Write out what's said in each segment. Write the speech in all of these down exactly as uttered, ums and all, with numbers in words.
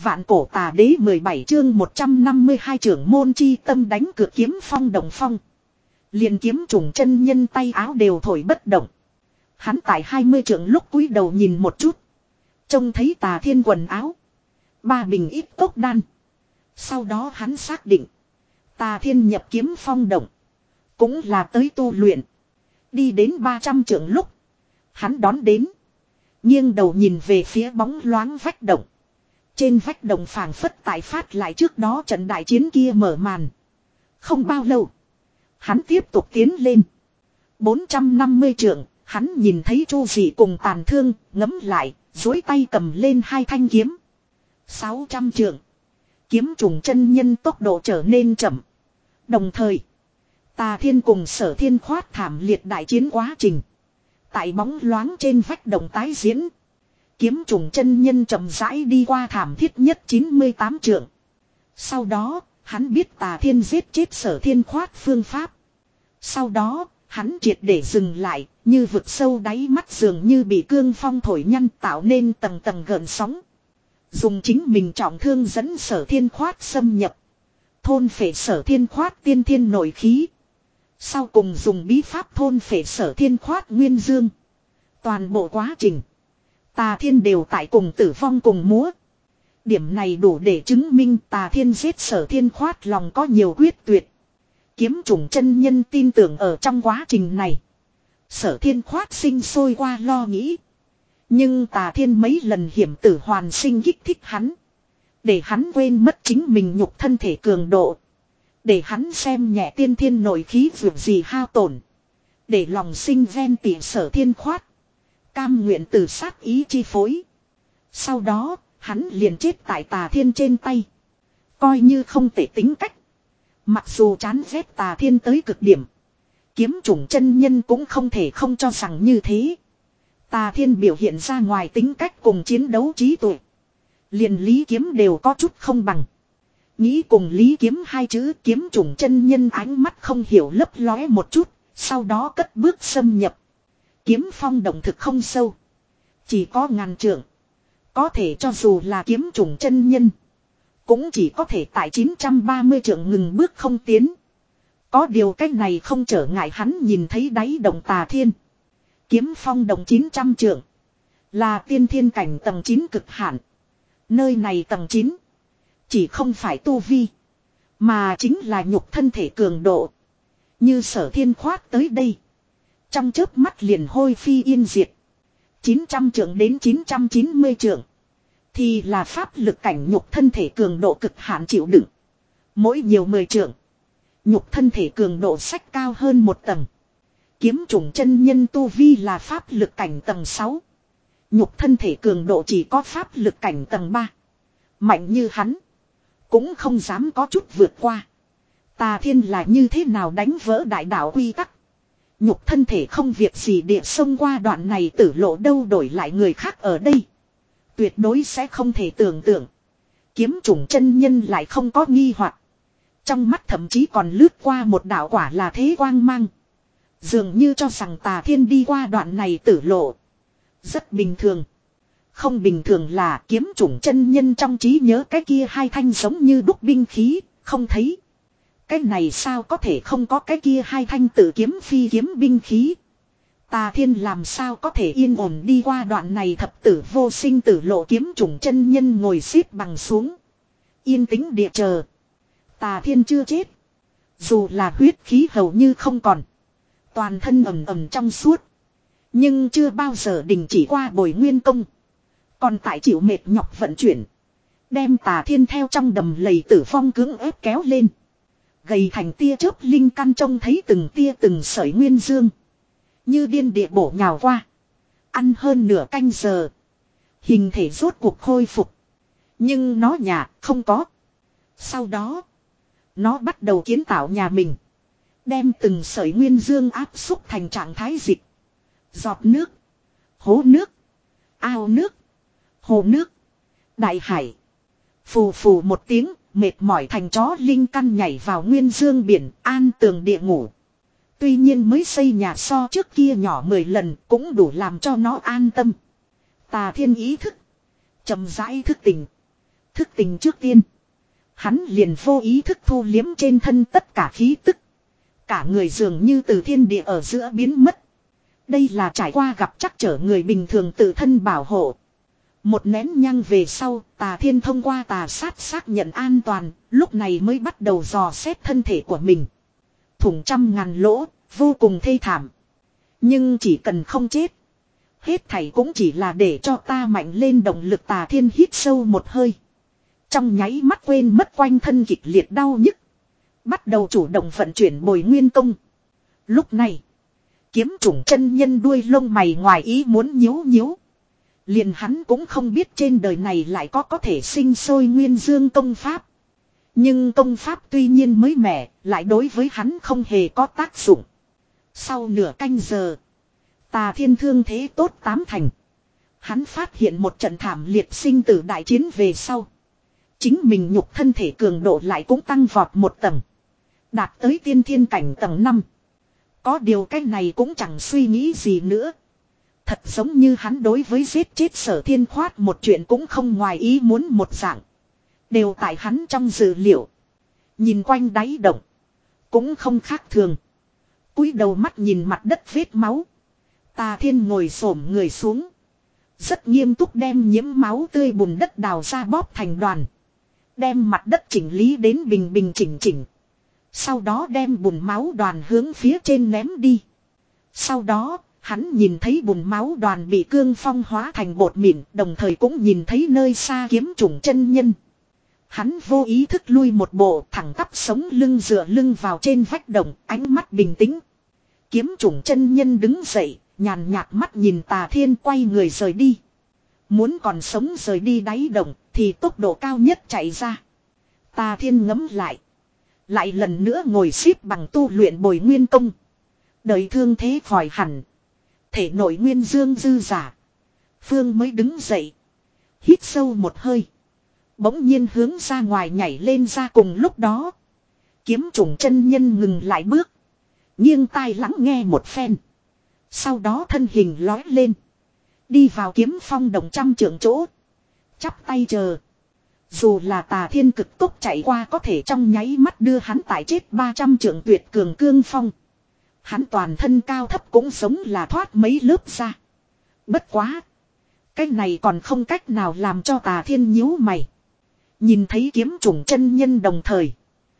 Vạn cổ tà đế mười bảy chương một trăm năm mươi hai trưởng môn chi tâm đánh cược kiếm phong đồng phong. Liền kiếm trùng chân nhân tay áo đều thổi bất động. Hắn tại hai mươi trưởng lúc cúi đầu nhìn một chút. Trông thấy Tà Thiên quần áo. Ba bình ít cốc đan. Sau đó hắn xác định. Tà Thiên nhập kiếm phong động. Cũng là tới tu luyện. Đi đến ba trăm trưởng lúc. Hắn đón đến. Nghiêng đầu nhìn về phía bóng loáng vách động. Trên vách đồng phảng phất tại phát lại trước đó trận đại chiến kia mở màn. Không bao lâu. Hắn tiếp tục tiến lên. bốn trăm năm mươi trượng. Hắn nhìn thấy Chu Dị cùng Tàn Thương. Ngấm lại. Dối tay cầm lên hai thanh kiếm. sáu trăm trượng. Kiếm trùng chân nhân tốc độ trở nên chậm. Đồng thời. Tà Thiên cùng Sở Thiên khoát thảm liệt đại chiến quá trình. Tại bóng loáng trên vách đồng tái diễn. Kiếm trùng chân nhân chậm rãi đi qua thảm thiết nhất chín mươi tám trượng. Sau đó, hắn biết Tà Thiên giết chết Sở Thiên khoát phương pháp. Sau đó, hắn triệt để dừng lại, như vực sâu đáy mắt dường như bị cương phong thổi nhăn tạo nên tầng tầng gợn sóng. Dùng chính mình trọng thương dẫn Sở Thiên khoát xâm nhập. Thôn phệ Sở Thiên khoát tiên thiên nội khí. Sau cùng dùng bí pháp thôn phệ Sở Thiên khoát nguyên dương. Toàn bộ quá trình. Tà Thiên đều tại cùng tử vong cùng múa. Điểm này đủ để chứng minh Tà Thiên giết Sở Thiên khoát lòng có nhiều quyết tuyệt. Kiếm trùng chân nhân tin tưởng ở trong quá trình này. Sở Thiên khoát sinh sôi qua lo nghĩ. Nhưng Tà Thiên mấy lần hiểm tử hoàn sinh kích thích hắn. Để hắn quên mất chính mình nhục thân thể cường độ. Để hắn xem nhẹ tiên thiên nội khí vượt gì hao tổn. Để lòng sinh ven tỉ Sở Thiên khoát. Cam nguyện từ sát ý chi phối. Sau đó, hắn liền chết tại Tà Thiên trên tay. Coi như không thể tính cách. Mặc dù chán ghét Tà Thiên tới cực điểm. Kiếm trùng chân nhân cũng không thể không cho rằng như thế. Tà Thiên biểu hiện ra ngoài tính cách cùng chiến đấu trí tuệ. Liền Lý Kiếm đều có chút không bằng. Nghĩ cùng Lý Kiếm hai chữ kiếm trùng chân nhân ánh mắt không hiểu lấp lóe một chút. Sau đó cất bước xâm nhập. Kiếm phong động thực không sâu. Chỉ có ngàn trượng. Có thể cho dù là kiếm trùng chân nhân. Cũng chỉ có thể tại chín trăm ba mươi trượng ngừng bước không tiến. Có điều cách này không trở ngại hắn nhìn thấy đáy động Tà Thiên. Kiếm phong động chín trăm trượng. Là tiên thiên cảnh tầng chín cực hạn. Nơi này tầng chín. Chỉ không phải tu vi. Mà chính là nhục thân thể cường độ. Như Sở Thiên khoát tới đây. Trong chớp mắt liền hôi phi yên diệt. chín trăm trượng đến chín trăm chín mươi trượng. Thì là pháp lực cảnh nhục thân thể cường độ cực hạn chịu đựng. Mỗi nhiều mười trượng. Nhục thân thể cường độ sách cao hơn một tầng. Kiếm trùng chân nhân tu vi là pháp lực cảnh tầng sáu. Nhục thân thể cường độ chỉ có pháp lực cảnh tầng ba. Mạnh như hắn. Cũng không dám có chút vượt qua. Tà Thiên là như thế nào đánh vỡ đại đạo quy tắc. Nhục thân thể không việc gì địa xông qua đoạn này tử lộ đâu đổi lại người khác ở đây. Tuyệt đối sẽ không thể tưởng tượng. Kiếm trùng chân nhân lại không có nghi hoặc. Trong mắt thậm chí còn lướt qua một đạo quả là thế quang mang. Dường như cho rằng Tà Thiên đi qua đoạn này tử lộ. Rất bình thường. Không bình thường là kiếm trùng chân nhân trong trí nhớ cái kia hai thanh giống như đúc binh khí, không thấy. Cái này sao có thể không có cái kia hai thanh tử kiếm phi kiếm binh khí. Tà Thiên làm sao có thể yên ổn đi qua đoạn này thập tử vô sinh tử lộ kiếm trùng chân nhân ngồi xếp bằng xuống. Yên tĩnh địa chờ. Tà Thiên chưa chết. Dù là huyết khí hầu như không còn. Toàn thân ẩm ẩm trong suốt. Nhưng chưa bao giờ đình chỉ qua bồi nguyên công. Còn tại chịu mệt nhọc vận chuyển. Đem Tà Thiên theo trong đầm lầy tử phong cưỡng ép kéo lên. Gầy thành tia chớp linh căn trông thấy từng tia từng sợi nguyên dương. Như điên địa bổ nhào qua. Ăn hơn nửa canh giờ. Hình thể rốt cuộc khôi phục. Nhưng nó nhà không có. Sau đó. Nó bắt đầu kiến tạo nhà mình. Đem từng sợi nguyên dương áp xúc thành trạng thái dịch. Giọt nước. Hố nước. Ao nước. Hồ nước. Đại hải. Phù phù một tiếng. Mệt mỏi thành chó linh căn nhảy vào nguyên dương biển. An tường địa ngủ. Tuy nhiên mới xây nhà so trước kia nhỏ mười lần. Cũng đủ làm cho nó an tâm. Tà Thiên ý thức. Chậm rãi thức tỉnh. Thức tỉnh trước tiên. Hắn liền vô ý thức thu liếm trên thân tất cả khí tức. Cả người dường như từ thiên địa ở giữa biến mất. Đây là trải qua gặp chắc trở người bình thường tự thân bảo hộ. Một nén nhang về sau, Tà Thiên thông qua tà sát xác nhận an toàn, lúc này mới bắt đầu dò xét thân thể của mình. Thủng trăm ngàn lỗ, vô cùng thê thảm. Nhưng chỉ cần không chết. Hết thảy cũng chỉ là để cho ta mạnh lên động lực. Tà Thiên hít sâu một hơi. Trong nháy mắt quên mất quanh thân kịch liệt đau nhức. Bắt đầu chủ động vận chuyển Bồi Nguyên Công. Lúc này, kiếm chủng chân nhân đuôi lông mày ngoài ý muốn nhíu nhíu. Liền hắn cũng không biết trên đời này lại có có thể sinh sôi nguyên dương công pháp. Nhưng công pháp tuy nhiên mới mẻ, lại đối với hắn không hề có tác dụng. Sau nửa canh giờ, Tà Thiên thương thế tốt tám thành. Hắn phát hiện một trận thảm liệt sinh tử đại chiến về sau. Chính mình nhục thân thể cường độ lại cũng tăng vọt một tầng. Đạt tới tiên thiên cảnh tầng năm. Có điều cái này cũng chẳng suy nghĩ gì nữa. Thật giống như hắn đối với giết chết Sở Thiên Khoát một chuyện cũng không ngoài ý muốn một dạng. Đều tại hắn trong dự liệu. Nhìn quanh đáy động. Cũng không khác thường. Cúi đầu mắt nhìn mặt đất vết máu. Tà Thiên ngồi xổm người xuống. Rất nghiêm túc đem nhiễm máu tươi bùn đất đào ra bóp thành đoàn. Đem mặt đất chỉnh lý đến bình bình chỉnh chỉnh. Sau đó đem bùn máu đoàn hướng phía trên ném đi. Sau đó, hắn nhìn thấy bùn máu đoàn bị cương phong hóa thành bột mịn, đồng thời cũng nhìn thấy nơi xa kiếm chủng chân nhân. Hắn vô ý thức lui một bộ, thẳng tắp sống lưng dựa lưng vào trên vách động, ánh mắt bình tĩnh. Kiếm chủng chân nhân đứng dậy, nhàn nhạt mắt nhìn Tà Thiên quay người rời đi. Muốn còn sống rời đi đáy động, thì tốc độ cao nhất chạy ra. Tà Thiên ngấm lại. Lại lần nữa ngồi xếp bằng tu luyện Bồi Nguyên Công. Đợi thương thế khỏi hẳn. Thể nội nguyên dương dư giả. Phương mới đứng dậy. Hít sâu một hơi. Bỗng nhiên hướng ra ngoài nhảy lên ra cùng lúc đó. Kiếm chủng chân nhân ngừng lại bước. Nghiêng tai lắng nghe một phen. Sau đó thân hình lói lên. Đi vào kiếm phong đồng trăm trượng chỗ. Chắp tay chờ. Dù là Tà Thiên cực tốc chạy qua có thể trong nháy mắt đưa hắn tại chết ba trăm trượng tuyệt cường cương phong. Hắn toàn thân cao thấp cũng giống là thoát mấy lớp ra. Bất quá. Cái này còn không cách nào làm cho Tà Thiên nhíu mày. Nhìn thấy kiếm chủng chân nhân đồng thời.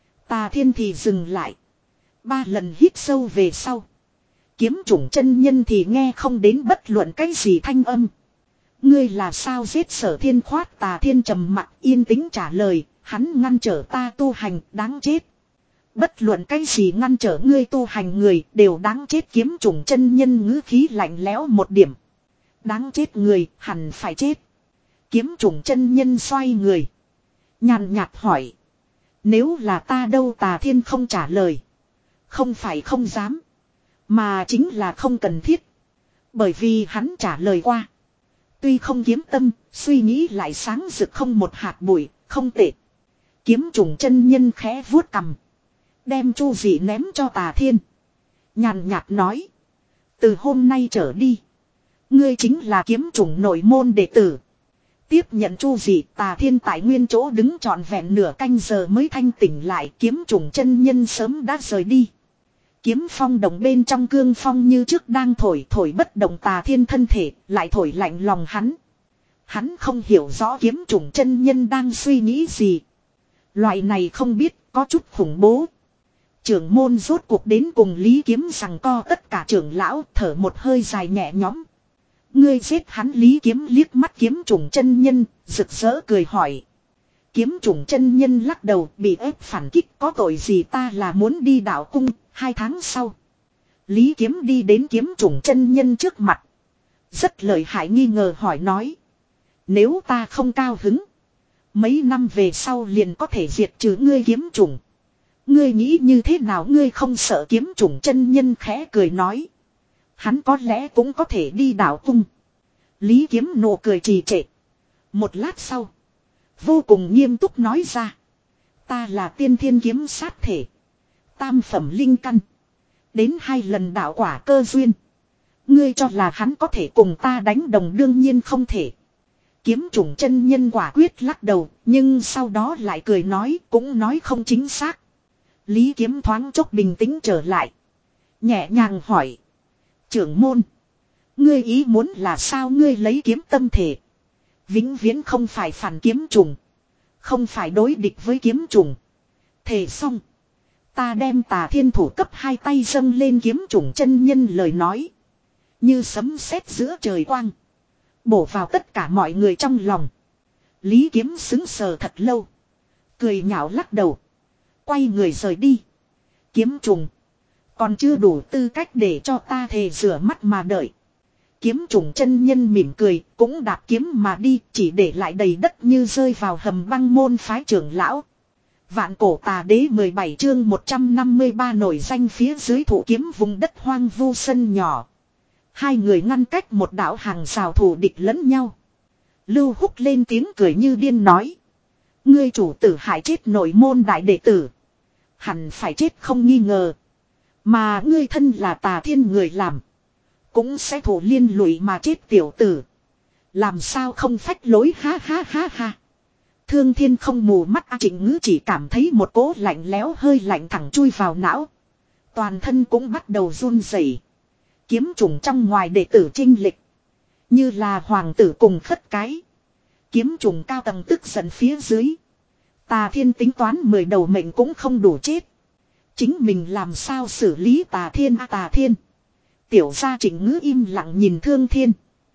Tà Thiên thì dừng lại. Ba lần hít sâu về sau. Kiếm chủng chân nhân thì nghe không đến bất luận cái gì thanh âm. Ngươi là sao giết Sở Thiên Khoát? Tà Thiên trầm mặc yên tĩnh trả lời. Hắn ngăn trở ta tu hành, đáng chết. Bất luận cái gì ngăn trở ngươi tu hành người đều đáng chết. Kiếm chủng chân nhân ngữ khí lạnh lẽo một điểm. Đáng chết người hẳn phải chết. Kiếm chủng chân nhân xoay người. Nhàn nhạt hỏi. Nếu là ta đâu? Tà Thiên không trả lời. Không phải không dám. Mà chính là không cần thiết. Bởi vì hắn trả lời qua. Tuy không kiếm tâm, suy nghĩ lại sáng rực không một hạt bụi, không tệ. Kiếm chủng chân nhân khẽ vuốt cằm. Đem chu dị ném cho Tà Thiên. Nhàn nhạt nói. Từ hôm nay trở đi. Ngươi chính là kiếm chủng nội môn đệ tử. Tiếp nhận chu dị, Tà Thiên tại nguyên chỗ đứng trọn vẹn nửa canh giờ mới thanh tỉnh lại. Kiếm chủng chân nhân sớm đã rời đi. Kiếm phong đồng bên trong cương phong như trước đang thổi thổi bất động Tà Thiên thân thể, lại thổi lạnh lòng hắn. Hắn không hiểu rõ kiếm chủng chân nhân đang suy nghĩ gì. Loại này không biết, có chút khủng bố. Trưởng môn rốt cuộc đến cùng Lý Kiếm rằng co tất cả trưởng lão thở một hơi dài nhẹ nhõm. Ngươi giết hắn? Lý Kiếm liếc mắt kiếm chủng chân nhân, rực rỡ cười hỏi. Kiếm chủng chân nhân lắc đầu, bị ép phản kích, có tội gì? Ta là muốn đi đạo cung. Hai tháng sau, Lý Kiếm đi đến kiếm chủng chân nhân trước mặt. Rất lợi hại nghi ngờ hỏi nói. Nếu ta không cao hứng, mấy năm về sau liền có thể diệt trừ ngươi kiếm chủng. Ngươi nghĩ như thế nào? Ngươi không sợ? Kiếm chủng chân nhân khẽ cười nói. Hắn có lẽ cũng có thể đi đạo cung. Lý Kiếm nụ cười trì trệ. Một lát sau, vô cùng nghiêm túc nói ra. Ta là tiên thiên kiếm sát thể. Tam phẩm linh căn. Đến hai lần đạo quả cơ duyên. Ngươi cho là hắn có thể cùng ta đánh đồng? Đương nhiên không thể. Kiếm trùng chân nhân quả quyết lắc đầu, nhưng sau đó lại cười nói cũng nói không chính xác. Lý Kiếm thoáng chốc bình tĩnh trở lại. Nhẹ nhàng hỏi. Trưởng môn. Ngươi ý muốn là sao, ngươi lấy kiếm tâm thể. Vĩnh viễn không phải phản kiếm trùng. Không phải đối địch với kiếm trùng. Thể xong. Ta đem Tà Thiên thủ cấp hai tay dâng lên kiếm trùng chân nhân lời nói. Như sấm sét giữa trời quang. Bổ vào tất cả mọi người trong lòng. Lý Kiếm xứng sờ thật lâu. Cười nhạo lắc đầu. Quay người rời đi. Kiếm trùng. Còn chưa đủ tư cách để cho ta thề rửa mắt mà đợi. Kiếm trùng chân nhân mỉm cười. Cũng đạp kiếm mà đi. Chỉ để lại đầy đất như rơi vào hầm băng môn phái trưởng lão. Vạn cổ tà đế mười bảy chương một trăm năm mươi ba nổi danh phía dưới thủ kiếm vùng đất hoang vu sân nhỏ. Hai người ngăn cách một đạo hàng rào thủ địch lẫn nhau. Lưu Húc lên tiếng cười như điên nói. Ngươi chủ tử hại chết nội môn đại đệ tử. Hẳn phải chết không nghi ngờ. Mà ngươi thân là Tà Thiên người làm. Cũng sẽ thủ liên lụy mà chết tiểu tử. Làm sao không phách lối ha ha ha ha. Thương Thiên không mù mắt, A Trịnh Ngữ chỉ cảm thấy một cỗ lạnh lẽo hơi lạnh thẳng chui vào não. Toàn thân cũng bắt đầu run rẩy. Kiếm trùng trong ngoài đệ tử chinh lịch. Như là hoàng tử cùng khất cái. Kiếm trùng cao tầng tức giận phía dưới. Tà Thiên tính toán mười đầu mệnh cũng không đủ chết. Chính mình làm sao xử lý Tà Thiên a Tà Thiên. Tiểu gia Trịnh Ngữ im lặng nhìn Thương Thiên.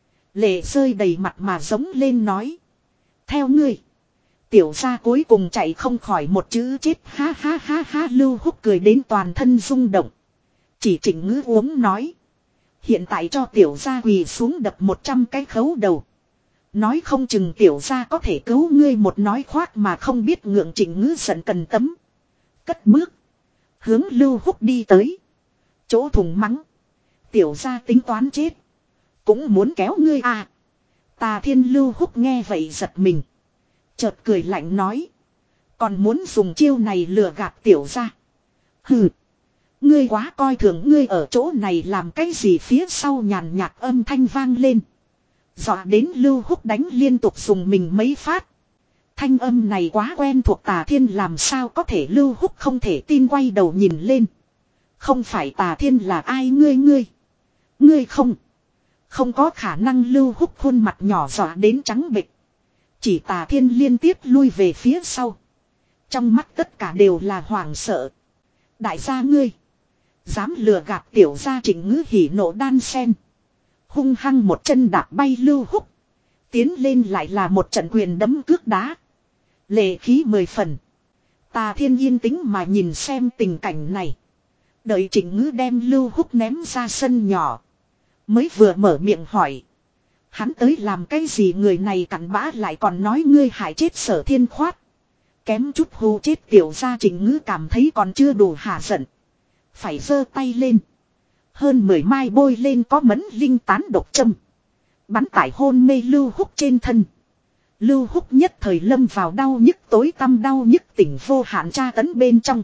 Lệ rơi đầy mặt mà giống lên nói. Theo ngươi. Tiểu gia cuối cùng chạy không khỏi một chữ chết, ha ha ha ha. Lưu Húc cười đến toàn thân rung động. Chỉ Trịnh Ngữ uống nói. Hiện tại cho tiểu gia quỳ xuống đập một trăm cái khấu đầu. Nói không chừng tiểu gia có thể cứu ngươi một nói khoác mà không biết ngượng. Trịnh Ngữ giận cần tấm. Cất bước. Hướng Lưu Húc đi tới. Chỗ thùng mắng. Tiểu gia tính toán chết. Cũng muốn kéo ngươi à. Tà Thiên Lưu Húc nghe vậy giật mình. Chợt cười lạnh nói. Còn muốn dùng chiêu này lừa gạt tiểu gia. Hừ. Ngươi quá coi thường, ngươi ở chỗ này làm cái gì, phía sau nhàn nhạt âm thanh vang lên. Dọa đến Lưu Húc đánh liên tục dùng mình mấy phát. Thanh âm này quá quen thuộc, Tà Thiên làm sao có thể. Lưu Húc không thể tin quay đầu nhìn lên. Không phải Tà Thiên là ai, ngươi ngươi. Ngươi không. Không có khả năng. Lưu Húc khuôn mặt nhỏ dọa đến trắng bệch. Chỉ Tà Thiên liên tiếp lui về phía sau. Trong mắt tất cả đều là hoảng sợ. Đại gia ngươi. Dám lừa gạt tiểu gia. Trịnh Ngữ hỉ nộ đan sen. Hung hăng một chân đạp bay Lưu Húc. Tiến lên lại là một trận quyền đấm cước đá. Lệ khí mười phần. Tà Thiên yên tĩnh mà nhìn xem tình cảnh này. Đợi Trịnh Ngữ đem Lưu Húc ném ra sân nhỏ. Mới vừa mở miệng hỏi. Hắn tới làm cái gì, người này cặn bã lại còn nói ngươi hại chết Sở Thiên khoát. Kém chút hù chết tiểu gia. Trịnh Ngữ cảm thấy còn chưa đủ hả giận. Phải giơ tay lên. Hơn mười mai bôi lên có mẫn linh tán độc châm. Bắn tải hôn mê Lưu Húc trên thân. Lưu Húc nhất thời lâm vào đau nhức tối tăm, đau nhức tỉnh vô hạn tra tấn bên trong.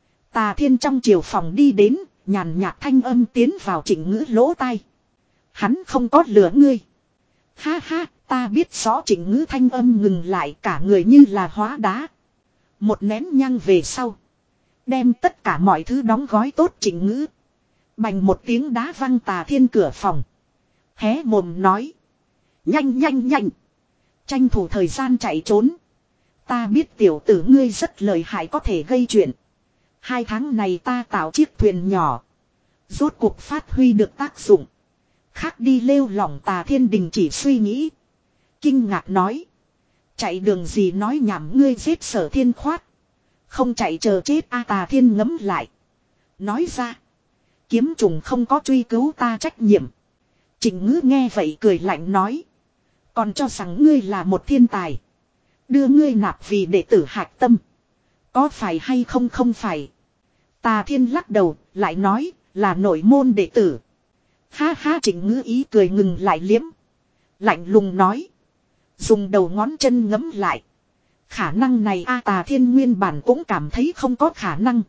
Tà Thiên trong chiều phòng đi đến, nhàn nhạt thanh âm tiến vào Trịnh Ngữ lỗ tai. Hắn không có lừa ngươi. Ha ha, ta biết rõ. Trịnh Ngữ thanh âm ngừng lại, cả người như là hóa đá. Một nén nhang về sau. Đem tất cả mọi thứ đóng gói tốt. Trịnh Ngữ bành một tiếng đá văng Tà Thiên cửa phòng. Hé mồm nói. Nhanh nhanh nhanh. Tranh thủ thời gian chạy trốn. Ta biết tiểu tử ngươi rất lợi hại, có thể gây chuyện. Hai tháng này ta tạo chiếc thuyền nhỏ. Rốt cuộc phát huy được tác dụng. Khác đi lêu lỏng. Tà Thiên đình chỉ suy nghĩ. Kinh ngạc nói. Chạy đường gì nói nhảm, ngươi giết Sở Thiên khoát. Không chạy chờ chết a. Tà Thiên ngấm lại. Nói ra. Kiếm trùng không có truy cứu ta trách nhiệm. Trịnh Ngữ nghe vậy cười lạnh nói. Còn cho rằng ngươi là một thiên tài. Đưa ngươi nạp vì đệ tử hạch tâm. Có phải hay không? Không phải. Tà Thiên lắc đầu lại nói là nội môn đệ tử. Ha ha. Trịnh Ngữ ý cười ngừng lại liếm. Lạnh lùng nói. Dùng đầu ngón chân ngấm lại. Khả năng này a. Tà Thiên nguyên bản cũng cảm thấy không có khả năng.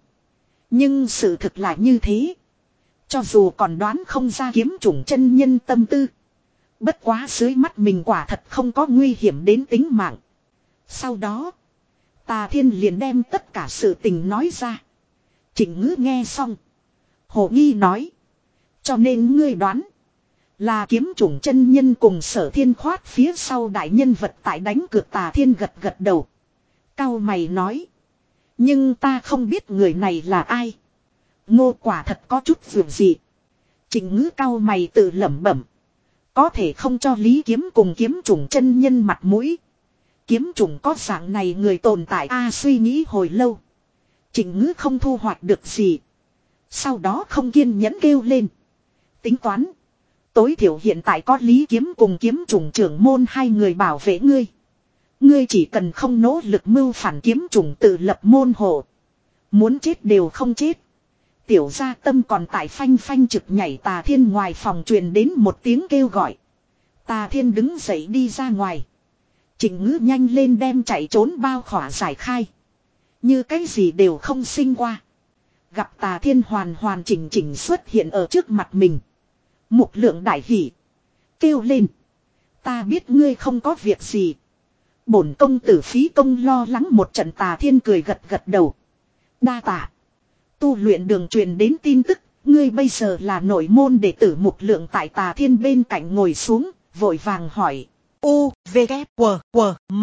Nhưng sự thực là như thế. Cho dù còn đoán không ra kiếm chủng chân nhân tâm tư. Bất quá dưới mắt mình quả thật không có nguy hiểm đến tính mạng. Sau đó, Tà Thiên liền đem tất cả sự tình nói ra. Trịnh Ngữ nghe xong, hồ nghi nói. Cho nên ngươi đoán là kiếm chủng chân nhân cùng Sở Thiên khoát phía sau đại nhân vật tại đánh cược. Tà Thiên gật gật đầu. Cao mày nói. Nhưng ta không biết người này là ai. Ngô quả thật có chút vượt gì. Trịnh Ngữ cao mày tự lẩm bẩm. Có thể không cho Lý Kiếm cùng kiếm chủng chân nhân mặt mũi. Kiếm chủng có dạng này người tồn tại a suy nghĩ hồi lâu. Trịnh Ngữ không thu hoạch được gì. Sau đó không kiên nhẫn kêu lên. Tính toán. Tối thiểu hiện tại có Lý Kiếm cùng kiếm chủng trưởng môn hai người bảo vệ ngươi. Ngươi chỉ cần không nỗ lực mưu phản kiếm chủng tự lập môn hộ. Muốn chết đều không chết. Tiểu gia tâm còn tại phanh phanh trực nhảy. Tà Thiên ngoài phòng truyền đến một tiếng kêu gọi. Tà Thiên đứng dậy đi ra ngoài. Trịnh Ngữ nhanh lên đem chạy trốn bao khỏa giải khai. Như cái gì đều không sinh qua. Gặp Tà Thiên hoàn hoàn chỉnh chỉnh xuất hiện ở trước mặt mình. Mục Lượng đại hỉ. Kêu lên. Ta biết ngươi không có việc gì. Bổn công tử phí công lo lắng một trận. Tà Thiên cười gật gật đầu. Đa tạ. Tu luyện đường truyền đến tin tức. Ngươi bây giờ là nội môn đệ tử. Mục Lượng tại Tà Thiên bên cạnh ngồi xuống. Vội vàng hỏi. U, V, K, W, W, M.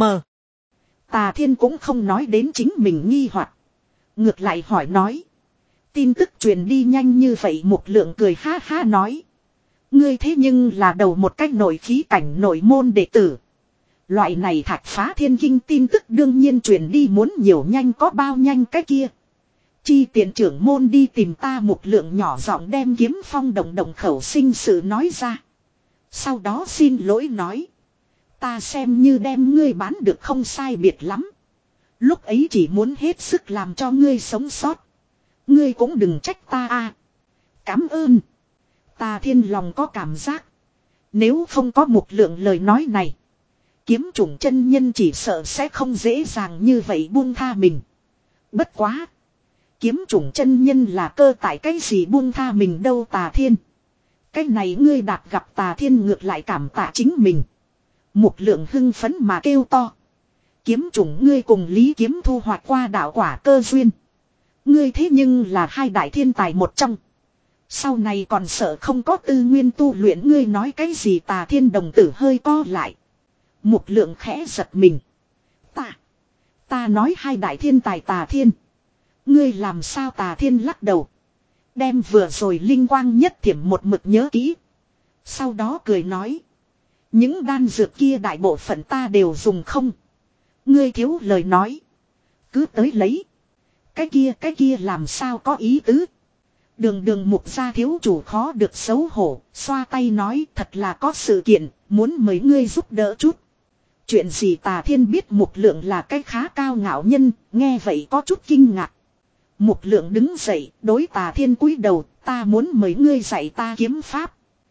Tà Thiên cũng không nói đến chính mình nghi hoặc. Ngược lại hỏi nói. Tin tức truyền đi nhanh như vậy. Mục Lượng cười ha ha nói. Ngươi thế nhưng là đầu một cách nội khí cảnh nội môn đệ tử. Loại này thạch phá thiên kinh tin tức đương nhiên truyền đi muốn nhiều nhanh có bao nhanh cái kia. Chi tiện trưởng môn đi tìm ta. Mục Lượng nhỏ giọng đem Kiếm Phong đồng đồng khẩu sinh sự nói ra. Sau đó xin lỗi nói. Ta xem như đem ngươi bán được không sai biệt lắm. Lúc ấy chỉ muốn hết sức làm cho ngươi sống sót. Ngươi cũng đừng trách ta a. Cảm ơn. Tà Thiên lòng có cảm giác. Nếu không có Mục Lượng lời nói này. Kiếm chủng chân nhân chỉ sợ sẽ không dễ dàng như vậy buông tha mình. Bất quá. Kiếm chủng chân nhân là cơ tại cái gì buông tha mình đâu. Tà Thiên. Cái này ngươi đạt gặp. Tà Thiên ngược lại cảm tạ chính mình. Mục Lượng hưng phấn mà kêu to. Kiếm chủng ngươi cùng Lý Kiếm thu hoạch qua đạo quả cơ duyên. Ngươi thế nhưng là hai đại thiên tài một trong. Sau này còn sợ không có tư nguyên tu luyện. Ngươi nói cái gì? Tà Thiên đồng tử hơi co lại. Mục Lượng khẽ giật mình. Ta. Ta nói hai đại thiên tài. Tà Thiên. Ngươi làm sao? Tà Thiên lắc đầu. Đem vừa rồi linh quang nhất thiểm một mực nhớ kỹ. Sau đó cười nói. Những đan dược kia đại bộ phận ta đều dùng không. Ngươi thiếu lời nói. Cứ tới lấy. Cái kia cái kia làm sao có ý tứ. Đường đường Mục gia thiếu chủ khó được xấu hổ. Xoa tay nói thật là có sự kiện. Muốn mấy ngươi giúp đỡ chút. Chuyện gì? Tà Thiên biết Mục Lượng là cái khá cao ngạo nhân. Nghe vậy có chút kinh ngạc. Mục Lượng đứng dậy đối Tà Thiên cúi đầu. Ta muốn mấy ngươi dạy ta kiếm pháp.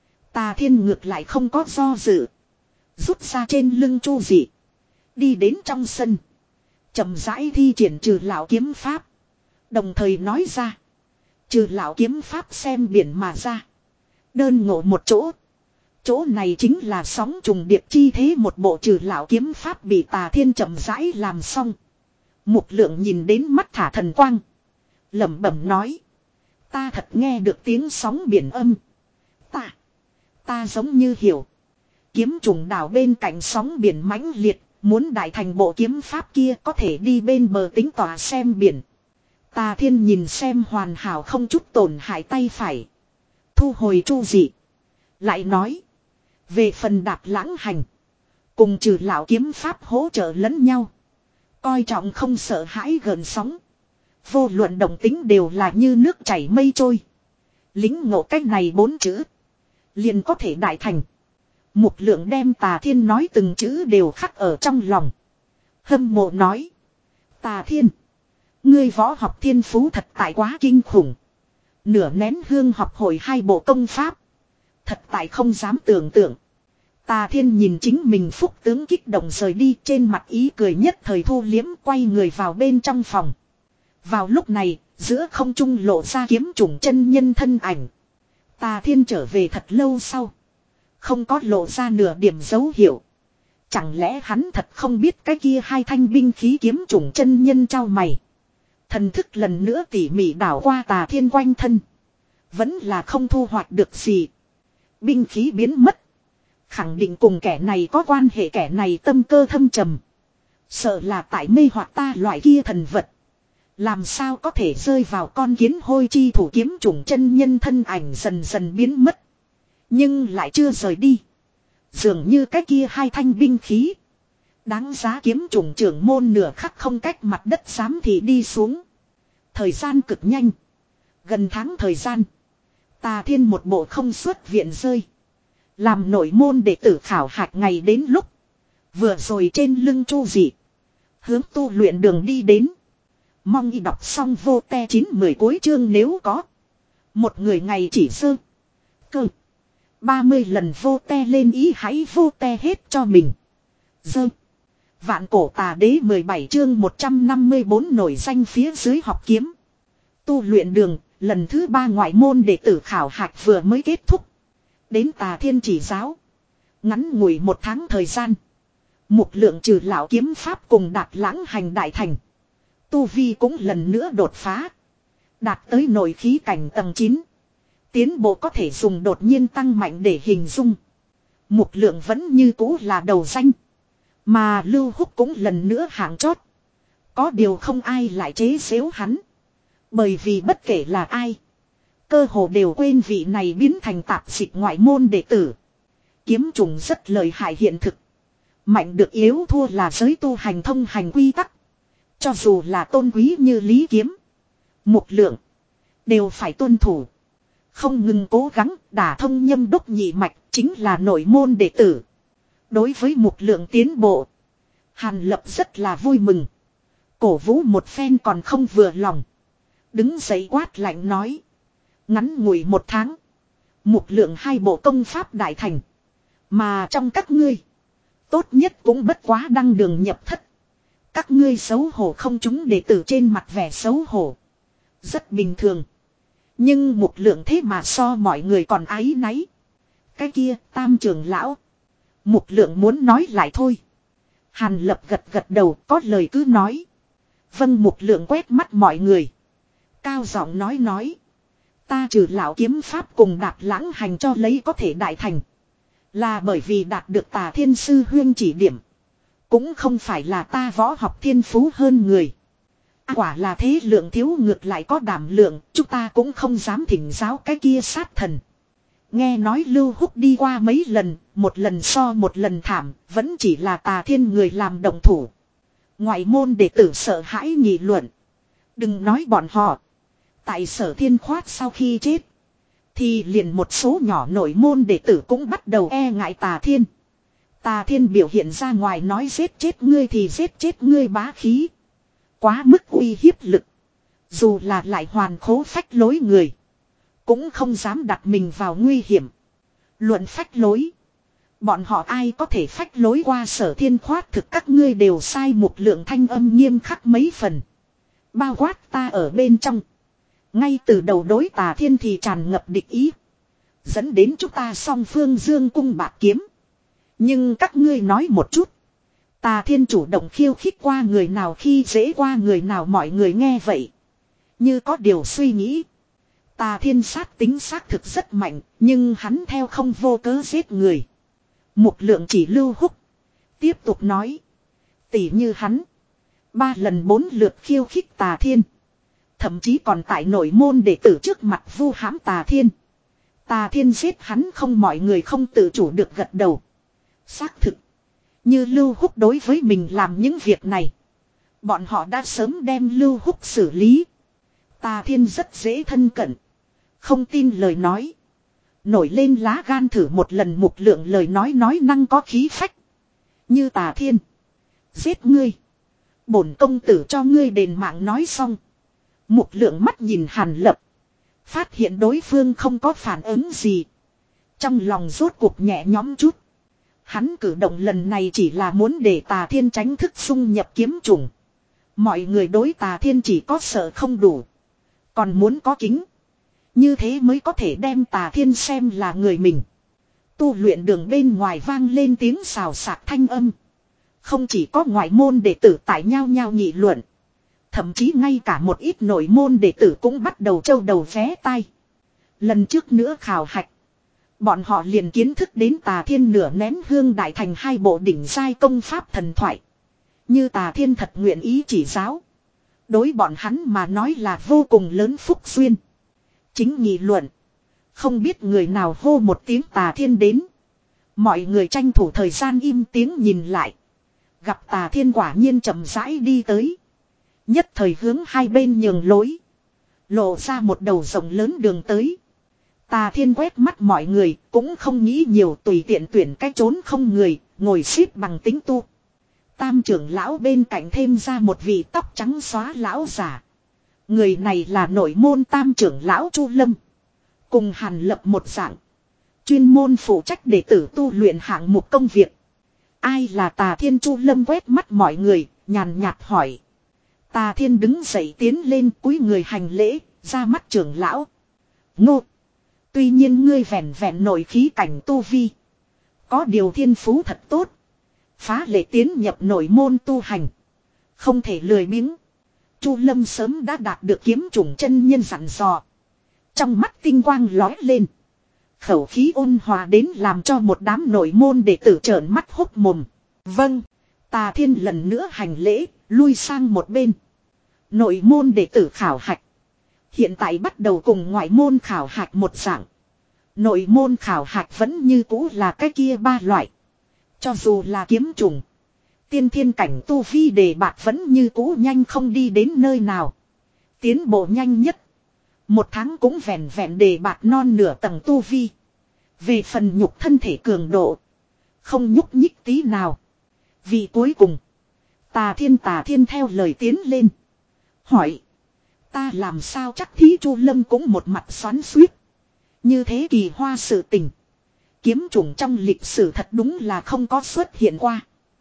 Tà Thiên ngược lại không có do dự. Rút ra trên lưng Chu Dị. Đi đến trong sân. Chậm rãi thi triển Trừ Lão kiếm pháp. Đồng thời nói ra. Trừ Lão kiếm pháp xem biển mà ra. Đơn ngộ một chỗ. Chỗ này chính là sóng trùng điệp chi thế. Một bộ Trừ Lão kiếm pháp bị Tà Thiên chậm rãi làm xong. Mục Lượng nhìn đến mắt thả thần quang. Lẩm bẩm nói. Ta thật nghe được tiếng sóng biển âm. Ta. Ta giống như hiểu. Kiếm trùng đảo bên cạnh sóng biển mãnh liệt. Muốn đại thành bộ kiếm pháp kia có thể đi bên bờ tính tỏa xem biển. Tà Thiên nhìn xem hoàn hảo không chút tổn hại tay phải. Thu hồi Chu Dị. Lại nói. Về phần đạp lãng hành. Cùng Trừ Lão kiếm pháp hỗ trợ lẫn nhau. Coi trọng không sợ hãi gợn sóng. Vô luận động tính đều là như nước chảy mây trôi. Lính ngộ cách này bốn chữ. Liền có thể đại thành. Mục Lượng đem Tà Thiên nói từng chữ đều khắc ở trong lòng. Hâm mộ nói. Tà Thiên. Ngươi võ học thiên phú thật tại quá kinh khủng. Nửa nén hương học hồi hai bộ công pháp. Thật tại không dám tưởng tượng. Tà Thiên nhìn chính mình phúc tướng kích động rời đi. Trên mặt ý cười nhất thời thu liếm quay người vào bên trong phòng. Vào lúc này, giữa không trung lộ ra kiếm chủng chân nhân thân ảnh. Tà Thiên trở về thật lâu sau. Không có lộ ra nửa điểm dấu hiệu. Chẳng lẽ hắn thật không biết cái kia hai thanh binh khí kiếm trùng chân nhân trao mày. Thần thức lần nữa tỉ mỉ đảo qua Tà Thiên quanh thân. Vẫn là không thu hoạch được gì. Binh khí biến mất. Khẳng định cùng kẻ này có quan hệ, kẻ này tâm cơ thâm trầm. Sợ là tại mê hoặc ta loại kia thần vật. Làm sao có thể rơi vào con kiến hôi chi thủ kiếm trùng chân nhân thân ảnh dần dần biến mất. Nhưng lại chưa rời đi. Dường như cái kia hai thanh binh khí. Đáng giá kiếm trùng trưởng môn nửa khắc không cách mặt đất xám thì đi xuống. Thời gian cực nhanh. Gần tháng thời gian. Tà Thiên một bộ không xuất viện rơi. Làm nội môn đệ tử khảo hạch ngày đến lúc. Vừa rồi trên lưng Chu Dị. Hướng tu luyện đường đi đến. Mong y đọc xong vô te chín mười cuối chương nếu có. Một người ngày chỉ sơ. Cơ. ba mươi lần vô te lên ý hãy vô te hết cho mình. Dơ. Vạn cổ tà đế mười bảy chương một trăm năm mươi bốn nổi danh phía dưới học kiếm. Tu luyện đường, lần thứ ba ngoại môn đệ tử khảo hạch vừa mới kết thúc. Đến Tà Thiên chỉ giáo. Ngắn ngủi một tháng thời gian. Mục lượng trừ lão kiếm pháp cùng đạt lãng hành đại thành. Tu vi cũng lần nữa đột phá. Đạt tới nội khí cảnh tầng chín. Tiến bộ có thể dùng đột nhiên tăng mạnh để hình dung. Mục lượng vẫn như cũ là đầu danh. Mà Lưu Húc cũng lần nữa hạng chót. Có điều không ai lại chế xếu hắn. Bởi vì bất kể là ai. Cơ hồ đều quên vị này biến thành tạp dịch ngoại môn đệ tử. Kiếm trùng rất lợi hại hiện thực. Mạnh được yếu thua là giới tu hành thông hành quy tắc. Cho dù là tôn quý như Lý Kiếm. Mục lượng. Đều phải tuân thủ. Không ngừng cố gắng đả thông nhâm đốc nhị mạch chính là nội môn đệ tử. Đối với mục lượng tiến bộ. Hàn Lập rất là vui mừng. Cổ vũ một phen còn không vừa lòng. Đứng dậy quát lạnh nói. Ngắn ngủi một tháng. Mục lượng hai bộ công pháp đại thành. Mà trong các ngươi. Tốt nhất cũng bất quá đăng đường nhập thất. Các ngươi xấu hổ không chúng đệ tử trên mặt vẻ xấu hổ. Rất bình thường. Nhưng mục lượng thế mà so mọi người còn áy náy. Cái kia tam trưởng lão. Mục lượng muốn nói lại thôi. Hàn Lập gật gật đầu có lời cứ nói. Vâng, mục lượng quét mắt mọi người. Cao giọng nói nói. Ta trừ lão kiếm pháp cùng đạt lãng hành cho lấy có thể đại thành. Là bởi vì đạt được Tà Thiên sư huyên chỉ điểm. Cũng không phải là ta võ học thiên phú hơn người. À, quả là thế lượng thiếu ngược lại có đảm lượng. Chúng ta cũng không dám thỉnh giáo cái kia sát thần. Nghe nói Lưu Húc đi qua mấy lần. Một lần so một lần thảm. Vẫn chỉ là Tà Thiên người làm động thủ. Ngoại môn đệ tử sợ hãi nghị luận. Đừng nói bọn họ. Tại Sở Thiên Khoát sau khi chết. Thì liền một số nhỏ nội môn đệ tử cũng bắt đầu e ngại Tà Thiên. Tà Thiên biểu hiện ra ngoài nói giết chết ngươi thì giết chết ngươi bá khí. Quá mức uy hiếp lực. Dù là lại hoàn khố phách lối người. Cũng không dám đặt mình vào nguy hiểm. Luận phách lối. Bọn họ ai có thể phách lối qua Sở Thiên Khoát thực các ngươi đều sai một lượng thanh âm nghiêm khắc mấy phần. Bao quát ta ở bên trong. Ngay từ đầu đối Tà Thiên thì tràn ngập địch ý. Dẫn đến chúng ta song phương dương cung bạc kiếm. Nhưng các ngươi nói một chút. Tà Thiên chủ động khiêu khích qua người nào khi dễ qua người nào mọi người nghe vậy. Như có điều suy nghĩ. Tà Thiên sát tính xác thực rất mạnh. Nhưng hắn theo không vô cớ giết người. Mục lượng chỉ Lưu Húc. Tiếp tục nói. Tỉ như hắn. Ba lần bốn lượt khiêu khích Tà Thiên. Thậm chí còn tại nội môn đệ tử trước mặt vu hãm Tà Thiên. Tà Thiên giết hắn không mọi người không tự chủ được gật đầu. Xác thực. Như Lưu Húc đối với mình làm những việc này. Bọn họ đã sớm đem Lưu Húc xử lý. Tà Thiên rất dễ thân cận. Không tin lời nói. Nổi lên lá gan thử một lần một lượng lời nói nói năng có khí phách. Như Tà Thiên. Giết ngươi. Bổn công tử cho ngươi đền mạng nói xong. Một lượng mắt nhìn Hàn Lập. Phát hiện đối phương không có phản ứng gì. Trong lòng rốt cuộc nhẹ nhõm chút. Hắn cử động lần này chỉ là muốn để Tà Thiên tránh thức xung nhập kiếm trùng. Mọi người đối Tà Thiên chỉ có sợ không đủ. Còn muốn có kính. Như thế mới có thể đem Tà Thiên xem là người mình. Tu luyện đường bên ngoài vang lên tiếng xào xạc thanh âm. Không chỉ có ngoại môn đệ tử tại nhau nhau nghị luận. Thậm chí ngay cả một ít nội môn đệ tử cũng bắt đầu trâu đầu vé tai. Lần trước nữa khảo hạch. Bọn họ liền kiến thức đến Tà Thiên nửa nén hương đại thành hai bộ đỉnh giai công pháp thần thoại. Như Tà Thiên thật nguyện ý chỉ giáo. Đối bọn hắn mà nói là vô cùng lớn phúc duyên. Chính nghị luận. Không biết người nào hô một tiếng Tà Thiên đến. Mọi người tranh thủ thời gian im tiếng nhìn lại. Gặp Tà Thiên quả nhiên chậm rãi đi tới. Nhất thời hướng hai bên nhường lối. Lộ ra một đầu rộng lớn đường tới. Tà Thiên quét mắt mọi người, cũng không nghĩ nhiều, tùy tiện tuyển cái trốn không người, ngồi xếp bằng tính tu. Tam trưởng lão bên cạnh thêm ra một vị tóc trắng xóa lão giả. Người này là nội môn tam trưởng lão Chu Lâm. Cùng Hàn Lập một dạng. Chuyên môn phụ trách đệ tử tu luyện hạng mục công việc. Ai là Tà Thiên? Chu Lâm quét mắt mọi người, nhàn nhạt hỏi. Tà Thiên đứng dậy tiến lên cúi người hành lễ, ra mắt trưởng lão. Ngô! Tuy nhiên ngươi vẹn vẹn nội khí cảnh tu vi. Có điều thiên phú thật tốt. Phá lệ tiến nhập nội môn tu hành. Không thể lười biếng. Chu Lâm sớm đã đạt được kiếm chủng chân nhân dặn dò. Trong mắt tinh quang lói lên. Khẩu khí ôn hòa đến làm cho một đám nội môn đệ tử trợn mắt hốc mồm. Vâng. Tà Thiên lần nữa hành lễ, lui sang một bên. Nội môn đệ tử khảo hạch. Hiện tại bắt đầu cùng ngoại môn khảo hạch một dạng. Nội môn khảo hạch vẫn như cũ là cái kia ba loại. Cho dù là kiếm trùng. Tiên thiên cảnh tu vi đề bạt vẫn như cũ nhanh không đi đến nơi nào. Tiến bộ nhanh nhất. Một tháng cũng vẹn vẹn đề bạt non nửa tầng tu vi. Về phần nhục thân thể cường độ. Không nhúc nhích tí nào. Vì cuối cùng. Tà Thiên Tà Thiên theo lời tiến lên. Hỏi. Ta làm sao chắc thí? Chu Lâm cũng một mặt xoắn xuýt. Như thế kỳ hoa sự tình. Kiếm chủng trong lịch sử thật đúng là không có xuất hiện qua.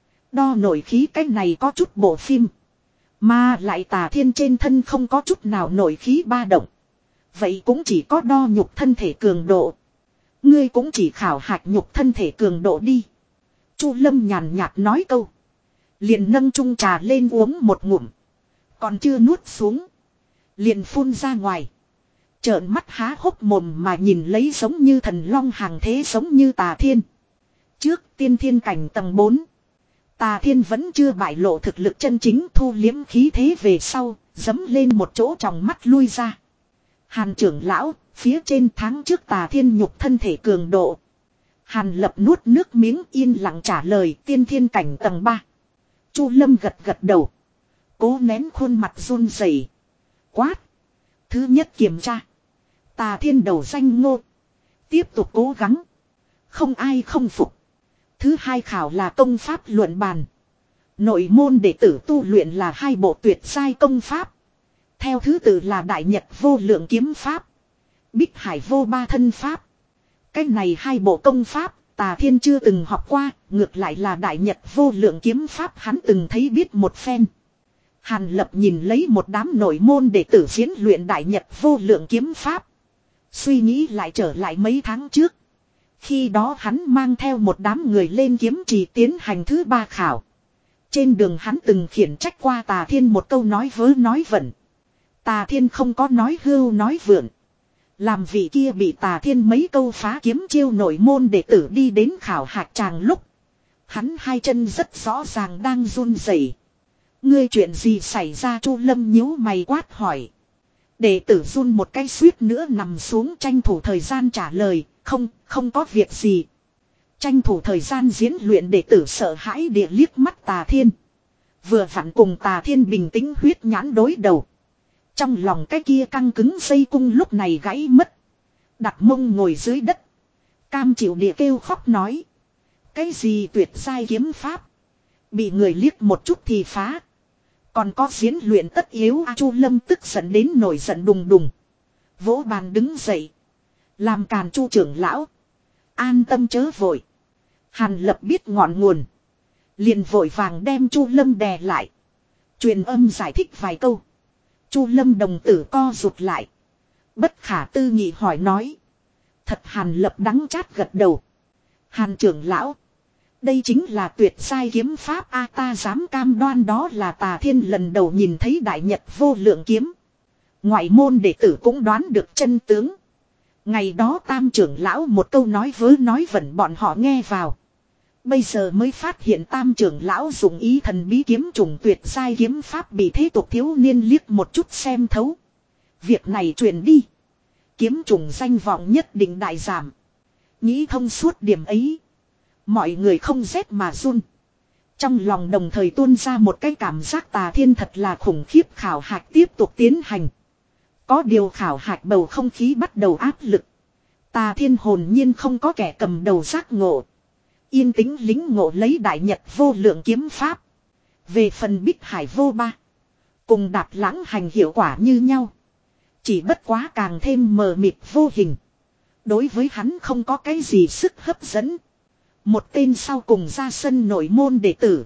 Đo nổi khí cái này có chút bộ phim. Mà lại Tà Thiên trên thân không có chút nào nổi khí ba động. Vậy cũng chỉ có đo nhục thân thể cường độ. Ngươi cũng chỉ khảo hạch nhục thân thể cường độ đi. Chu Lâm nhàn nhạt nói câu. Liền nâng chung trà lên uống một ngụm. Còn chưa nuốt xuống. Liền phun ra ngoài. Trợn mắt há hốc mồm mà nhìn lấy giống như thần long hàng thế giống như Tà Thiên. Trước tiên thiên cảnh tầng bốn. Tà Thiên vẫn chưa bại lộ thực lực chân chính, thu liếm khí thế về sau, dấm lên một chỗ trong mắt lui ra. Hàn trưởng lão, phía trên tháng trước Tà Thiên nhục thân thể cường độ. Hàn Lập nuốt nước miếng yên lặng trả lời, tiên thiên cảnh tầng ba. Chu Lâm gật gật đầu. Cố nén khuôn mặt run rẩy. Quát. Thứ nhất kiểm tra. Tà Thiên đầu danh Ngô. Tiếp tục cố gắng. Không ai không phục. Thứ hai khảo là công pháp luận bàn. Nội môn đệ tử tu luyện là hai bộ tuyệt giai công pháp. Theo thứ tự là Đại Nhật Vô Lượng Kiếm Pháp. Bích Hải Vô Ba Thân Pháp. Cách này hai bộ công pháp, Tà Thiên chưa từng học qua, ngược lại là Đại Nhật Vô Lượng Kiếm Pháp hắn từng thấy biết một phen. Hàn Lập nhìn lấy một đám nội môn đệ tử diễn luyện Đại Nhật Vô Lượng Kiếm Pháp. Suy nghĩ lại trở lại mấy tháng trước. Khi đó hắn mang theo một đám người lên kiếm trì tiến hành thứ ba khảo. Trên đường hắn từng khiển trách qua Tà Thiên một câu nói vớ nói vẩn. Tà Thiên không có nói hưu nói vượn. Làm vị kia bị Tà Thiên mấy câu phá kiếm chiêu nội môn đệ tử đi đến khảo hạch tràng lúc. Hắn hai chân rất rõ ràng đang run rẩy. Ngươi chuyện gì xảy ra? Chu Lâm nhíu mày quát hỏi. Đệ tử run một cái suýt nữa nằm xuống tranh thủ thời gian trả lời. Không, không có việc gì. Tranh thủ thời gian diễn luyện đệ tử sợ hãi địa liếc mắt Tà Thiên. Vừa vặn cùng Tà Thiên bình tĩnh huyết nhãn đối đầu. Trong lòng cái kia căng cứng dây cung lúc này gãy mất. Đặt mông ngồi dưới đất. Cam chịu địa kêu khóc nói. Cái gì tuyệt giai kiếm pháp. Bị người liếc một chút thì phá. Còn có diễn luyện tất yếu. A Chu Lâm tức giận đến nổi giận đùng đùng. Vỗ bàn đứng dậy. Làm càn Chu trưởng lão. An tâm chớ vội. Hàn Lập biết ngọn nguồn. Liền vội vàng đem Chu Lâm đè lại. Truyền âm giải thích vài câu. Chu Lâm đồng tử co rụt lại. Bất khả tư nghị hỏi nói. Thật Hàn Lập đắng chát gật đầu. Hàn trưởng lão. Đây chính là tuyệt sai kiếm pháp a, ta dám cam đoan đó là Tà Thiên lần đầu nhìn thấy đại nhật vô lượng kiếm. Ngoại môn đệ tử cũng đoán được chân tướng. Ngày đó Tam trưởng lão một câu nói vớ nói vẩn bọn họ nghe vào. Bây giờ mới phát hiện Tam trưởng lão dùng ý thần bí kiếm trùng tuyệt sai kiếm pháp bị thế tục thiếu niên liếc một chút xem thấu. Việc này truyền đi. Kiếm trùng danh vọng nhất định đại giảm. Nghĩ thông suốt điểm ấy. Mọi người không rét mà run. Trong lòng đồng thời tuôn ra một cái cảm giác Tà Thiên thật là khủng khiếp. Khảo hạch tiếp tục tiến hành. Có điều khảo hạch bầu không khí bắt đầu áp lực. Tà Thiên hồn nhiên không có kẻ cầm đầu giác ngộ. Yên tĩnh lính ngộ lấy đại nhật vô lượng kiếm pháp. Về phần Bích Hải vô ba. Cùng Đạp Lãng hành hiệu quả như nhau. Chỉ bất quá càng thêm mờ mịt vô hình. Đối với hắn không có cái gì sức hấp dẫn. Một tên sau cùng ra sân nội môn đệ tử.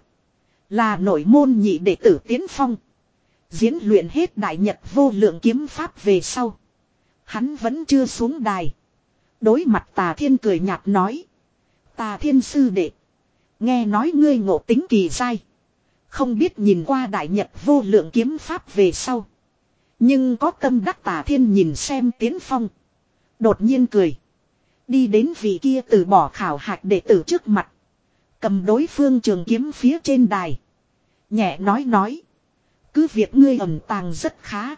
Là nội môn nhị đệ tử Tiến Phong. Diễn luyện hết đại nhật vô lượng kiếm pháp về sau. Hắn vẫn chưa xuống đài. Đối mặt Tà Thiên cười nhạt nói. Tà Thiên sư đệ. Nghe nói ngươi ngộ tính kỳ dai. Không biết nhìn qua đại nhật vô lượng kiếm pháp về sau. Nhưng có tâm đắc. Tà Thiên nhìn xem Tiến Phong. Đột nhiên cười. Đi đến vị kia từ bỏ khảo hạch đệ tử trước mặt. Cầm đối phương trường kiếm phía trên đài. Nhẹ nói nói. Cứ việc ngươi ẩn tàng rất khá.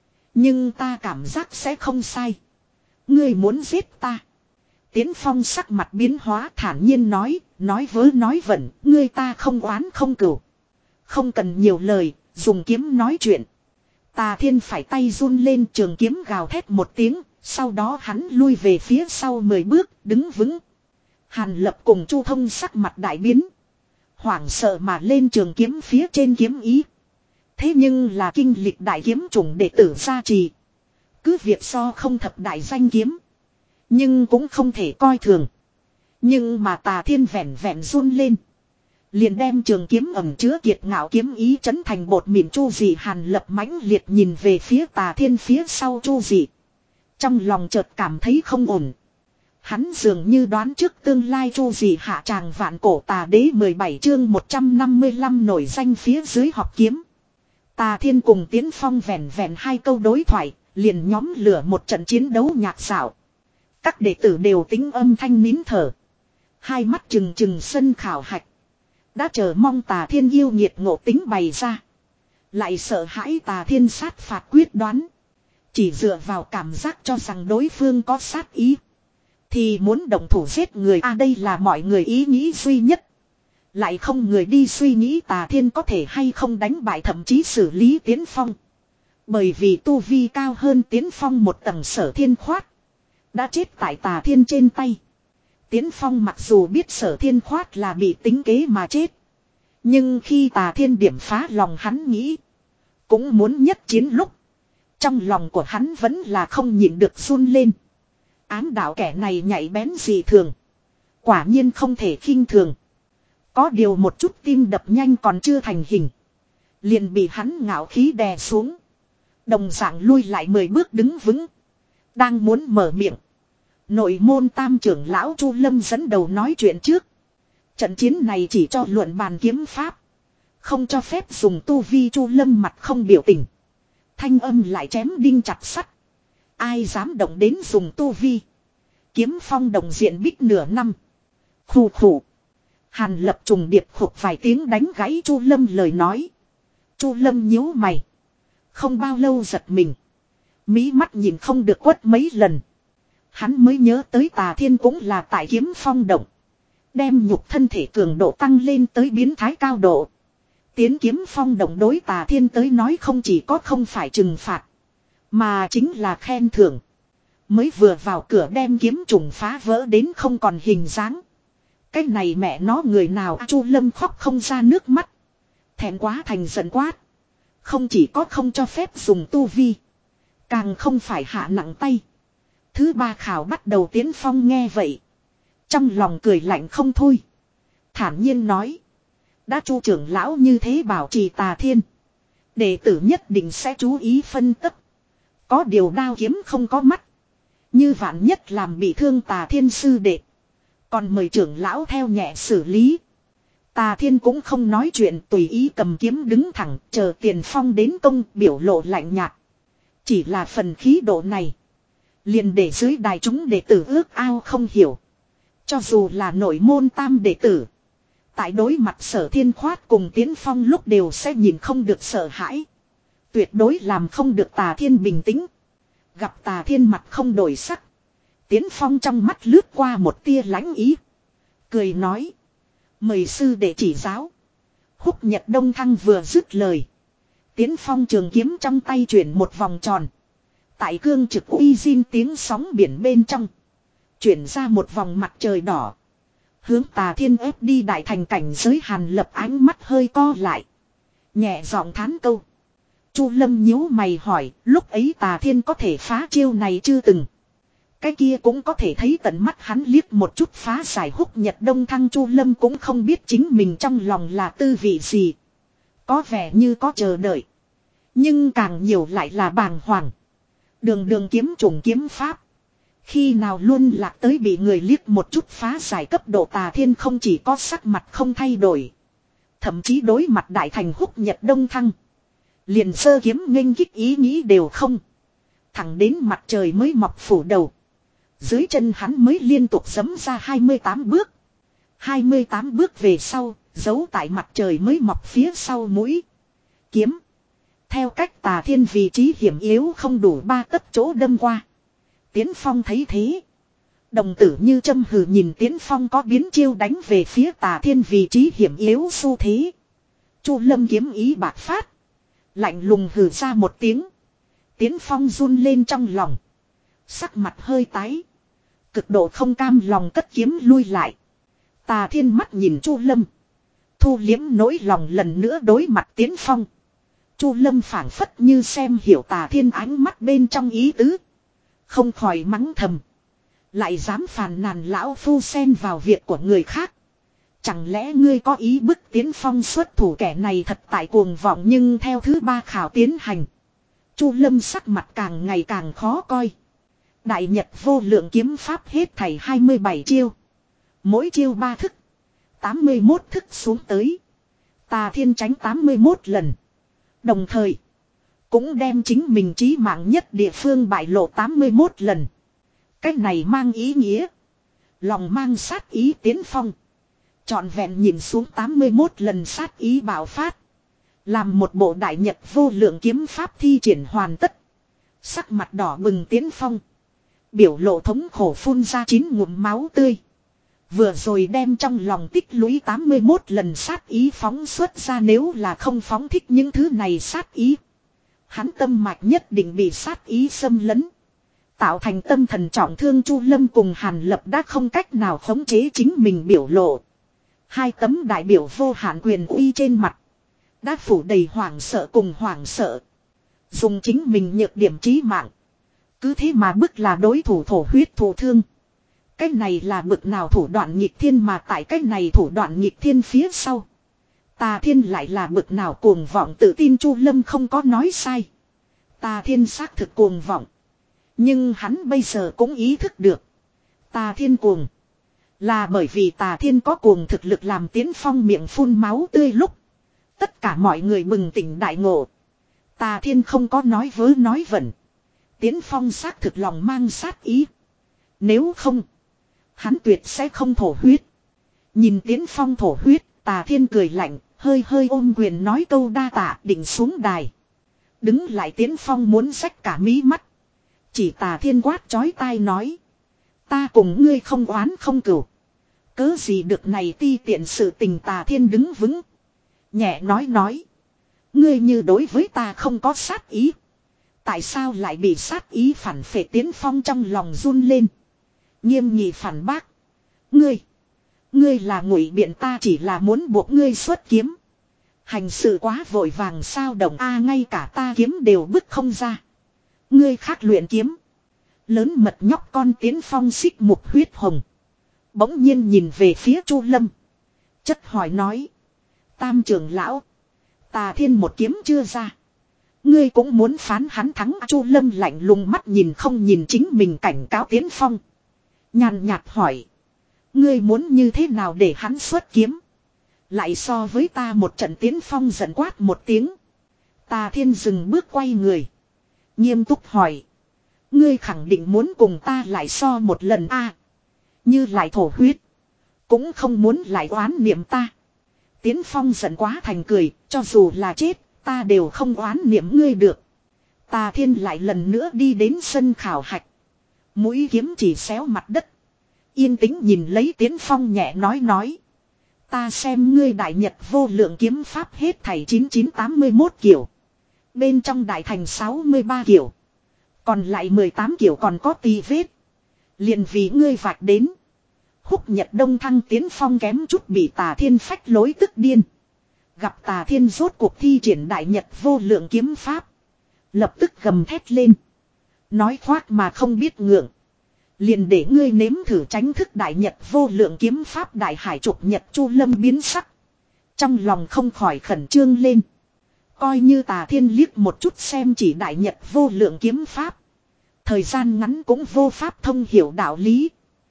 Nhưng ta cảm giác sẽ không sai. Ngươi muốn giết ta. Tiến Phong sắc mặt biến hóa thản nhiên nói. Nói vớ nói vẩn. Ngươi ta không oán không cừu. Không cần nhiều lời. Dùng kiếm nói chuyện. Tà Thiên phải tay run lên trường kiếm gào thét một tiếng. Sau đó hắn lui về phía sau mười bước đứng vững. Hàn Lập cùng Chu Thông sắc mặt đại biến. Hoảng sợ mà lên trường kiếm phía trên kiếm ý. Thế nhưng là kinh lịch đại kiếm chủng đệ tử gia trì. Cứ việc so không thập đại danh kiếm. Nhưng cũng không thể coi thường. Nhưng mà Tà Thiên vẹn vẹn run lên. Liền đem trường kiếm ẩm chứa kiệt ngạo kiếm ý chấn thành bột mịn. Chu Dị Hàn Lập mãnh liệt nhìn về phía Tà Thiên phía sau Chu Dị. Trong lòng chợt cảm thấy không ổn. Hắn dường như đoán trước tương lai Chu Dị hạ tràng vạn cổ tà đế mười bảy chương một trăm năm mươi lăm nổi danh phía dưới học kiếm. Tà Thiên cùng Tiến Phong vẹn vẹn hai câu đối thoại, liền nhóm lửa một trận chiến đấu nhạc xảo. Các đệ tử đều tính âm thanh nín thở. Hai mắt trừng trừng sân khảo hạch. Đã chờ mong Tà Thiên yêu nghiệt ngộ tính bày ra. Lại sợ hãi Tà Thiên sát phạt quyết đoán. Chỉ dựa vào cảm giác cho rằng đối phương có sát ý. Thì muốn động thủ giết người a à, đây là mọi người ý nghĩ duy nhất. Lại không người đi suy nghĩ Tà Thiên có thể hay không đánh bại thậm chí xử lý Tiến Phong. Bởi vì tu vi cao hơn Tiến Phong một tầng Sở Thiên khoát. Đã chết tại Tà Thiên trên tay. Tiến Phong mặc dù biết Sở Thiên khoát là bị tính kế mà chết. Nhưng khi Tà Thiên điểm phá lòng hắn nghĩ. Cũng muốn nhất chiến lúc. Trong lòng của hắn vẫn là không nhịn được run lên. Ám đạo kẻ này nhạy bén dị thường. Quả nhiên không thể khinh thường. Có điều một chút tim đập nhanh còn chưa thành hình. Liền bị hắn ngạo khí đè xuống. Đồng dạng lui lại mười bước đứng vững. Đang muốn mở miệng. Nội môn Tam trưởng lão Chu Lâm dẫn đầu nói chuyện trước. Trận chiến này chỉ cho luận bàn kiếm pháp. Không cho phép dùng tu vi. Chu Lâm mặt không biểu tình. Thanh âm lại chém đinh chặt sắt. Ai dám động đến dùng tu vi. Kiếm Phong đồng diện bích nửa năm. Khủ khủ. Hàn Lập trùng điệp khục vài tiếng đánh gãy Chu Lâm lời nói. Chu Lâm nhíu mày. Không bao lâu giật mình. Mí mắt nhìn không được quất mấy lần. Hắn mới nhớ tới Tà Thiên cũng là tại Kiếm Phong động. Đem nhục thân thể cường độ tăng lên tới biến thái cao độ. Tiến Kiếm Phong động đối Tà Thiên tới nói không chỉ có không phải trừng phạt. Mà chính là khen thưởng. Mới vừa vào cửa đem kiếm trùng phá vỡ đến không còn hình dáng. Cái này mẹ nó người nào à, Chu Lâm khóc không ra nước mắt. Thẹn quá thành giận quát. Không chỉ có không cho phép dùng tu vi. Càng không phải hạ nặng tay. Thứ ba khảo bắt đầu Tiến Phong nghe vậy. Trong lòng cười lạnh không thôi. Thản nhiên nói. Đã Chu trưởng lão như thế bảo trì Tà Thiên. Đệ tử nhất định sẽ chú ý phân tích. Có điều đao kiếm không có mắt. Như vạn nhất làm bị thương Tà Thiên sư đệ. Còn mời trưởng lão theo nhẹ xử lý. Tà Thiên cũng không nói chuyện, tùy ý cầm kiếm đứng thẳng, chờ Tiền Phong đến công, biểu lộ lạnh nhạt. Chỉ là phần khí độ này, liền để dưới đài chúng đệ tử ước ao không hiểu. Cho dù là nội môn tam đệ tử, tại đối mặt Sở Thiên Khoát cùng Tiến Phong lúc đều sẽ nhìn không được sợ hãi. Tuyệt đối làm không được Tà Thiên bình tĩnh. Gặp Tà Thiên mặt không đổi sắc, Tiến Phong trong mắt lướt qua một tia lãnh ý. Cười nói: mời sư đệ chỉ giáo. Húc Nhật Đông Thăng vừa dứt lời, Tiến Phong trường kiếm trong tay chuyển một vòng tròn. Tại cương trực uy diên tiếng sóng biển bên trong, chuyển ra một vòng mặt trời đỏ. Hướng Tà Thiên ép đi đại thành cảnh giới. Hàn Lập ánh mắt hơi co lại, nhẹ giọng thán câu. Chu Lâm nhíu mày hỏi, lúc ấy Tà Thiên có thể phá chiêu này chưa từng? Cái kia cũng có thể thấy tận mắt hắn liếc một chút phá giải Húc Nhật Đông Thăng. Chu Lâm cũng không biết chính mình trong lòng là tư vị gì. Có vẻ như có chờ đợi, nhưng càng nhiều lại là bàng hoàng. Đường đường kiếm trùng kiếm pháp, khi nào luôn lạc tới bị người liếc một chút phá giải cấp độ. Tà Thiên không chỉ có sắc mặt không thay đổi, thậm chí đối mặt đại thành Húc Nhật Đông Thăng, liền sơ kiếm nghênh kích ý nghĩ đều không. Thẳng đến mặt trời mới mọc phủ đầu, dưới chân hắn mới liên tục giẫm ra hai mươi tám bước. hai mươi tám bước về sau, giấu tại mặt trời mới mọc phía sau mũi kiếm, theo cách Tà Thiên vị trí hiểm yếu không đủ ba tấc chỗ đâm qua. Tiến Phong thấy thế, đồng tử như châm hừ nhìn Tiến Phong có biến chiêu đánh về phía Tà Thiên vị trí hiểm yếu xu thế. Chu Lâm kiếm ý bạc phát, lạnh lùng hừ ra một tiếng. Tiến Phong run lên trong lòng, sắc mặt hơi tái, cực độ không cam lòng cất kiếm lui lại. Tà Thiên mắt nhìn Chu Lâm, thu liếm nỗi lòng lần nữa đối mặt Tiến Phong. Chu Lâm phảng phất như xem hiểu Tà Thiên ánh mắt bên trong ý tứ, không khỏi mắng thầm. Lại dám phàn nàn lão phu xen vào việc của người khác. Chẳng lẽ ngươi có ý bức Tiến Phong xuất thủ? Kẻ này thật tại cuồng vọng. Nhưng theo thứ ba khảo tiến hành, Chu Lâm sắc mặt càng ngày càng khó coi. Đại Nhật vô lượng kiếm pháp hết thảy hai mươi bảy chiêu, mỗi chiêu ba thức, tám mươi mốt thức xuống tới, Tà Thiên tránh tám mươi mốt lần. Đồng thời cũng đem chính mình chí mạng nhất địa phương bại lộ tám mươi mốt lần. Cách này mang ý nghĩa, lòng mang sát ý Tiến Phong trọn vẹn nhìn xuống tám mươi mốt lần sát ý bạo phát. Làm một bộ Đại Nhật vô lượng kiếm pháp thi triển hoàn tất, sắc mặt đỏ bừng Tiến Phong biểu lộ thống khổ phun ra chín ngụm máu tươi. Vừa rồi đem trong lòng tích lũy tám mươi mốt lần sát ý phóng xuất ra, nếu là không phóng thích những thứ này sát ý, hắn tâm mạch nhất định bị sát ý xâm lấn, tạo thành tâm thần trọng thương. Chu Lâm cùng Hàn Lập đã không cách nào khống chế chính mình biểu lộ. Hai tấm đại biểu vô hạn quyền uy trên mặt đã phủ đầy hoảng sợ cùng hoảng sợ. Dùng chính mình nhược điểm chí mạng, cứ thế mà bức là đối thủ thổ huyết thổ thương. Cái này là bực nào thủ đoạn nghịch thiên, mà tại cái này thủ đoạn nghịch thiên phía sau, Tà Thiên lại là bực nào cuồng vọng tự tin. Chu Lâm không có nói sai, Tà Thiên xác thực cuồng vọng. Nhưng hắn bây giờ cũng ý thức được, Tà Thiên cuồng là bởi vì Tà Thiên có cuồng thực lực. Làm Tiến Phong miệng phun máu tươi lúc, tất cả mọi người bừng tỉnh đại ngộ. Tà Thiên không có nói vớ nói vẩn, Tiến Phong xác thực lòng mang sát ý. Nếu không, hắn tuyệt sẽ không thổ huyết. Nhìn Tiến Phong thổ huyết, Tà Thiên cười lạnh, hơi hơi ôm quyền nói câu đa tạ, định xuống đài. Đứng lại Tiến Phong muốn xách cả mí mắt. Chỉ Tà Thiên quát chói tai nói: ta cùng ngươi không oán không cừu, cớ gì được này ti tiện sự tình. Tà Thiên đứng vững, nhẹ nói nói: ngươi như đối với ta không có sát ý, tại sao lại bị sát ý phản phệ? Tiến Phong trong lòng run lên, nghiêm nghị phản bác: ngươi, ngươi là ngụy biện, ta chỉ là muốn buộc ngươi xuất kiếm. Hành sự quá vội vàng sao đồng a, ngay cả ta kiếm đều bức không ra, ngươi khác luyện kiếm. Lớn mật nhóc con. Tiến Phong xích mục huyết hồng, bỗng nhiên nhìn về phía Chu Lâm, chất hỏi nói: Tam trưởng lão, Tà Thiên một kiếm chưa ra, ngươi cũng muốn phán hắn thắng? Chu Lâm lạnh lùng mắt nhìn không nhìn chính mình cảnh cáo Tiến Phong, nhàn nhạt hỏi: Ngươi muốn như thế nào để hắn xuất kiếm? Lại so với ta một trận tiến phong giận quát một tiếng. Tà Thiên dừng bước quay người. Nghiêm túc hỏi. Ngươi khẳng định muốn cùng ta lại so một lần a? À, như lại thổ huyết. Cũng không muốn lại oán niệm ta. Tiến phong giận quá thành cười. Cho dù là chết, ta đều không oán niệm ngươi được. Tà Thiên lại lần nữa đi đến sân khảo hạch. Mũi kiếm chỉ xéo mặt đất. Yên tĩnh nhìn lấy Tiến phong nhẹ nói nói. Ta xem ngươi đại nhật vô lượng kiếm pháp hết thảy chín chín tám mươi mốt kiểu. Bên trong đại thành sáu mươi ba kiểu. Còn lại mười tám kiểu còn có tì vết. Liền vì ngươi vạch đến. Húc Nhật Đông Thăng Tiến phong kém chút bị Tà Thiên phách lối tức điên. Gặp Tà Thiên rốt cuộc thi triển đại nhật vô lượng kiếm pháp. Lập tức gầm thét lên. Nói khoác mà không biết ngượng. Liền để ngươi nếm thử tránh thức đại nhật vô lượng kiếm pháp đại hải trục nhật chu lâm biến sắc. Trong lòng không khỏi khẩn trương lên. Coi như Tà Thiên liếc một chút xem chỉ đại nhật vô lượng kiếm pháp. Thời gian ngắn cũng vô pháp thông hiểu đạo lý.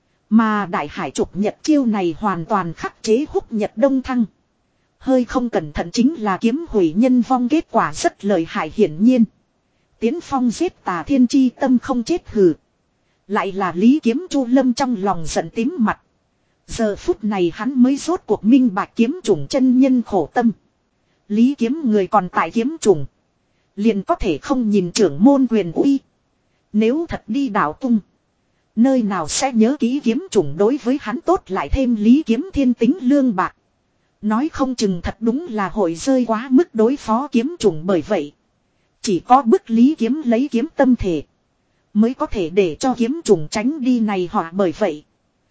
Mà đại hải trục nhật chiêu này hoàn toàn khắc chế Húc Nhật Đông Thăng. Hơi không cẩn thận chính là kiếm hủy nhân vong, kết quả rất lợi hại hiển nhiên. Tiến phong giết Tà Thiên chi tâm không chết hừ. Lại là Lý Kiếm Chu Lâm trong lòng giận tím mặt. Giờ phút này hắn mới rốt cuộc minh bạch kiếm trùng chân nhân khổ tâm. Lý Kiếm người còn tại kiếm trùng. Liền có thể không nhìn trưởng môn quyền uy. Nếu thật đi đảo tung. Nơi nào sẽ nhớ ký kiếm trùng đối với hắn tốt, lại thêm Lý Kiếm thiên tính lương bạc. Nói không chừng thật đúng là hội rơi quá mức đối phó kiếm trùng, bởi vậy. Chỉ có bức Lý Kiếm lấy kiếm tâm thể. Mới có thể để cho kiếm trùng tránh đi này họa, bởi vậy.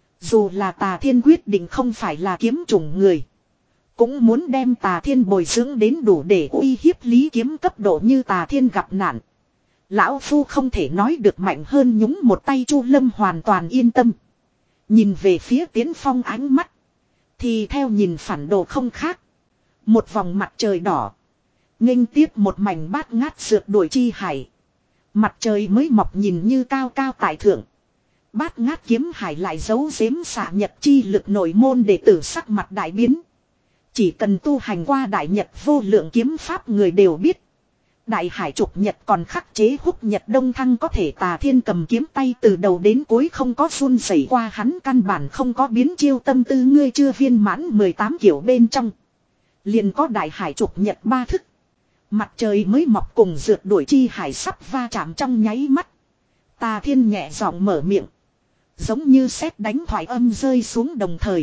Dù là Tà Thiên quyết định không phải là kiếm trùng người. Cũng muốn đem Tà Thiên bồi dưỡng đến đủ để uy hiếp Lý Kiếm cấp độ như Tà Thiên gặp nạn. Lão Phu không thể nói được mạnh hơn nhúng một tay. Chu Lâm hoàn toàn yên tâm. Nhìn về phía Tiến phong ánh mắt. Thì theo nhìn phản đồ không khác. Một vòng mặt trời đỏ. Nghênh tiếp một mảnh bát ngát rượt đuổi chi hải. Mặt trời mới mọc nhìn như cao cao tại thượng. Bát ngát kiếm hải lại giấu giếm xạ nhật chi lực, nội môn đệ tử sắc mặt đại biến. Chỉ cần tu hành qua đại nhật vô lượng kiếm pháp người đều biết. Đại hải trục nhật còn khắc chế Húc Nhật Đông Thăng, có thể Tà Thiên cầm kiếm tay từ đầu đến cuối không có run rẩy qua, hắn căn bản không có biến chiêu, tâm tư ngươi chưa viên mãn mười tám kiểu bên trong. Liền có đại hải trục nhật ba thức. Mặt trời mới mọc cùng rượt đuổi chi hải sắp va chạm trong nháy mắt. Tà Thiên nhẹ giọng mở miệng. Giống như sét đánh thoại âm rơi xuống đồng thời.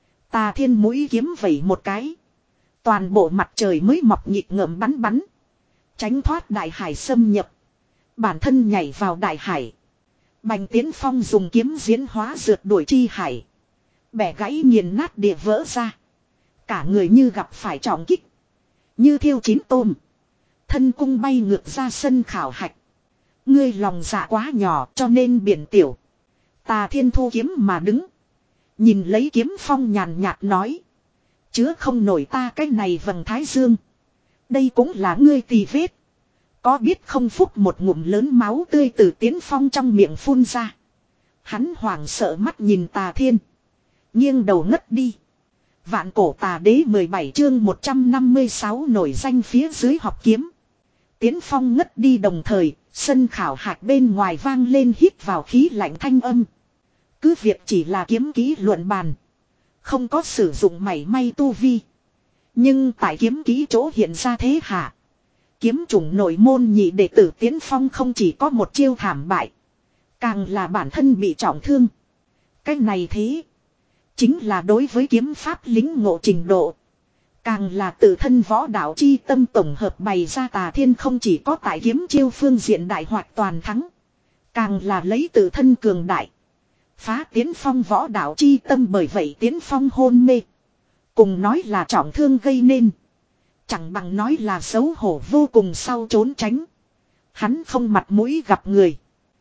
Tà Thiên mũi kiếm vẩy một cái. Toàn bộ mặt trời mới mọc nhịp ngợm bắn bắn. Tránh thoát đại hải xâm nhập. Bản thân nhảy vào đại hải. Bành Tiến phong dùng kiếm diễn hóa rượt đuổi chi hải. Bẻ gãy nghiền nát địa vỡ ra. Cả người như gặp phải trọng kích. Như thiêu chín tôm. Thân cung bay ngược ra sân khảo hạch. Ngươi lòng dạ quá nhỏ cho nên biển tiểu. Tà Thiên thu kiếm mà đứng. Nhìn lấy kiếm phong nhàn nhạt nói. Chứa không nổi ta cái này vầng thái dương. Đây cũng là ngươi tì vết. Có biết không, phúc một ngụm lớn máu tươi từ Tiến phong trong miệng phun ra. Hắn hoảng sợ mắt nhìn Tà Thiên. Nghiêng đầu ngất đi. Vạn cổ tà đế mười bảy chương một trăm năm mươi sáu nổi danh phía dưới học kiếm. Tiến phong ngất đi đồng thời, sân khảo hạch bên ngoài vang lên hít vào khí lạnh thanh âm. Cứ việc chỉ là kiếm kỹ luận bàn. Không có sử dụng mảy may tu vi. Nhưng tại kiếm kỹ chỗ hiện ra thế hạ. Kiếm chủng nội môn nhị đệ tử Tiến phong không chỉ có một chiêu thảm bại. Càng là bản thân bị trọng thương. Cái này thế. Chính là đối với kiếm pháp lính ngộ trình độ. Càng là tự thân võ đạo chi tâm tổng hợp bày ra. Tà Thiên không chỉ có tại kiếm chiêu phương diện đại hoạt toàn thắng. Càng là lấy tự thân cường đại. Phá Tiến phong võ đạo chi tâm, bởi vậy Tiến phong hôn mê. Cùng nói là trọng thương gây nên. Chẳng bằng nói là xấu hổ vô cùng sau trốn tránh. Hắn không mặt mũi gặp người.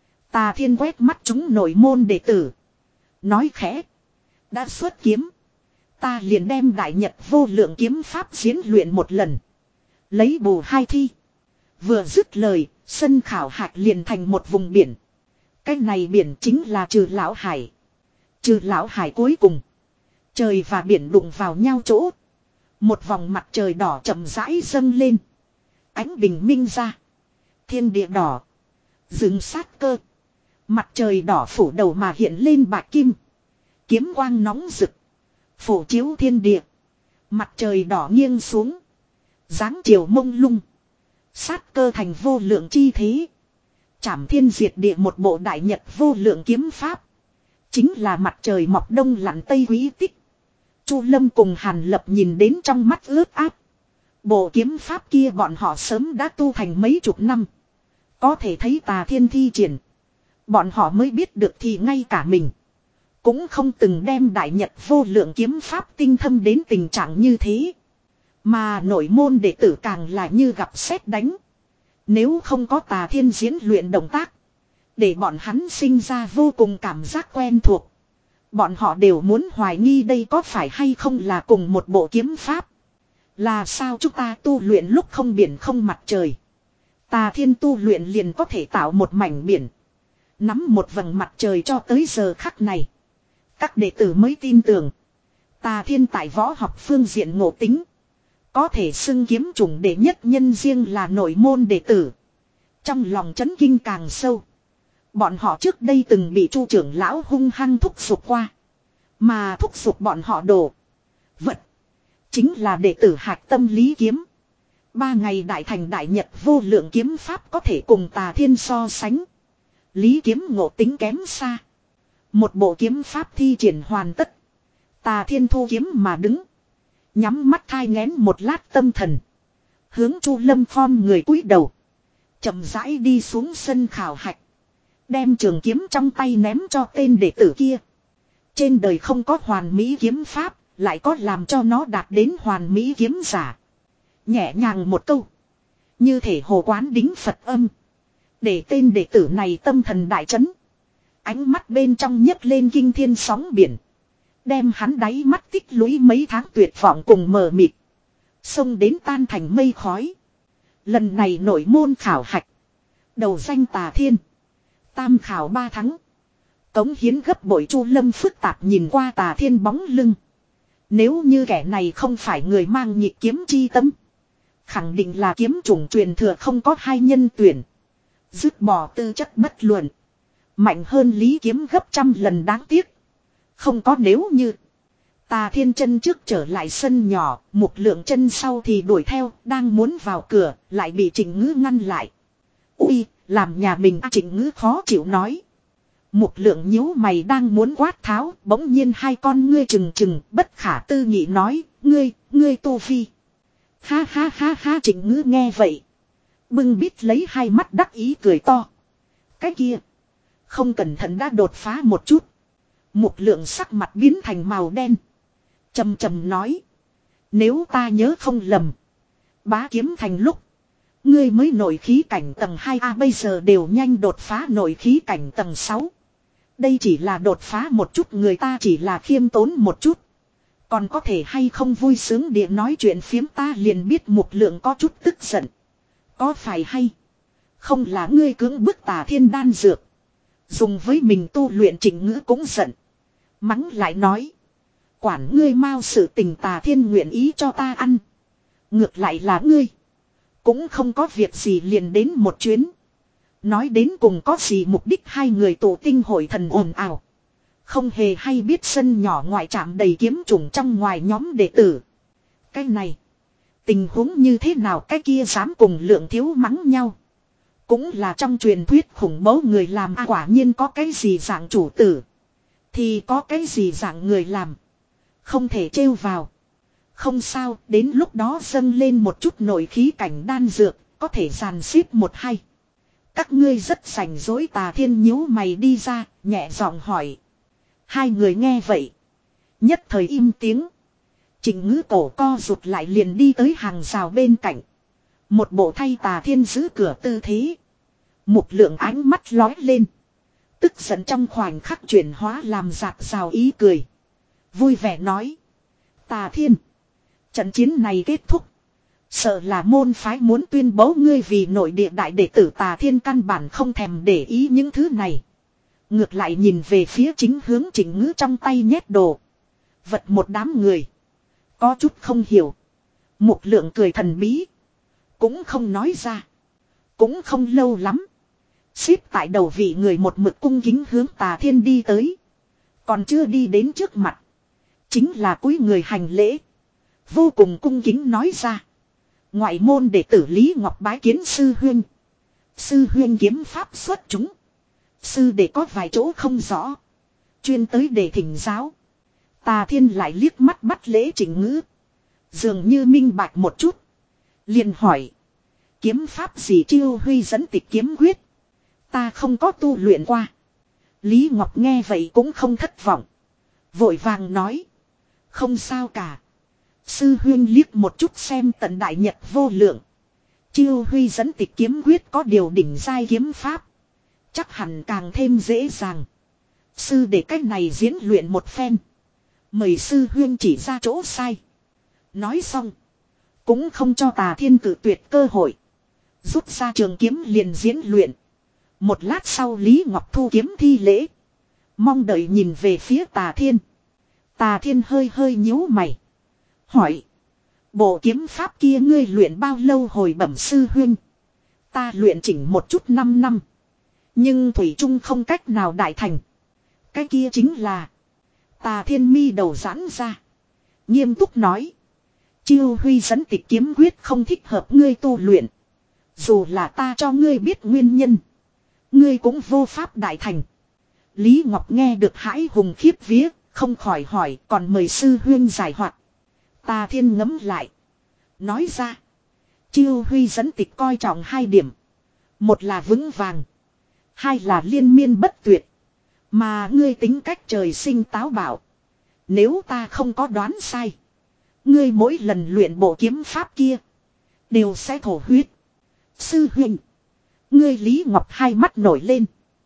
Tà Thiên quét mắt chúng nội môn đệ tử. Nói khẽ. Đã xuất kiếm. Ta liền đem đại nhật vô lượng kiếm pháp diễn luyện một lần. Lấy bù hai thi. Vừa dứt lời, sân khảo hạch liền thành một vùng biển. Cái này biển chính là trừ lão hải. Trừ lão hải cuối cùng. Trời và biển đụng vào nhau chỗ. Một vòng mặt trời đỏ chậm rãi dâng lên. Ánh bình minh ra. Thiên địa đỏ. Dừng sát cơ. Mặt trời đỏ phủ đầu mà hiện lên bạc kim. Kiếm quang nóng rực. Phủ chiếu thiên địa. Mặt trời đỏ nghiêng xuống. Dáng chiều mông lung. Sát cơ thành vô lượng chi thế. Trảm thiên diệt địa một bộ đại nhật vô lượng kiếm pháp. Chính là mặt trời mọc đông lặn tây quý tích. Chu Lâm cùng Hàn Lập nhìn đến trong mắt ướt át. Bộ kiếm pháp kia bọn họ sớm đã tu thành mấy chục năm. Có thể thấy Tà Thiên thi triển. Bọn họ mới biết được thì ngay cả mình. Cũng không từng đem đại nhật vô lượng kiếm pháp tinh thâm đến tình trạng như thế. Mà nội môn đệ tử càng là như gặp sét đánh. Nếu không có Tà Thiên diễn luyện động tác. Để bọn hắn sinh ra vô cùng cảm giác quen thuộc. Bọn họ đều muốn hoài nghi đây có phải hay không là cùng một bộ kiếm pháp. Là sao chúng ta tu luyện lúc không biển không mặt trời. Tà Thiên tu luyện liền có thể tạo một mảnh biển. Nắm một vầng mặt trời cho tới giờ khắc này. Các đệ tử mới tin tưởng. Tà Thiên tại võ học phương diện ngộ tính. Có thể xưng kiếm chủng đệ nhất nhân riêng là nội môn đệ tử. Trong lòng chấn kinh càng sâu. Bọn họ trước đây từng bị Chu trưởng lão hung hăng thúc giục qua. Mà thúc giục bọn họ đồ. Vật. Chính là đệ tử hạch tâm lý kiếm. Ba ngày đại thành đại nhật vô lượng kiếm pháp có thể cùng Tà Thiên so sánh. Lý kiếm ngộ tính kém xa. Một bộ kiếm pháp thi triển hoàn tất. Tà Thiên thu kiếm mà đứng. Nhắm mắt thai nghén một lát tâm thần. Hướng Chu Lâm khom người cúi đầu. Chậm rãi đi xuống sân khảo hạch. Đem trường kiếm trong tay ném cho tên đệ tử kia. Trên đời không có hoàn mỹ kiếm pháp. Lại có làm cho nó đạt đến hoàn mỹ kiếm giả. Nhẹ nhàng một câu. Như thể hồ quán đính Phật âm. Để tên đệ tử này tâm thần đại chấn. Ánh mắt bên trong nhấc lên kinh thiên sóng biển. Đem hắn đáy mắt tích lũy mấy tháng tuyệt vọng cùng mờ mịt. Xông đến tan thành mây khói. Lần này nội môn khảo hạch. Đầu danh Tà Thiên. Tam khảo ba tháng. Cống hiến gấp bội. Chu Lâm phức tạp nhìn qua Tà Thiên bóng lưng. Nếu như kẻ này không phải người mang nhịp kiếm chi tâm. Khẳng định là kiếm chủng truyền thừa không có hai nhân tuyển. Dứt bỏ tư chất bất luận. Mạnh hơn Lý Kiếm gấp trăm lần đáng tiếc. Không có nếu như. Tà Thiên chân trước trở lại sân nhỏ. Mục Lượng chân sau thì đuổi theo. Đang muốn vào cửa. Lại bị Trịnh Ngữ ngăn lại. Ui, làm nhà mình. Trịnh Ngữ khó chịu nói. Mục Lượng nhíu mày đang muốn quát tháo. Bỗng nhiên hai con ngươi trừng trừng. Bất khả tư nghị nói. Ngươi, ngươi tu vi. Ha ha ha ha. Trịnh Ngữ nghe vậy. Bưng bít lấy hai mắt đắc ý cười to. Cái kia. Không cẩn thận đã đột phá một chút. Mục Lượng sắc mặt biến thành màu đen. Trầm trầm nói. Nếu ta nhớ không lầm. Bá kiếm thành lúc. Ngươi mới nội khí cảnh tầng hai A bây giờ đều nhanh đột phá nội khí cảnh tầng sáu. Đây chỉ là đột phá một chút, người ta chỉ là khiêm tốn một chút. Còn có thể hay không vui sướng địa nói chuyện phiếm, ta liền biết Mục Lượng có chút tức giận. Có phải hay? Không là ngươi cưỡng bức Tà Thiên đan dược. Dùng với mình tu luyện. Trịnh Ngữ cũng giận. Mắng lại nói. Quản ngươi mau sự tình, Tà Thiên nguyện ý cho ta ăn. Ngược lại là ngươi. Cũng không có việc gì liền đến một chuyến. Nói đến cùng có gì mục đích, hai người tụ tinh hội thần ồn ào. Không hề hay biết sân nhỏ ngoại trạm đầy kiếm chủng trong ngoài nhóm đệ tử. Cái này. Tình huống như thế nào, cái kia dám cùng Lượng thiếu mắng nhau. Cũng là trong truyền thuyết khủng bố người làm, à, quả nhiên có cái gì dạng chủ tử. Thì có cái gì dạng người làm. Không thể trêu vào. Không sao, đến lúc đó dâng lên một chút nội khí cảnh đan dược, có thể dàn xếp một hay. Các ngươi rất rảnh rỗi. Tà Thiên nhíu mày đi ra, nhẹ giọng hỏi. Hai người nghe vậy. Nhất thời im tiếng. Trịnh Ngữ cổ co rụt lại liền đi tới hàng rào bên cạnh. Một bộ thay Tà Thiên giữ cửa tư thế. Mục Lượng ánh mắt lói lên. Tức giận trong khoảnh khắc chuyển hóa làm dạt rào ý cười. Vui vẻ nói. Tà Thiên. Trận chiến này kết thúc. Sợ là môn phái muốn tuyên bố ngươi vì nội địa đại đệ tử. Tà Thiên căn bản không thèm để ý những thứ này. Ngược lại nhìn về phía chính hướng Trịnh Ngữ trong tay nhét đồ. Vật một đám người. Có chút không hiểu. Mục Lượng cười thần bí. Cũng không nói ra. Cũng không lâu lắm. Xếp tại đầu vị người một mực cung kính hướng Tà Thiên đi tới. Còn chưa đi đến trước mặt. Chính là cúi người hành lễ. Vô cùng cung kính nói ra. Ngoại môn đệ tử Lý Ngọc bái kiến sư huynh. Sư huynh kiếm pháp xuất chúng. Sư đệ có vài chỗ không rõ. Chuyên tới để thỉnh giáo. Tà Thiên lại liếc mắt bắt lễ Trịnh Ngữ. Dường như minh bạch một chút. Liền hỏi. Kiếm pháp gì Chiêu Huy dẫn tịch kiếm quyết. Ta không có tu luyện qua. Lý Ngọc nghe vậy cũng không thất vọng. Vội vàng nói. Không sao cả. Sư huynh liếc một chút xem tận đại nhật vô lượng. Chiêu Huy dẫn tịch kiếm quyết có điều đỉnh giai kiếm pháp. Chắc hẳn càng thêm dễ dàng. Sư để cách này diễn luyện một phen. Mời sư huynh chỉ ra chỗ sai. Nói xong. Cũng không cho Tà Thiên cử tuyệt cơ hội. Rút ra trường kiếm liền diễn luyện. Một lát sau Lý Ngọc thu kiếm thi lễ. Mong đợi nhìn về phía Tà Thiên. Tà Thiên hơi hơi nhíu mày. Hỏi. Bộ kiếm pháp kia ngươi luyện bao lâu hồi bẩm sư huynh. Ta luyện chỉnh một chút năm năm. Nhưng Thủy Trung không cách nào đại thành. Cái kia chính là. Tà Thiên mi đầu giãn ra. Nghiêm túc nói. Chiêu Huy dẫn tịch kiếm quyết không thích hợp ngươi tu luyện. Dù là ta cho ngươi biết nguyên nhân. Ngươi cũng vô pháp đại thành. Lý Ngọc nghe được hãi hùng khiếp vía. Không khỏi hỏi còn mời sư huynh giải hoạt. Tà Thiên ngẫm lại. Nói ra. Chiêu Huy dẫn tịch coi trọng hai điểm. Một là vững vàng. Hai là liên miên bất tuyệt. Mà ngươi tính cách trời sinh táo bạo. Nếu ta không có đoán sai. Ngươi mỗi lần luyện bộ kiếm pháp kia. Đều sẽ thổ huyết. Sư huynh. Ngươi Lý Ngọc hai mắt nổi lên.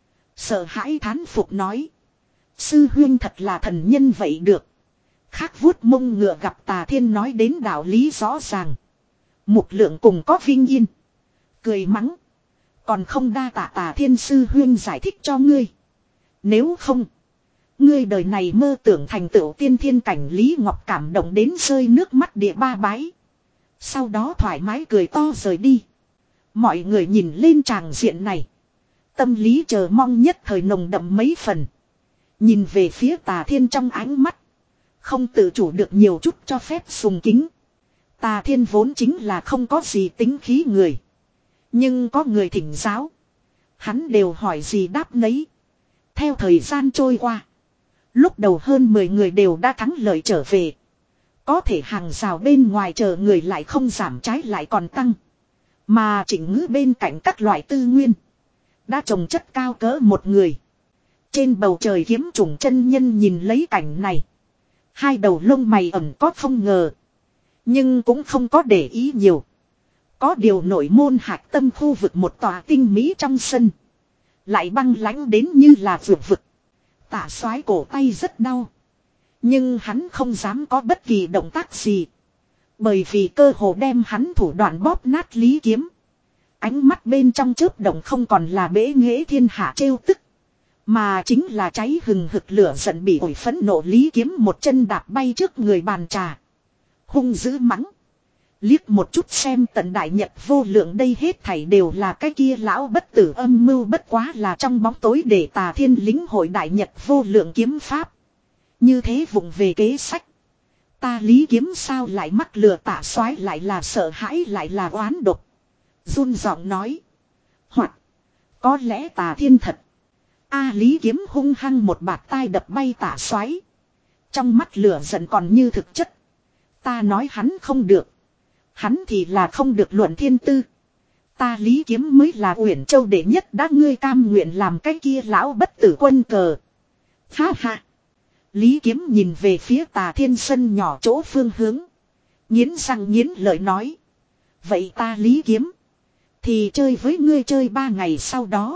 Sợ hãi thán phục nói. Sư huynh thật là thần nhân vậy được. Khác vuốt mông ngựa gặp Tà Thiên nói đến đạo lý rõ ràng. Mục Lượng cùng có vinh yên. Cười mắng. Còn không đa tạ Tà Thiên sư huynh giải thích cho ngươi. Nếu không. Ngươi đời này mơ tưởng thành tựu tiên thiên cảnh. Lý Ngọc cảm động đến rơi nước mắt địa ba bái. Sau đó thoải mái cười to rời đi. Mọi người nhìn lên tràng diện này. Tâm lý chờ mong nhất thời nồng đậm mấy phần. Nhìn về phía Tà Thiên trong ánh mắt. Không tự chủ được nhiều chút cho phép sùng kính. Tà Thiên vốn chính là không có gì tính khí người. Nhưng có người thỉnh giáo. Hắn đều hỏi gì đáp nấy. Theo thời gian trôi qua. Lúc đầu hơn mười người đều đã thắng lợi trở về. Có thể hàng rào bên ngoài chờ người lại không giảm trái lại còn tăng. Mà Trịnh Ngữ bên cạnh các loại tư nguyên. Đã trồng chất cao cỡ một người. Trên bầu trời kiếm trùng chân nhân nhìn lấy cảnh này. Hai đầu lông mày ẩn có không ngờ. Nhưng cũng không có để ý nhiều. Có điều nội môn hạc tâm khu vực một tòa tinh mỹ trong sân. Lại băng lãnh đến như là vượt vực. Tả soái cổ tay rất đau. Nhưng hắn không dám có bất kỳ động tác gì. Bởi vì cơ hồ đem hắn thủ đoạn bóp nát Lý Kiếm. Ánh mắt bên trong chớp động không còn là bế nghệ thiên hạ trêu tức. Mà chính là cháy hừng hực lửa giận bị ổi phẫn nộ Lý Kiếm một chân đạp bay trước người bàn trà. Hung dữ mắng. Liếc một chút xem tận đại nhật vô lượng đây hết thảy đều là cái kia lão bất tử âm mưu bất quá là trong bóng tối để Tà Thiên lính hội đại nhật vô lượng kiếm pháp. Như thế vụng về kế sách. Ta Lý Kiếm sao lại mắc lừa Tả soái lại là sợ hãi lại là oán độc. Run giọng nói. Hoặc. Có lẽ Tà Thiên thật. A Lý Kiếm hung hăng một bạt tai đập bay Tả soái. Trong mắt lửa giận còn như thực chất. Ta nói hắn không được. Hắn thì là không được luận thiên tư. Ta Lý Kiếm mới là Uyển Châu đệ nhất đã ngươi cam nguyện làm cái kia lão bất tử quân cờ. Ha ha. Lý Kiếm nhìn về phía Tà Thiên sân nhỏ chỗ phương hướng. Nghiến răng nghiến lợi nói. Vậy ta Lý Kiếm. Thì chơi với ngươi chơi ba ngày sau đó.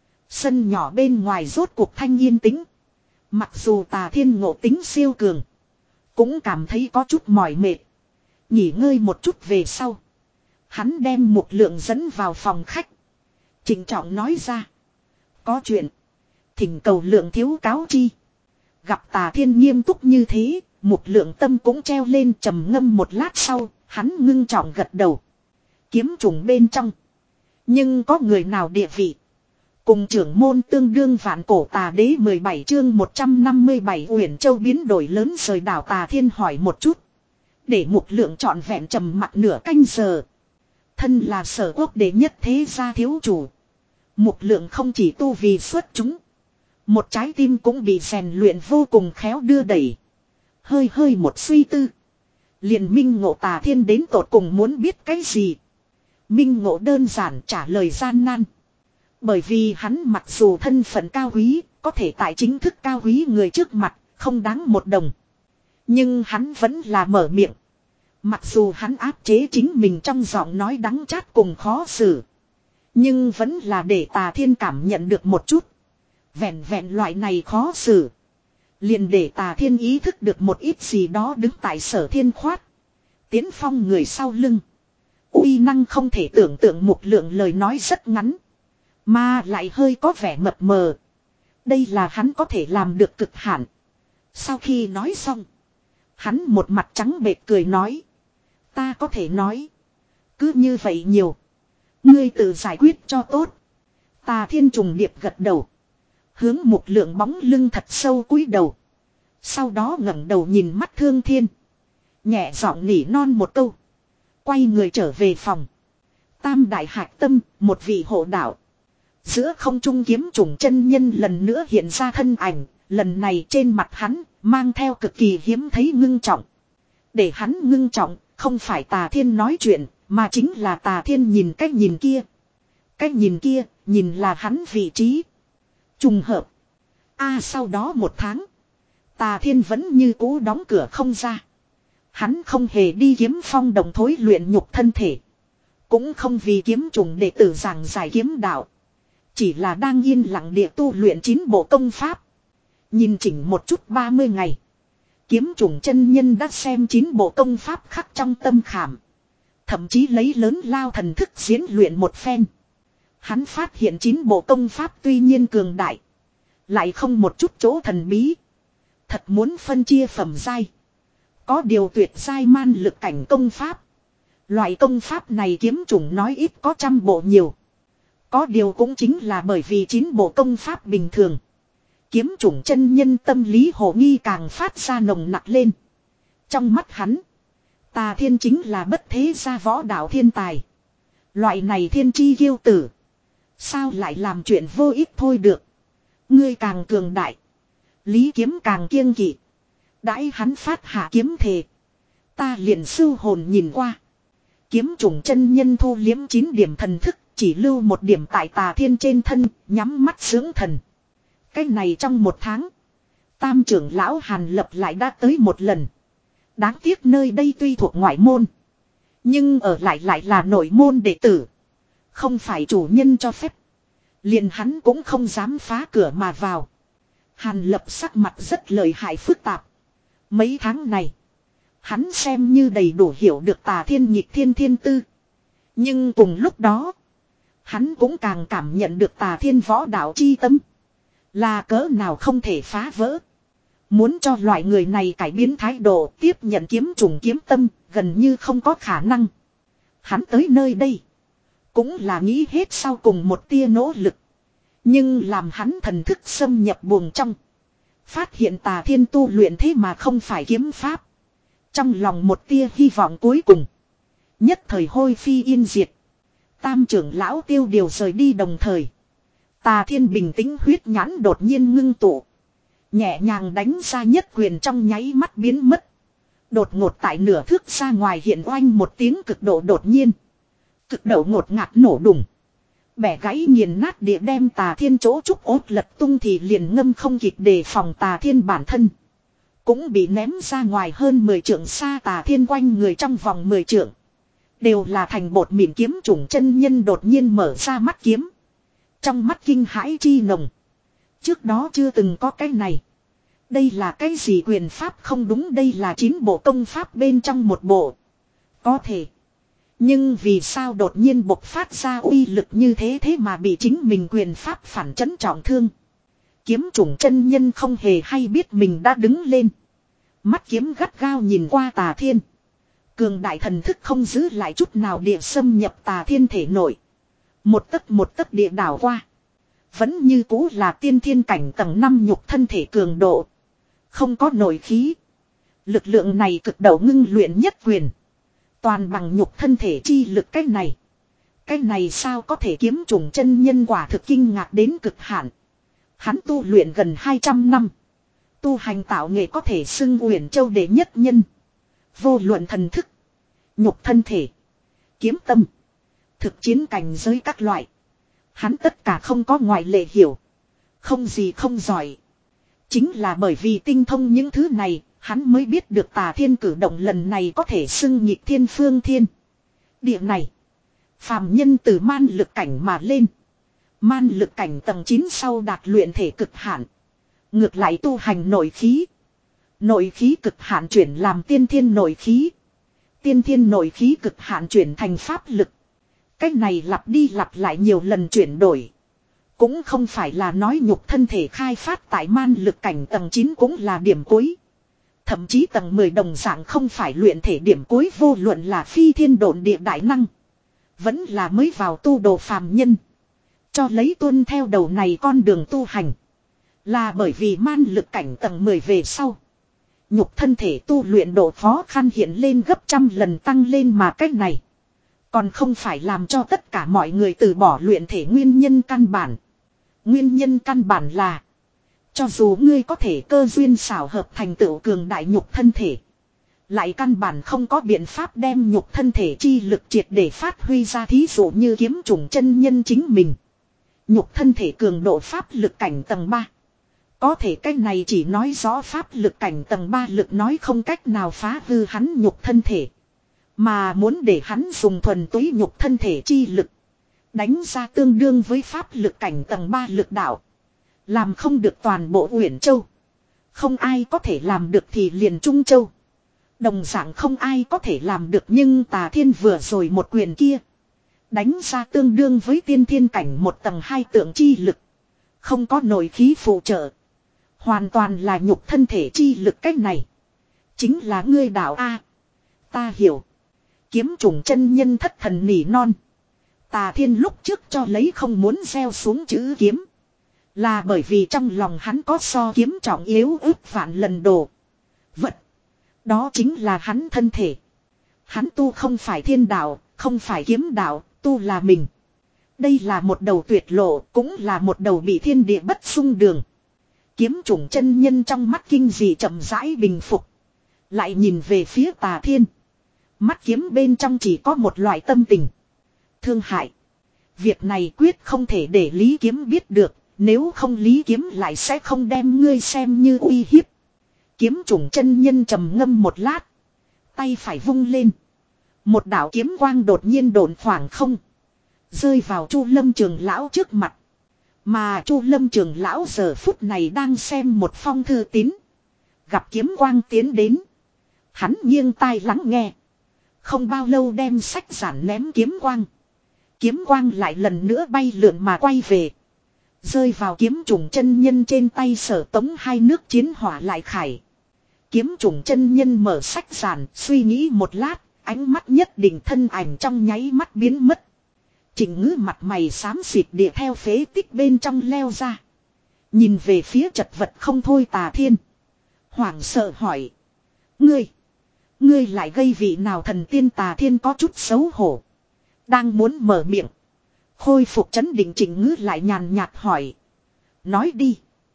Sân nhỏ bên ngoài rốt cuộc thanh yên tĩnh. Mặc dù Tà Thiên ngộ tính siêu cường. Cũng cảm thấy có chút mỏi mệt. Nghỉ ngơi một chút về sau. Hắn đem một lượng dẫn vào phòng khách. Trịnh trọng nói ra. Có chuyện. Thỉnh cầu lượng thiếu cáo chi. Gặp Tà Thiên nghiêm túc như thế, Mục Lượng tâm cũng treo lên trầm ngâm một lát sau, hắn ngưng trọng gật đầu. Kiếm trùng bên trong. Nhưng có người nào địa vị. Cùng trưởng môn tương đương vạn cổ tà đế mười bảy chương một trăm năm mươi bảy Uyển Châu biến đổi lớn rời đảo. Tà Thiên hỏi một chút. Để Mục Lượng trọn vẹn trầm mặt nửa canh giờ. Thân là Sở Quốc đệ nhất thế gia thiếu chủ. Mục Lượng không chỉ tu vì xuất chúng. Một trái tim cũng bị rèn luyện vô cùng khéo đưa đẩy. Hơi hơi một suy tư. Liền minh ngộ Tà Thiên đến tột cùng muốn biết cái gì. Minh ngộ đơn giản trả lời gian nan. Bởi vì hắn mặc dù thân phận cao quý, có thể tại chính thức cao quý người trước mặt, không đáng một đồng. Nhưng hắn vẫn là mở miệng. Mặc dù hắn áp chế chính mình trong giọng nói đắng chát cùng khó xử. Nhưng vẫn là để Tà Thiên cảm nhận được một chút. Vẹn vẹn loại này khó xử. Liền để Tà Thiên ý thức được một ít gì đó đứng tại Sở Thiên khoát. Tiến phong người sau lưng. Uy năng không thể tưởng tượng. Mục Lượng lời nói rất ngắn. Mà lại hơi có vẻ mập mờ. Đây là hắn có thể làm được cực hạn. Sau khi nói xong. Hắn một mặt trắng bệch cười nói. Ta có thể nói. Cứ như vậy nhiều. Ngươi tự giải quyết cho tốt. Tà Thiên trùng điệp gật đầu. Hướng Mục Lượng bóng lưng thật sâu cúi đầu. Sau đó ngẩng đầu nhìn mắt Thương Thiên. Nhẹ giọng nỉ non một câu. Quay người trở về phòng. Tam đại hạc tâm, một vị hộ đạo. Giữa không trung kiếm trùng chân nhân lần nữa hiện ra thân ảnh. Lần này trên mặt hắn, mang theo cực kỳ hiếm thấy ngưng trọng. Để hắn ngưng trọng, không phải Tà Thiên nói chuyện, mà chính là Tà Thiên nhìn cách nhìn kia. Cách nhìn kia, nhìn là hắn vị trí. Trùng hợp. A à, sau đó một tháng. Tà Thiên vẫn như cũ đóng cửa không ra. Hắn không hề đi kiếm phong đồng thối luyện nhục thân thể. Cũng không vì kiếm trùng đệ tử giảng giải kiếm đạo. Chỉ là đang yên lặng địa tu luyện chín bộ công pháp. Nhìn chỉnh một chút ba mươi ngày. Kiếm trùng chân nhân đã xem chín bộ công pháp khắc trong tâm khảm. Thậm chí lấy lớn lao thần thức diễn luyện một phen. Hắn phát hiện chín bộ công pháp tuy nhiên cường đại. Lại không một chút chỗ thần bí. Thật muốn phân chia phẩm giai. Có điều tuyệt giai man lực cảnh công pháp. Loại công pháp này kiếm trùng nói ít có trăm bộ nhiều. Có điều cũng chính là bởi vì chín bộ công pháp bình thường. Kiếm trùng chân nhân tâm lý hồ nghi càng phát ra nồng nặc lên. Trong mắt hắn. Tà Thiên chính là bất thế gia võ đạo thiên tài. Loại này thiên chi kiêu tử. Sao lại làm chuyện vô ích thôi được. Ngươi càng cường đại. Lý kiếm càng kiêng kỵ. Đãi hắn phát hạ kiếm thề. Ta liền sưu hồn nhìn qua. Kiếm trùng chân nhân thu liếm chín điểm thần thức. Chỉ lưu một điểm tại Tà Thiên trên thân. Nhắm mắt dưỡng thần. Cái này trong một tháng. Tam trưởng lão Hàn Lập lại đã tới một lần. Đáng tiếc nơi đây tuy thuộc ngoại môn. Nhưng ở lại lại là nội môn đệ tử. Không phải chủ nhân cho phép. Liền hắn cũng không dám phá cửa mà vào. Hàn Lập sắc mặt rất lợi hại phức tạp. Mấy tháng này. Hắn xem như đầy đủ hiểu được Tà Thiên nhịp thiên thiên tư. Nhưng cùng lúc đó. Hắn cũng càng cảm nhận được Tà Thiên võ đạo chi tâm. Là cỡ nào không thể phá vỡ. Muốn cho loại người này cải biến thái độ tiếp nhận kiếm trùng kiếm tâm gần như không có khả năng. Hắn tới nơi đây. Cũng là nghĩ hết sau cùng một tia nỗ lực. Nhưng làm hắn thần thức xâm nhập buồng trong. Phát hiện Tà Thiên tu luyện thế mà không phải kiếm pháp. Trong lòng một tia hy vọng cuối cùng. Nhất thời hôi phi yên diệt. Tam trưởng lão tiêu điều rời đi đồng thời. Tà Thiên bình tĩnh huyết nhãn đột nhiên ngưng tụ. Nhẹ nhàng đánh ra nhất quyền trong nháy mắt biến mất. Đột ngột tại nửa thước ra ngoài hiện oanh một tiếng cực độ đột nhiên. Cực độ ngột ngạt nổ đùng. Bẻ gãy nghiền nát địa đem Tà Thiên chỗ trúc ốt lật tung thì liền ngâm không kịp đề phòng Tà Thiên bản thân. Cũng bị ném ra ngoài hơn mười trượng xa. Tà Thiên quanh người trong vòng mười trượng. Đều là thành bột mịn. Kiếm trùng chân nhân đột nhiên mở ra mắt kiếm. Trong mắt kinh hãi chi nồng. Trước đó chưa từng có cái này. Đây là cái gì quyền pháp không đúng, đây là chín bộ công pháp bên trong một bộ. Có thể. Nhưng vì sao đột nhiên bộc phát ra uy lực như thế thế mà bị chính mình quyền pháp phản chấn trọng thương. Kiếm chủng chân nhân không hề hay biết mình đã đứng lên. Mắt kiếm gắt gao nhìn qua Tà Thiên. Cường đại thần thức không giữ lại chút nào địa xâm nhập Tà Thiên thể nội. Một tấc một tấc địa đảo qua. Vẫn như cũ là tiên thiên cảnh tầng năm nhục thân thể cường độ. Không có nội khí. Lực lượng này cực đầu ngưng luyện nhất quyền. Toàn bằng nhục thân thể chi lực cái này. Cái này sao có thể kiếm chủng chân nhân quả thực kinh ngạc đến cực hạn. Hắn tu luyện gần hai trăm năm. Tu hành tạo nghệ có thể xưng Uyển Châu đệ nhất nhân. Vô luận thần thức. Nhục thân thể. Kiếm tâm. Thực chiến cảnh giới các loại. Hắn tất cả không có ngoại lệ hiểu. Không gì không giỏi. Chính là bởi vì tinh thông những thứ này. Hắn mới biết được Tà Thiên cử động lần này có thể xưng nhịp thiên phương thiên. Địa này. Phàm nhân từ man lực cảnh mà lên. Man lực cảnh tầng chín sau đạt luyện thể cực hạn. Ngược lại tu hành nội khí. Nội khí cực hạn chuyển làm tiên thiên nội khí. Tiên thiên nội khí cực hạn chuyển thành pháp lực. Cách này lặp đi lặp lại nhiều lần chuyển đổi. Cũng không phải là nói nhục thân thể khai phát tại man lực cảnh tầng chín cũng là điểm cuối. Thậm chí tầng mười đồng dạng không phải luyện thể điểm cuối, vô luận là phi thiên độn địa đại năng. Vẫn là mới vào tu đồ phàm nhân. Cho lấy tuân theo đầu này con đường tu hành. Là bởi vì man lực cảnh tầng mười về sau. Nhục thân thể tu luyện độ khó khăn hiện lên gấp trăm lần tăng lên, mà cách này. Còn không phải làm cho tất cả mọi người từ bỏ luyện thể nguyên nhân căn bản. Nguyên nhân căn bản là. Cho dù ngươi có thể cơ duyên xảo hợp thành tựu cường đại nhục thân thể. Lại căn bản không có biện pháp đem nhục thân thể chi lực triệt để phát huy ra, thí dụ như kiếm chủng chân nhân chính mình. Nhục thân thể cường độ pháp lực cảnh tầng ba. Có thể cái này chỉ nói rõ pháp lực cảnh tầng ba lực nói không cách nào phá hư hắn nhục thân thể. Mà muốn để hắn dùng thuần túy nhục thân thể chi lực. Đánh ra tương đương với pháp lực cảnh tầng ba lực đạo. Làm không được toàn bộ Uyển Châu. Không ai có thể làm được thì liền Trung Châu. Đồng dạng không ai có thể làm được, nhưng Tà Thiên vừa rồi một quyền kia. Đánh ra tương đương với tiên thiên cảnh một tầng hai tượng chi lực. Không có nội khí phụ trợ. Hoàn toàn là nhục thân thể chi lực, cách này. Chính là ngươi đạo A. Ta hiểu. Kiếm chủng chân nhân thất thần nỉ non. Tà Thiên lúc trước cho lấy không muốn gieo xuống chữ kiếm. Là bởi vì trong lòng hắn có so kiếm trọng yếu ước vạn lần đồ. Vật. Đó chính là hắn thân thể. Hắn tu không phải thiên đạo, không phải kiếm đạo, tu là mình. Đây là một đầu tuyệt lộ, cũng là một đầu bị thiên địa bất xung đường. Kiếm chủng chân nhân trong mắt kinh dị chậm rãi bình phục. Lại nhìn về phía Tà Thiên. Mắt kiếm bên trong chỉ có một loại tâm tình. Thương hại. Việc này quyết không thể để Lý Kiếm biết được. Nếu không Lý Kiếm lại sẽ không đem ngươi xem như uy hiếp. Kiếm chủng chân nhân trầm ngâm một lát. Tay phải vung lên. Một đạo kiếm quang đột nhiên độn khoảng không. Rơi vào Chu Lâm Trường lão trước mặt. Mà Chu Lâm Trường lão giờ phút này đang xem một phong thư tín. Gặp kiếm quang tiến đến. Hắn nghiêng tai lắng nghe. Không bao lâu đem sách giản ném kiếm quang. Kiếm quang lại lần nữa bay lượn mà quay về. Rơi vào kiếm chủng chân nhân trên tay, Sở Tống hai nước chiến hỏa lại khải. Kiếm chủng chân nhân mở sách giản, suy nghĩ một lát, ánh mắt nhất định thân ảnh trong nháy mắt biến mất. Trịnh Ngữ mặt mày xám xịt địa theo phế tích bên trong leo ra. Nhìn về phía chật vật không thôi Tà Thiên. Hoảng sợ hỏi. Ngươi, ngươi lại gây vị nào thần tiên? Tà Thiên có chút xấu hổ. Đang muốn mở miệng. Khôi phục trấn định Trịnh Ngữ lại nhàn nhạt hỏi. Nói đi.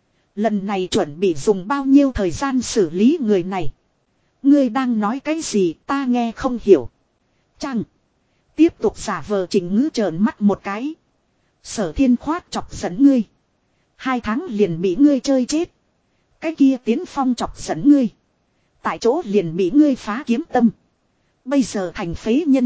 Lần này chuẩn bị dùng bao nhiêu thời gian xử lý người này? Ngươi đang nói cái gì ta nghe không hiểu. Chăng. Tiếp tục giả vờ. Trịnh Ngữ trợn mắt một cái. Sở Thiên khoát chọc giận ngươi. Hai tháng liền bị ngươi chơi chết. Cái kia Tiến Phong chọc giận ngươi. Tại chỗ liền bị ngươi phá kiếm tâm. Bây giờ thành phế nhân.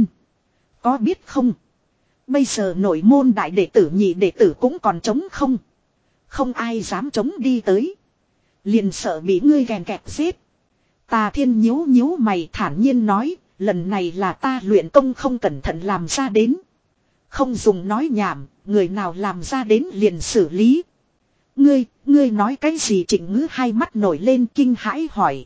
Có biết không? Bây giờ nội môn đại đệ tử nhị đệ tử cũng còn chống không. Không ai dám chống đi tới. Liền sợ bị ngươi gèn kẹt giết. Tà Thiên nhíu nhíu mày thản nhiên nói. Lần này là ta luyện công không cẩn thận làm ra đến. Không dùng nói nhảm. Người nào làm ra đến liền xử lý. Ngươi, ngươi nói cái gì? Trịnh Ngữ hai mắt nổi lên kinh hãi hỏi.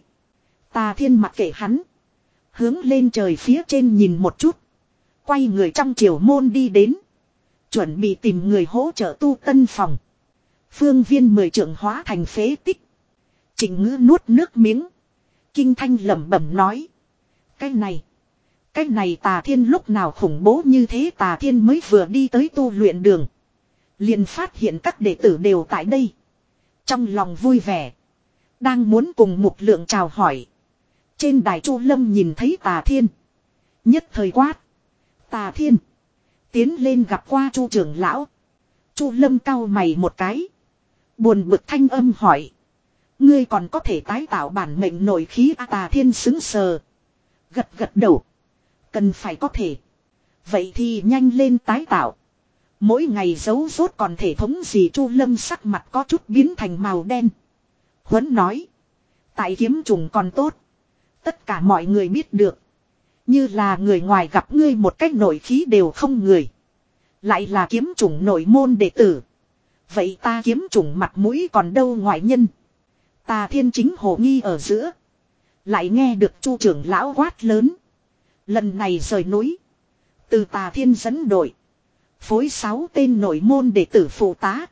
Tà Thiên mặc kệ hắn. Hướng lên trời phía trên nhìn một chút. Quay người trong triều môn đi đến. Chuẩn bị tìm người hỗ trợ tu tân phòng. Phương viên mười trượng hóa thành phế tích. Trịnh Ngữ nuốt nước miếng. Kinh thanh lẩm bẩm nói. Cái này. Cái này Tà Thiên lúc nào khủng bố như thế? Tà Thiên mới vừa đi tới tu luyện đường. Liền phát hiện các đệ tử đều tại đây. Trong lòng vui vẻ. Đang muốn cùng Mục Lượng chào hỏi. Trên đài Chu Lâm nhìn thấy Tà Thiên. Nhất thời quát. Tà Thiên. Tiến lên gặp qua Chu trưởng lão. Chu Lâm cau mày một cái. Buồn bực thanh âm hỏi. Ngươi còn có thể tái tạo bản mệnh nội khí? À, Tà Thiên xứng sờ. Gật gật đầu. Cần phải có thể. Vậy thì nhanh lên tái tạo. Mỗi ngày giấu rốt còn thể thống gì? Chu Lâm sắc mặt có chút biến thành màu đen. Huấn nói. Tại kiếm trùng còn tốt. Tất cả mọi người biết được. Như là người ngoài gặp ngươi một cách nội khí đều không người. Lại là kiếm trùng nội môn đệ tử. Vậy ta kiếm trùng mặt mũi còn đâu ngoại nhân? Tà Thiên chính hồ nghi ở giữa. Lại nghe được Chu trưởng lão quát lớn. Lần này rời núi. Từ Tà Thiên dẫn đội. Phối sáu tên nội môn đệ tử phụ tá.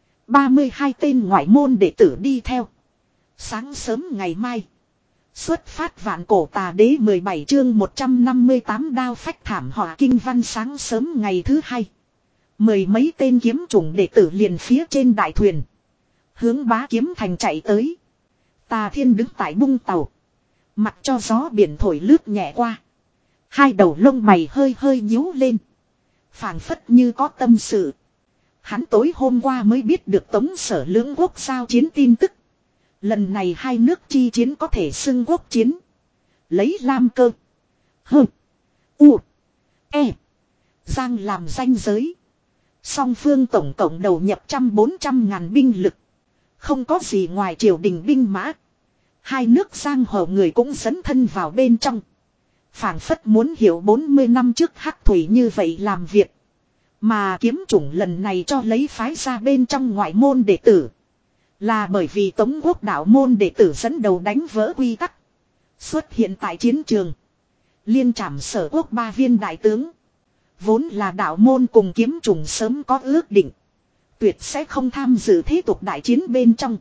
ba mươi hai tên ngoại môn đệ tử đi theo. Sáng sớm ngày mai. Xuất phát Vạn Cổ Tà Đế mười bảy chương một trăm năm mươi tám đao phách thảm họa kinh văn. Sáng sớm ngày thứ hai. Mười mấy tên kiếm chủng đệ tử liền phía trên đại thuyền. Hướng Bá Kiếm Thành chạy tới. Tà Thiên đứng tại bung tàu. Mặc cho gió biển thổi lướt nhẹ qua. Hai đầu lông mày hơi hơi nhíu lên. Phảng phất như có tâm sự. Hắn tối hôm qua mới biết được Tống Sở lưỡng quốc giao chiến tin tức. Lần này hai nước chi chiến có thể xưng quốc chiến. Lấy Lam Cơ. Hơ. U. E. Giang làm ranh giới. Song phương tổng cộng đầu nhập trăm bốn trăm ngàn binh lực. Không có gì ngoài triều đình binh mã. Hai nước giang hồ người cũng dẫn thân vào bên trong. Phảng phất muốn hiểu bốn mươi năm trước Hắc Thủy như vậy làm việc. Mà kiếm chủng lần này cho lấy phái ra bên trong ngoại môn đệ tử. Là bởi vì Tống Quốc đạo môn đệ tử dẫn đầu đánh vỡ quy tắc. Xuất hiện tại chiến trường. Liên trảm Sở Quốc ba viên đại tướng. Vốn là đạo môn cùng kiếm chủng sớm có ước định. Tuyệt sẽ không tham dự thế tục đại chiến bên trong.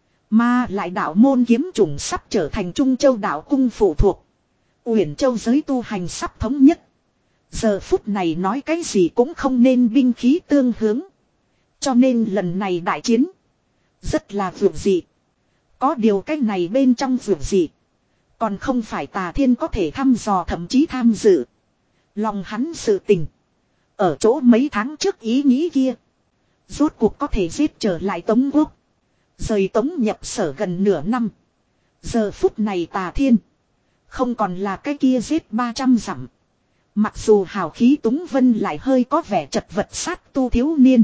Mà lại đạo môn kiếm chủng sắp trở thành Trung Châu đạo cung phụ thuộc. Uyển Châu giới tu hành sắp thống nhất. Giờ phút này nói cái gì cũng không nên binh khí tương hướng. Cho nên lần này đại chiến. Rất là vượt dị. Có điều cái này bên trong vượt dị. Còn không phải Tà Thiên có thể thăm dò thậm chí tham dự. Lòng hắn sự tình. Ở chỗ mấy tháng trước ý nghĩ kia. Rốt cuộc có thể giết trở lại Tống Quốc. Rời Tống nhập Sở gần nửa năm. Giờ phút này Tà Thiên. Không còn là cái kia giết ba trăm dặm. Mặc dù hào khí túng vân lại hơi có vẻ chật vật sát tu thiếu niên.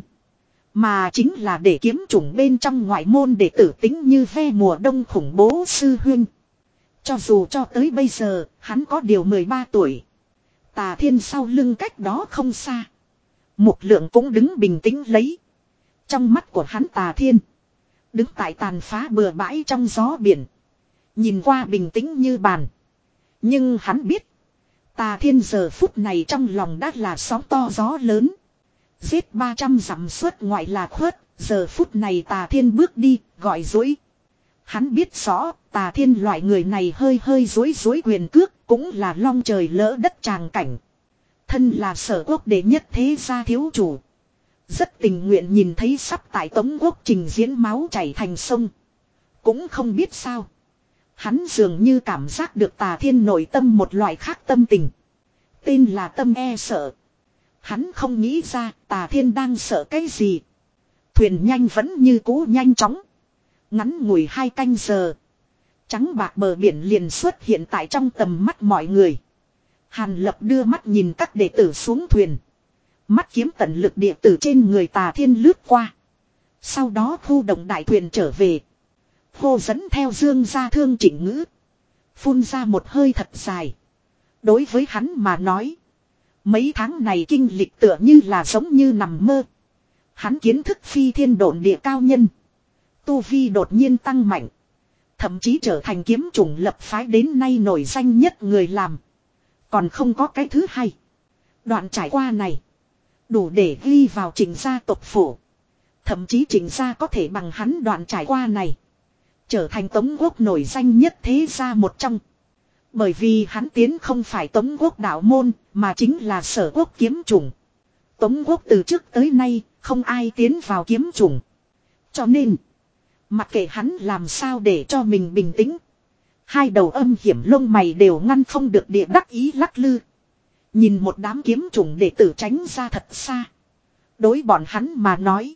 Mà chính là để kiếm chủng bên trong ngoại môn để tử tính như ve mùa đông khủng bố sư huynh. Cho dù cho tới bây giờ, hắn có điều mười ba tuổi. Tà Thiên sau lưng cách đó không xa. Mục Lượng cũng đứng bình tĩnh lấy. Trong mắt của hắn Tà Thiên. Đứng tại tàn phá bừa bãi trong gió biển. Nhìn qua bình tĩnh như bàn. Nhưng hắn biết. Tà Thiên giờ phút này trong lòng đã là sóng to gió lớn. Giết ba trăm dặm xuất ngoại là khuất. Giờ phút này Tà Thiên bước đi, gọi dối. Hắn biết rõ, Tà Thiên loại người này hơi hơi dối dối quyền cước, cũng là long trời lỡ đất tràng cảnh. Thân là Sở Quốc đệ nhất thế gia thiếu chủ. Rất tình nguyện nhìn thấy sắp tại Tống Quốc trình diễn máu chảy thành sông. Cũng không biết sao. Hắn dường như cảm giác được Tà Thiên nội tâm một loại khác tâm tình. Tên là tâm e sợ. Hắn không nghĩ ra Tà Thiên đang sợ cái gì. Thuyền nhanh vẫn như cũ nhanh chóng. Ngắn ngủi hai canh giờ. Trắng bạc bờ biển liền xuất hiện tại trong tầm mắt mọi người. Hàn Lập đưa mắt nhìn các đệ tử xuống thuyền. Mắt kiếm tận lực địa tử trên người Tà Thiên lướt qua. Sau đó thu động đại thuyền trở về. Hô dẫn theo dương ra thương Trịnh Ngữ. Phun ra một hơi thật dài. Đối với hắn mà nói. Mấy tháng này kinh lịch tựa như là giống như nằm mơ. Hắn kiến thức phi thiên độn địa cao nhân. Tu vi đột nhiên tăng mạnh. Thậm chí trở thành kiếm chủng lập phái đến nay nổi danh nhất người làm. Còn không có cái thứ hai. Đoạn trải qua này. Đủ để ghi vào Trịnh gia tộc phủ. Thậm chí Trịnh gia có thể bằng hắn đoạn trải qua này. Trở thành Tống Quốc nổi danh nhất thế gia một trong. Bởi vì hắn tiến không phải Tống Quốc đạo môn, mà chính là Sở Quốc kiếm chủng. Tống Quốc từ trước tới nay, không ai tiến vào kiếm chủng. Cho nên, mặc kệ hắn làm sao để cho mình bình tĩnh. Hai đầu âm hiểm lông mày đều ngăn không được địa đắc ý lắc lư. Nhìn một đám kiếm chủng đệ tử tránh ra thật xa. Đối bọn hắn mà nói.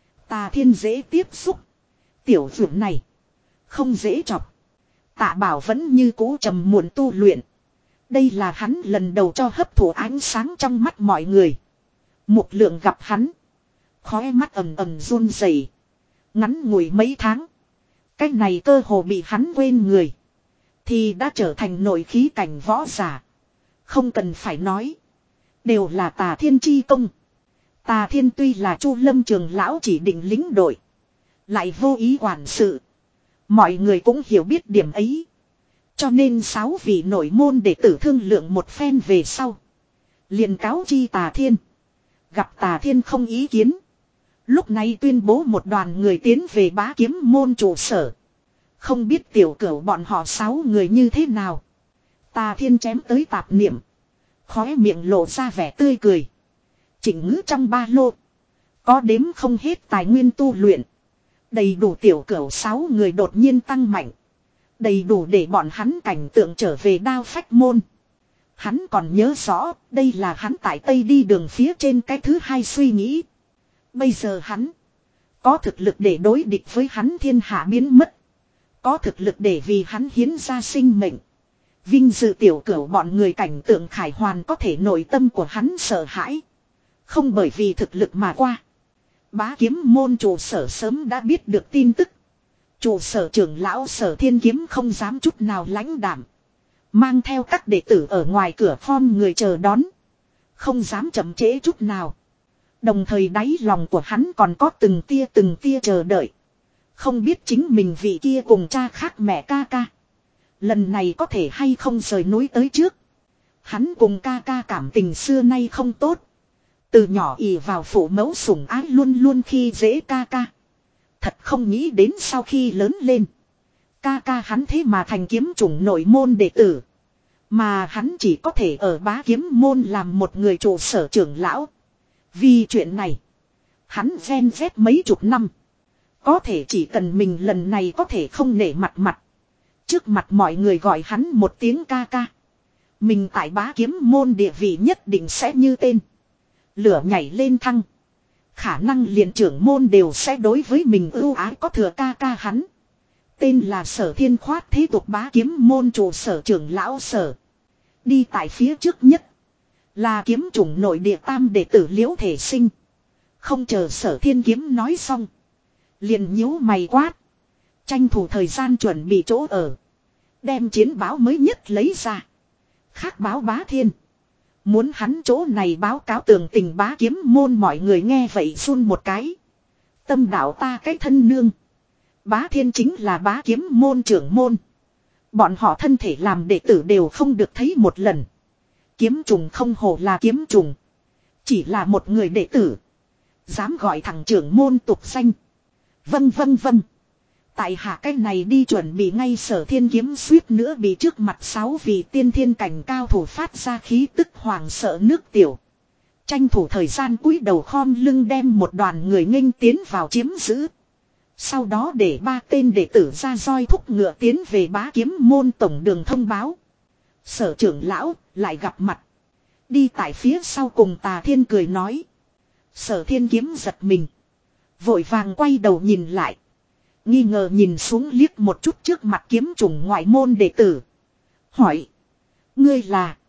Tà Thiên dễ tiếp xúc. Tiểu dưỡng này. Không dễ chọc. Tạ Bảo vẫn như cũ trầm muộn tu luyện. Đây là hắn lần đầu cho hấp thụ ánh sáng trong mắt mọi người. Mục Lượng gặp hắn. Khóe mắt ầm ầm run rẩy. Ngắn ngủi mấy tháng. Cái này cơ hồ bị hắn quên người. Thì đã trở thành nội khí cảnh võ giả. Không cần phải nói. Đều là Tà Thiên chi công. Tà Thiên tuy là Chu Lâm trường lão chỉ định lính đội. Lại vô ý quản sự. Mọi người cũng hiểu biết điểm ấy. Cho nên sáu vị nội môn đệ tử thương lượng một phen về sau. Liền cáo chi Tà Thiên. Gặp Tà Thiên không ý kiến. Lúc này tuyên bố một đoàn người tiến về Bá Kiếm môn trụ sở. Không biết tiểu cửu bọn họ sáu người như thế nào. Tà Thiên chém tới tạp niệm. Khóe miệng lộ ra vẻ tươi cười. Chỉnh ngữ trong ba lô. Có đếm không hết tài nguyên tu luyện. Đầy đủ tiểu cửu sáu người đột nhiên tăng mạnh. Đầy đủ để bọn hắn cảnh tượng trở về đao phách môn. Hắn còn nhớ rõ, đây là hắn tại Tây đi đường phía trên cái thứ hai suy nghĩ. Bây giờ hắn có thực lực để đối địch với hắn thiên hạ biến mất. Có thực lực để vì hắn hiến ra sinh mệnh. Vinh dự tiểu cửu bọn người cảnh tượng khải hoàn có thể nội tâm của hắn sợ hãi. Không bởi vì thực lực mà qua. Bá Kiếm môn trụ sở sớm đã biết được tin tức. Trụ sở trưởng lão Sở Thiên Kiếm không dám chút nào lãnh đảm. Mang theo các đệ tử ở ngoài cửa form người chờ đón. Không dám chậm trễ chút nào. Đồng thời đáy lòng của hắn còn có từng tia từng tia chờ đợi. Không biết chính mình vị kia cùng cha khác mẹ ca ca. Lần này có thể hay không rời núi tới trước. Hắn cùng ca ca cảm tình xưa nay không tốt. Từ nhỏ ì vào phụ mẫu sủng ái luôn luôn khi dễ ca ca. Thật không nghĩ đến sau khi lớn lên. Ca ca hắn thế mà thành kiếm chủng nội môn đệ tử. Mà hắn chỉ có thể ở Bá Kiếm môn làm một người trụ sở trưởng lão. Vì chuyện này. Hắn ven vét mấy chục năm. Có thể chỉ cần mình lần này có thể không nể mặt mặt. Trước mặt mọi người gọi hắn một tiếng ca ca. Mình tại Bá Kiếm môn địa vị nhất định sẽ như tên. Lửa nhảy lên thăng. Khả năng liền trưởng môn đều sẽ đối với mình ưu ái có thừa ca ca hắn. Tên là Sở Thiên khoát thế tục Bá Kiếm môn trụ sở trưởng lão Sở. Đi tại phía trước nhất. Là kiếm chủng nội địa tam đệ tử Liễu Thể Sinh. Không chờ Sở Thiên Kiếm nói xong. Liền nhíu mày quát. Tranh thủ thời gian chuẩn bị chỗ ở. Đem chiến báo mới nhất lấy ra. Khác báo Bá Thiên. Muốn hắn chỗ này báo cáo tường tình Bá Kiếm môn mọi người nghe vậy run một cái. Tâm đạo ta cái thân nương. Bá Thiên chính là Bá Kiếm môn trưởng môn. Bọn họ thân thể làm đệ tử đều không được thấy một lần. Kiếm trùng không hổ là kiếm trùng. Chỉ là một người đệ tử. Dám gọi thằng trưởng môn tục danh. Vâng vâng vâng. Tại hạ cái này đi chuẩn bị ngay Sở Thiên Kiếm suýt nữa bị trước mặt sáu vị tiên thiên cảnh cao thủ phát ra khí tức hoàng sợ nước tiểu. Tranh thủ thời gian cúi đầu khom lưng đem một đoàn người nghênh tiến vào chiếm giữ. Sau đó để ba tên đệ tử ra roi thúc ngựa tiến về Bá Kiếm môn tổng đường thông báo. Sở trưởng lão lại gặp mặt. Đi tại phía sau cùng Tà Thiên cười nói. Sở Thiên Kiếm giật mình. Vội vàng quay đầu nhìn lại. Nghi ngờ nhìn xuống liếc một chút trước mặt kiếm chủng ngoại môn đệ tử. Hỏi. Ngươi là.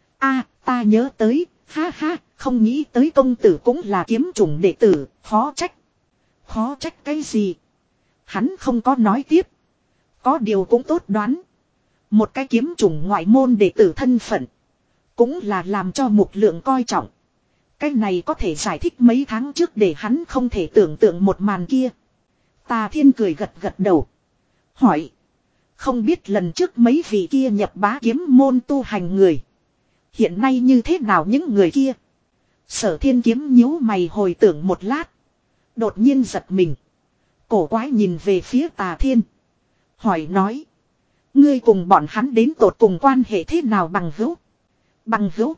A ta nhớ tới. Ha ha. Không nghĩ tới công tử cũng là kiếm chủng đệ tử. Khó trách. Khó trách cái gì. Hắn không có nói tiếp. Có điều cũng tốt đoán. Một cái kiếm chủng ngoại môn đệ tử thân phận. Cũng là làm cho Mục Lượng coi trọng. Cái này có thể giải thích mấy tháng trước để hắn không thể tưởng tượng một màn kia. Tà Thiên cười gật gật đầu. Hỏi. Không biết lần trước mấy vị kia nhập bá kiếm môn tu hành người. Hiện nay như thế nào những người kia? Sở Thiên Kiếm nhíu mày hồi tưởng một lát. Đột nhiên giật mình. Cổ quái nhìn về phía Tà Thiên. Hỏi nói. Ngươi cùng bọn hắn đến tột cùng quan hệ thế nào bằng hữu? Bằng hữu.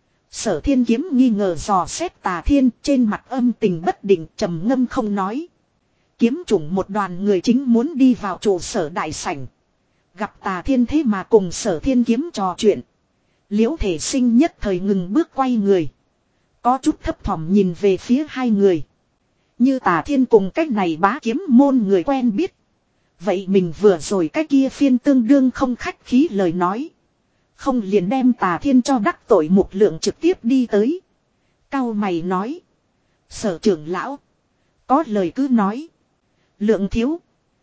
Sở Thiên Kiếm nghi ngờ dò xét Tà Thiên, trên mặt âm tình bất định, trầm ngâm không nói. Kiếm chủng một đoàn người chính muốn đi vào trụ sở đại sảnh. Gặp Tà Thiên thế mà cùng Sở Thiên Kiếm trò chuyện. Liễu Thể Sinh nhất thời ngừng bước quay người. Có chút thấp thỏm nhìn về phía hai người. Như Tà Thiên cùng cách này bá kiếm môn người quen biết. Vậy mình vừa rồi cái kia phiên tương đương không khách khí lời nói. Không liền đem Tà Thiên cho đắc tội một lượng trực tiếp đi tới. Cao mày nói. Sở trưởng lão. Có lời cứ nói. Lượng thiếu.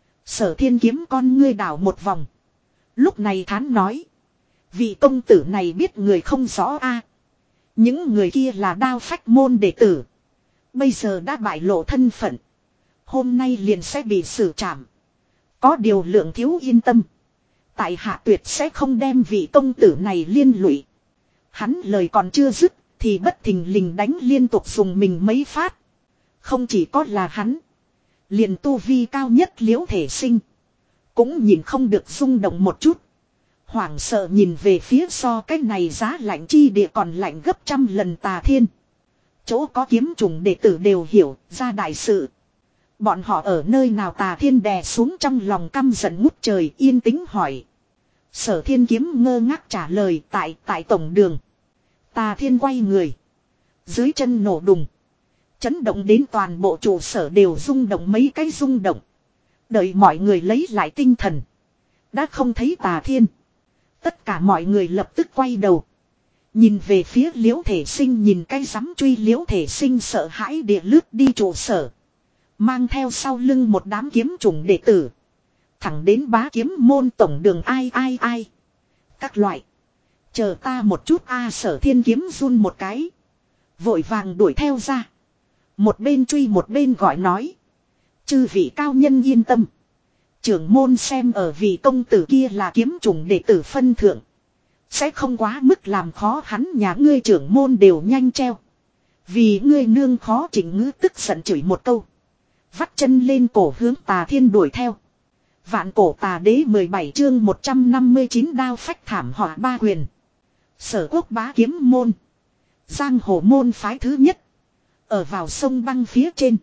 Sở Thiên Kiếm con ngươi đảo một vòng. Lúc này thán nói. Vị công tử này biết người không rõ a. Những người kia là đao phách môn đệ tử. Bây giờ đã bại lộ thân phận. Hôm nay liền sẽ bị xử trảm. Có điều lượng thiếu yên tâm. Tại hạ tuyệt sẽ không đem vị công tử này liên lụy. Hắn lời còn chưa dứt. Thì bất thình lình đánh liên tục dùng mình mấy phát. Không chỉ có là hắn. Liền tu vi cao nhất Liễu Thể Sinh. Cũng nhìn không được rung động một chút. Hoảng sợ nhìn về phía so cái này giá lạnh chi địa còn lạnh gấp trăm lần Tà Thiên. Chỗ có kiếm trùng đệ tử đều hiểu ra đại sự. Bọn họ ở nơi nào? Tà Thiên đè xuống trong lòng căm giận ngút trời, yên tĩnh hỏi. Sở Thiên Kiếm ngơ ngác trả lời. Tại tại tổng đường. Tà Thiên quay người. Dưới chân nổ đùng. Chấn động đến toàn bộ trụ sở đều rung động mấy cái rung động. Đợi mọi người lấy lại tinh thần. Đã không thấy Tà Thiên. Tất cả mọi người lập tức quay đầu. Nhìn về phía Liễu Thể Sinh, nhìn cái rắm truy. Liễu Thể Sinh sợ hãi địa lướt đi trụ sở. Mang theo sau lưng một đám kiếm chủng đệ tử. Thẳng đến bá kiếm môn tổng đường. Ai ai ai. Các loại. Chờ ta một chút a. Sở Thiên Kiếm run một cái. Vội vàng đuổi theo ra. Một bên truy một bên gọi nói. Chư vị cao nhân yên tâm. Trưởng môn xem ở vị công tử kia là kiếm chủng đệ tử phân thượng. Sẽ không quá mức làm khó hắn. Nhà ngươi trưởng môn đều nhanh treo. Vì ngươi nương khó chỉnh ngữ tức giận chửi một câu. Vắt chân lên cổ hướng Tà Thiên đuổi theo. Vạn cổ tà đế mười bảy chương một trăm năm mươi chín đao phách thảm họa ba huyền. Sở Quốc bá kiếm môn. Giang hồ môn phái thứ nhất. Ở vào sông băng phía trên.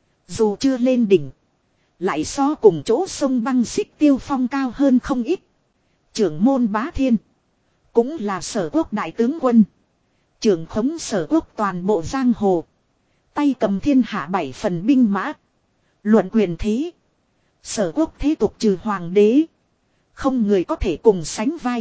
Dù chưa lên đỉnh. Lại so cùng chỗ sông băng Xích Tiêu Phong cao hơn không ít. Trưởng môn Bá Thiên. Cũng là Sở Quốc đại tướng quân. Trưởng khống Sở Quốc toàn bộ giang hồ. Tay cầm thiên hạ bảy phần binh mã. Luận quyền thế. Sở Quốc thế tục trừ hoàng đế. Không người có thể cùng sánh vai.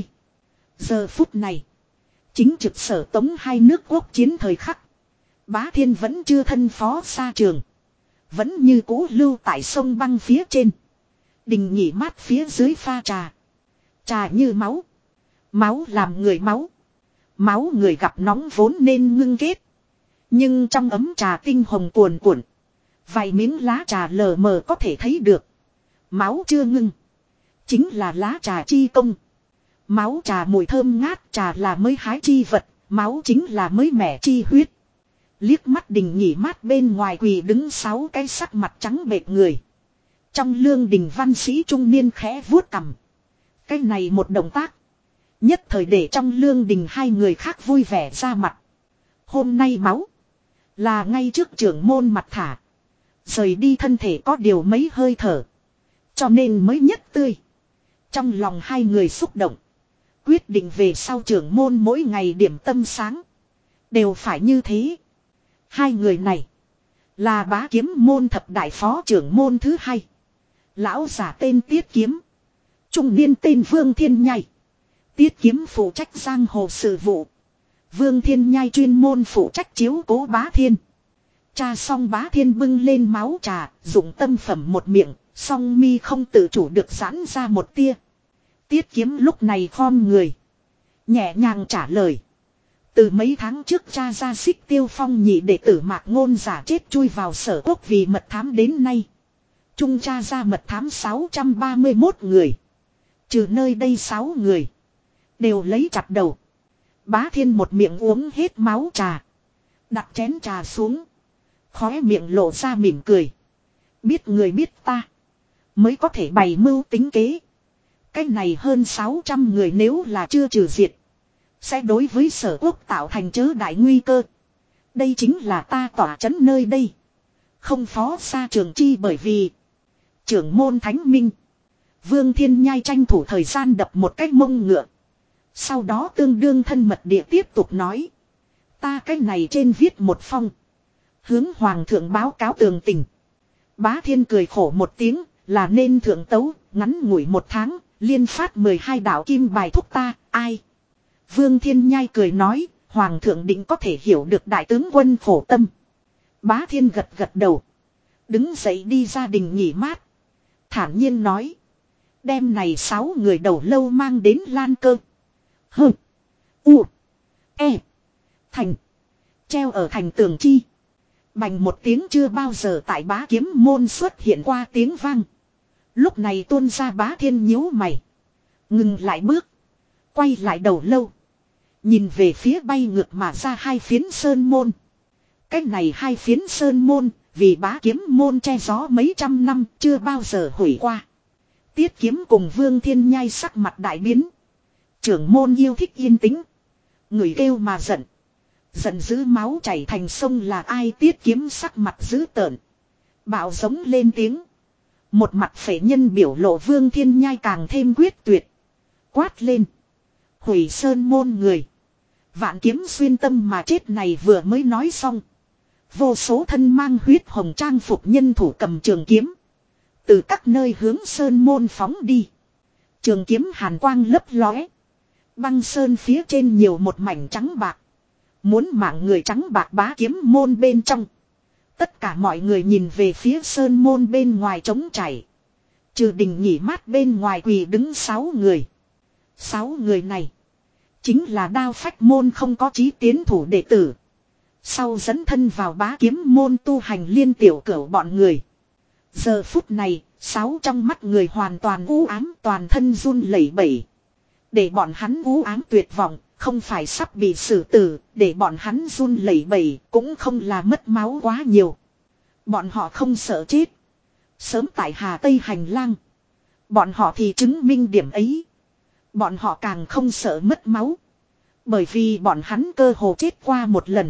Giờ phút này. Chính trực Sở Tống hai nước quốc chiến thời khắc. Bá Thiên vẫn chưa thân phó xa trường. Vẫn như cũ lưu tại sông băng phía trên. Đình nghỉ mát phía dưới pha trà. Trà như máu. Máu làm người máu. Máu người gặp nóng vốn nên ngưng kết. Nhưng trong ấm trà tinh hồng cuồn cuộn. Vài miếng lá trà lờ mờ có thể thấy được. Máu chưa ngưng. Chính là lá trà chi công. Máu trà mùi thơm ngát, trà là mới hái chi vật. Máu chính là mới mẻ chi huyết. Liếc mắt đình nghỉ mát bên ngoài quỳ đứng sáu cái sắc mặt trắng bệch người. Trong lương đình văn sĩ trung niên khẽ vuốt cằm. Cái này một động tác. Nhất thời để trong lương đình hai người khác vui vẻ ra mặt. Hôm nay máu. Là ngay trước trưởng môn mặt thả. Rời đi thân thể có điều mấy hơi thở. Cho nên mới nhất tươi. Trong lòng hai người xúc động. Quyết định về sau trưởng môn mỗi ngày điểm tâm sáng. Đều phải như thế. Hai người này. Là bá kiếm môn thập đại phó trưởng môn thứ hai. Lão giả tên Tiết Kiếm. Trung niên tên Vương Thiên Nhai. Tiết Kiếm phụ trách giang hồ sự vụ. Vương Thiên Nhai chuyên môn phụ trách chiếu cố Bá Thiên. Cha xong Bá Thiên bưng lên máu trà, dùng tâm phẩm một miệng, song mi không tự chủ được giãn ra một tia. Tiết Kiếm lúc này khom người. Nhẹ nhàng trả lời. Từ mấy tháng trước cha ra Xích Tiêu Phong nhị đệ tử Mạc Ngôn giả chết chui vào Sở Quốc vì mật thám đến nay. Trung tra ra mật thám sáu trăm ba mươi mốt người. Trừ nơi đây sáu người. Đều lấy chặt đầu. Bá Thiên một miệng uống hết máu trà. Đặt chén trà xuống. Khóe miệng lộ ra mỉm cười. Biết người biết ta. Mới có thể bày mưu tính kế. Cái này hơn sáu trăm người nếu là chưa trừ diệt. Sẽ đối với sở quốc tạo thành chớ đại nguy cơ. Đây chính là ta tỏa chấn nơi đây. Không phó xa trường chi bởi vì. Trưởng môn thánh minh. Vương Thiên Nhai tranh thủ thời gian đập một cái mông ngựa. Sau đó tương đương thân mật địa tiếp tục nói. Ta cái này trên viết một phong. Hướng hoàng thượng báo cáo tường tình. Bá Thiên cười khổ một tiếng. Là nên thượng tấu. Ngắn ngủi một tháng. Liên phát mười hai đạo kim bài thúc ta. Ai? Vương Thiên Nhai cười nói. Hoàng thượng định có thể hiểu được đại tướng quân khổ tâm. Bá Thiên gật gật đầu. Đứng dậy đi gia đình nghỉ mát. Thản nhiên nói. Đêm này sáu người đầu lâu mang đến Lan Cơ. Hơ. U. E. Thành. Treo ở thành tường chi. Bành một tiếng chưa bao giờ tại Bá Kiếm môn xuất hiện qua tiếng vang. Lúc này tuôn ra Bá Thiên nhíu mày. Ngừng lại bước. Quay lại đầu lâu. Nhìn về phía bay ngược mà ra hai phiến sơn môn. Cách này hai phiến sơn môn. Vì Bá Kiếm môn che gió mấy trăm năm chưa bao giờ hủy qua. Tiết Kiếm cùng Vương Thiên Nhai sắc mặt đại biến. Trưởng môn yêu thích yên tĩnh. Người kêu mà giận. Giận dữ máu chảy thành sông là ai? Tiết Kiếm sắc mặt dữ tợn. Bạo giống lên tiếng. Một mặt phệ nhân biểu lộ. Vương Thiên Nhai càng thêm quyết tuyệt. Quát lên. Hủy sơn môn người. Vạn kiếm xuyên tâm mà chết này vừa mới nói xong. Vô số thân mang huyết hồng trang phục nhân thủ cầm trường kiếm. Từ các nơi hướng sơn môn phóng đi. Trường kiếm hàn quang lấp lóe. Băng sơn phía trên nhiều một mảnh trắng bạc. Muốn mạng người trắng bạc Bá Kiếm môn bên trong. Tất cả mọi người nhìn về phía sơn môn bên ngoài trống chảy. Trừ đình nghỉ mát bên ngoài quỳ đứng sáu người. Sáu người này. Chính là đao phách môn không có chí tiến thủ đệ tử. Sau dẫn thân vào Bá Kiếm môn tu hành liên tiểu cửu bọn người. Giờ phút này, sáu trong mắt người hoàn toàn u ám, toàn thân run lẩy bẩy. Để bọn hắn u ám tuyệt vọng, không phải sắp bị xử tử, để bọn hắn run lẩy bẩy, cũng không là mất máu quá nhiều. Bọn họ không sợ chết. Sớm tại Hà Tây hành lang. Bọn họ thì chứng minh điểm ấy. Bọn họ càng không sợ mất máu. Bởi vì bọn hắn cơ hồ chết qua một lần.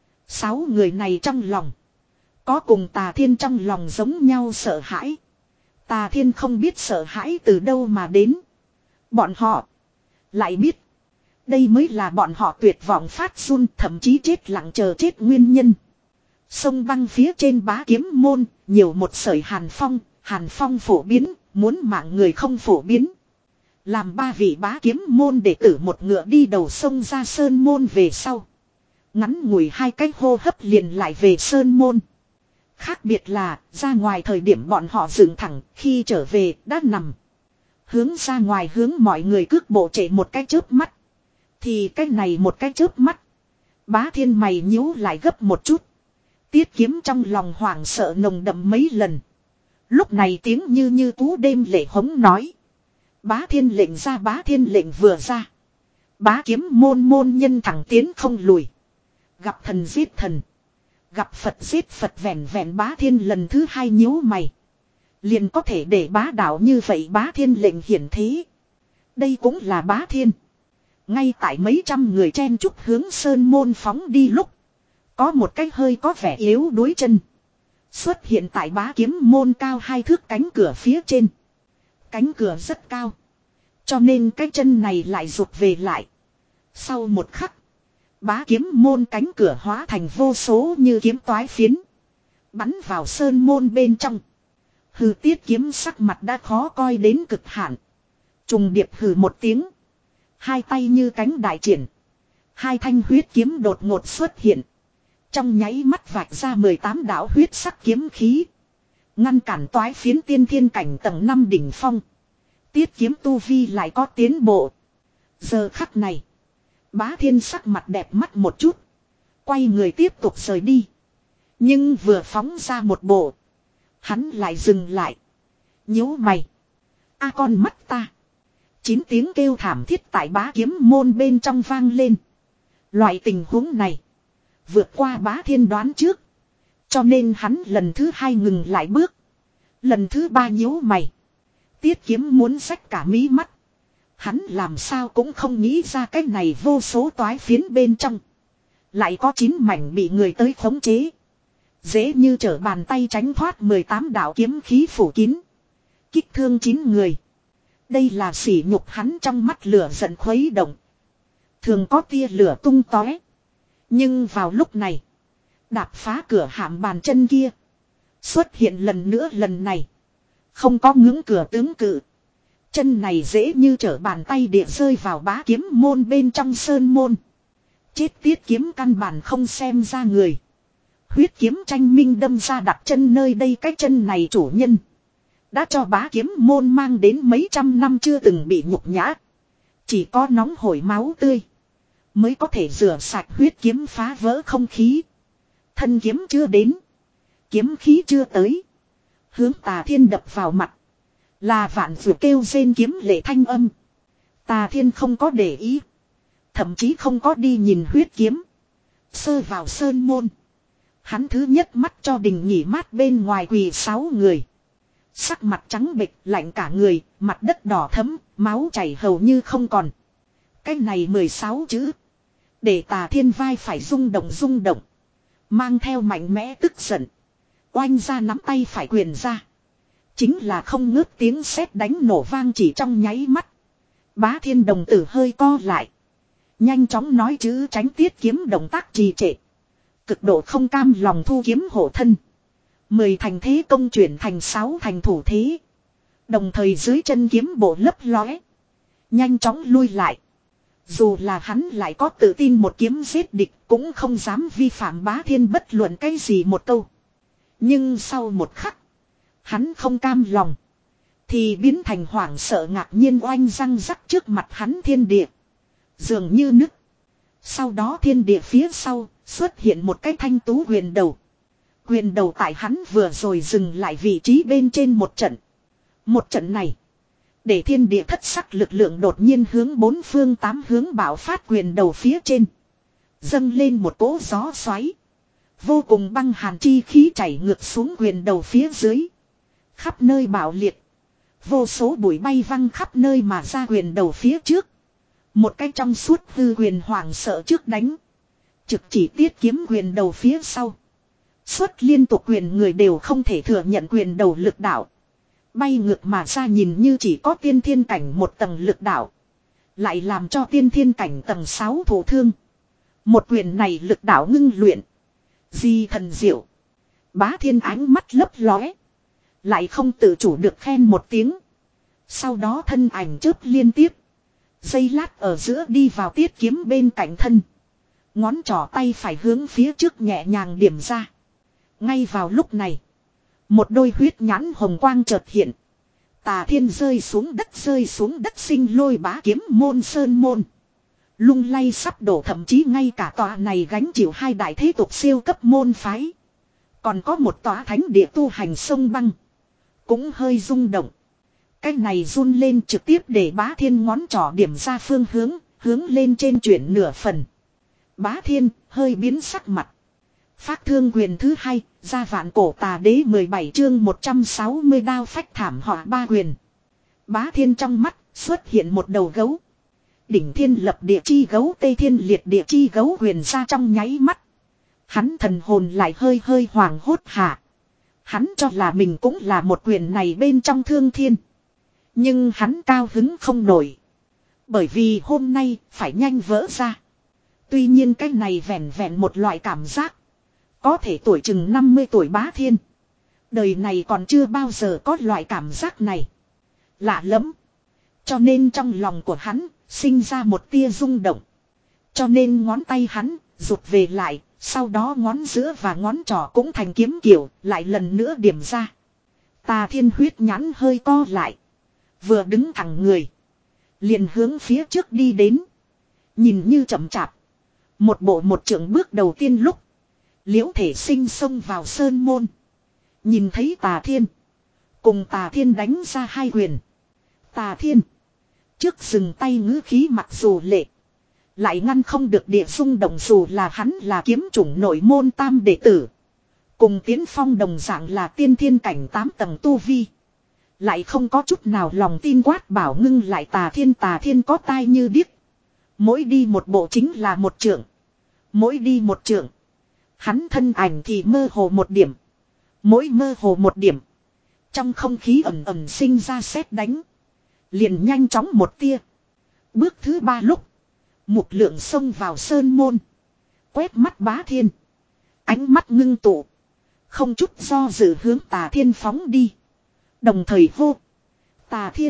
Sáu người này trong lòng. Có cùng Tà Thiên trong lòng giống nhau sợ hãi. Tà Thiên không biết sợ hãi từ đâu mà đến. Bọn họ lại biết. Đây mới là bọn họ tuyệt vọng phát run thậm chí chết lặng chờ chết nguyên nhân. Sông băng phía trên Bá Kiếm môn, nhiều một sợi hàn phong, hàn phong phổ biến, muốn mạng người không phổ biến. Làm ba vị Bá Kiếm môn đệ tử một ngựa đi đầu sông ra sơn môn về sau. Ngắn ngủi hai cách hô hấp liền lại về sơn môn. Khác biệt là, ra ngoài thời điểm bọn họ dựng thẳng, khi trở về, đã nằm. Hướng ra ngoài hướng mọi người cước bộ chạy một cái chớp mắt. Thì cái này một cái chớp mắt. Bá Thiên mày nhíu lại gấp một chút. Tiết Kiếm trong lòng hoảng sợ nồng đậm mấy lần. Lúc này tiếng như như cú đêm lệ hống nói. Bá Thiên lệnh ra Bá Thiên lệnh vừa ra. Bá Kiếm môn môn nhân thẳng tiến không lùi. Gặp thần giết thần. Gặp Phật giết Phật vẹn vẹn Bá Thiên lần thứ hai nhíu mày. Liền có thể để bá đạo như vậy Bá Thiên lệnh hiển thế. Đây cũng là Bá Thiên. Ngay tại mấy trăm người chen chúc hướng sơn môn phóng đi lúc. Có một cái hơi có vẻ yếu đuối chân. Xuất hiện tại Bá Kiếm môn cao hai thước cánh cửa phía trên. Cánh cửa rất cao. Cho nên cái chân này lại rụt về lại. Sau một khắc. Bá Kiếm môn cánh cửa hóa thành vô số như kiếm toái phiến. Bắn vào sơn môn bên trong. Hừ Tiết Kiếm sắc mặt đã khó coi đến cực hạn. Trùng điệp hừ một tiếng. Hai tay như cánh đại triển. Hai thanh huyết kiếm đột ngột xuất hiện. Trong nháy mắt vạch ra mười tám đạo huyết sắc kiếm khí. Ngăn cản toái phiến tiên thiên cảnh tầng năm đỉnh phong. Tiết Kiếm tu vi lại có tiến bộ. Giờ khắc này. Bá Thiên sắc mặt đẹp mắt một chút. Quay người tiếp tục rời đi. Nhưng vừa phóng ra một bộ. Hắn lại dừng lại. Nhíu mày. A con mắt ta. Chín tiếng kêu thảm thiết tại bá kiếm môn bên trong vang lên. Loại tình huống này. Vượt qua bá thiên đoán trước. Cho nên hắn lần thứ hai ngừng lại bước. Lần thứ ba nhíu mày. Tiết kiếm muốn xách cả mí mắt. Hắn làm sao cũng không nghĩ ra cái này vô số toái phiến bên trong. Lại có chín mảnh bị người tới khống chế. Dễ như trở bàn tay tránh thoát mười tám đạo kiếm khí phủ kín. Kích thương chín người. Đây là sỉ nhục hắn trong mắt lửa giận khuấy động. Thường có tia lửa tung tóe. Nhưng vào lúc này. Đạp phá cửa hàm bàn chân kia. Xuất hiện lần nữa lần này. Không có ngưỡng cửa tướng cự. Chân này dễ như trở bàn tay địa rơi vào bá kiếm môn bên trong sơn môn. Chết tiết kiếm căn bản không xem ra người. Huyết kiếm tranh minh đâm ra đặt chân nơi đây, cái chân này chủ nhân. Đã cho bá kiếm môn mang đến mấy trăm năm chưa từng bị nhục nhã. Chỉ có nóng hổi máu tươi. Mới có thể rửa sạch huyết kiếm phá vỡ không khí. Thân kiếm chưa đến. Kiếm khí chưa tới. Hướng Tà Thiên đập vào mặt. Là vạn vừa kêu rên kiếm lệ thanh âm. Tà Thiên không có để ý. Thậm chí không có đi nhìn huyết kiếm. Sơ vào sơn môn. Hắn thứ nhất mắt cho đình nghỉ mát bên ngoài quỳ sáu người. Sắc mặt trắng bệch, lạnh cả người, mặt đất đỏ thẫm, máu chảy hầu như không còn. Cái này mười sáu chữ. Để Tà Thiên vai phải rung động rung động. Mang theo mạnh mẽ tức giận. Oanh ra nắm tay phải quyền ra. Chính là không ngớt tiếng sét đánh nổ vang chỉ trong nháy mắt. Bá Thiên đồng tử hơi co lại. Nhanh chóng nói chữ tránh tiết kiếm động tác trì trệ. Cực độ không cam lòng thu kiếm hộ thân. Mười thành thế công chuyển thành sáu thành thủ thế. Đồng thời dưới chân kiếm bộ lấp lóe. Nhanh chóng lui lại. Dù là hắn lại có tự tin một kiếm giết địch cũng không dám vi phạm Bá Thiên bất luận cái gì một câu. Nhưng sau một khắc. Hắn không cam lòng. Thì biến thành hoảng sợ ngạc nhiên oanh răng rắc trước mặt hắn thiên địa. Dường như nứt. Sau đó thiên địa phía sau xuất hiện một cái thanh tú huyền đầu. Huyền đầu tại hắn vừa rồi dừng lại vị trí bên trên một trận. Một trận này. Để thiên địa thất sắc lực lượng đột nhiên hướng bốn phương tám hướng bạo phát huyền đầu phía trên. Dâng lên một cỗ gió xoáy. Vô cùng băng hàn chi khí chảy ngược xuống huyền đầu phía dưới. Khắp nơi bạo liệt. Vô số bụi bay văng khắp nơi mà ra huyền đầu phía trước. Một cái trong suốt hư huyền hoàng sợ trước đánh. Trực chỉ tiết kiếm huyền đầu phía sau. Xuất liên tục huyền người đều không thể thừa nhận huyền đầu lực đạo. Bay ngược mà ra nhìn như chỉ có tiên thiên cảnh một tầng lực đạo. Lại làm cho tiên thiên cảnh tầng sáu thổ thương. Một huyền này lực đạo ngưng luyện. Di thần diệu. Bá Thiên ánh mắt lấp lóe. Lại không tự chủ được khen một tiếng. Sau đó thân ảnh chớp liên tiếp. Giây lát ở giữa đi vào tiết kiếm bên cạnh thân. Ngón trỏ tay phải hướng phía trước nhẹ nhàng điểm ra. Ngay vào lúc này. Một đôi huyết nhãn hồng quang chợt hiện. Tà Thiên rơi xuống đất rơi xuống đất sinh lôi bá kiếm môn sơn môn. Lung lay sắp đổ, thậm chí ngay cả tòa này gánh chịu hai đại thế tục siêu cấp môn phái. Còn có một tòa thánh địa tu hành sông băng. Cũng hơi rung động. Cái này run lên trực tiếp để Bá Thiên ngón trỏ điểm ra phương hướng, hướng lên trên chuyển nửa phần. Bá Thiên hơi biến sắc mặt. Phác thương quyền thứ hai, ra vạn cổ tà đế mười bảy chương một trăm sáu mươi đao phách thảm họa ba quyền. Bá Thiên trong mắt xuất hiện một đầu gấu. Đỉnh thiên lập địa chi gấu, tây thiên liệt địa chi gấu quyền ra trong nháy mắt. Hắn thần hồn lại hơi hơi hoảng hốt hạ. Hắn cho là mình cũng là một quyền này bên trong thương thiên. Nhưng hắn cao hứng không nổi. Bởi vì hôm nay phải nhanh vỡ ra. Tuy nhiên cái này vẹn vẹn một loại cảm giác. Có thể tuổi chừng năm mươi tuổi Bá Thiên. Đời này còn chưa bao giờ có loại cảm giác này. Lạ lắm. Cho nên trong lòng của hắn sinh ra một tia rung động. Cho nên ngón tay hắn rụt về lại. Sau đó ngón giữa và ngón trỏ cũng thành kiếm kiểu. Lại lần nữa điểm ra. Tà Thiên huyết nhãn hơi co lại. Vừa đứng thẳng người. Liền hướng phía trước đi đến. Nhìn như chậm chạp. Một bộ một trượng bước đầu tiên lúc. Liễu Thể Sinh xông vào sơn môn. Nhìn thấy Tà Thiên. Cùng Tà Thiên đánh ra hai quyền. Tà Thiên. Trước dừng tay ngữ khí mặc dù lệ. Lại ngăn không được địa rung động dù là hắn là kiếm chủng nội môn tam đệ tử. Cùng Tiến Phong đồng dạng là tiên thiên cảnh tám tầng tu vi. Lại không có chút nào lòng tin quát bảo ngưng lại Tà Thiên. Tà Thiên có tai như điếc. Mỗi đi một bộ chính là một trượng. Mỗi đi một trượng. Hắn thân ảnh thì mơ hồ một điểm. Mỗi mơ hồ một điểm. Trong không khí ẩm ẩm sinh ra sét đánh. Liền nhanh chóng một tia. Bước thứ ba lúc. Mục Lượng xông vào sơn môn. Quét mắt Bá Thiên. Ánh mắt ngưng tụ. Không chút do dự hướng Tà Thiên phóng đi. Đồng thời hô. Tà Thiên.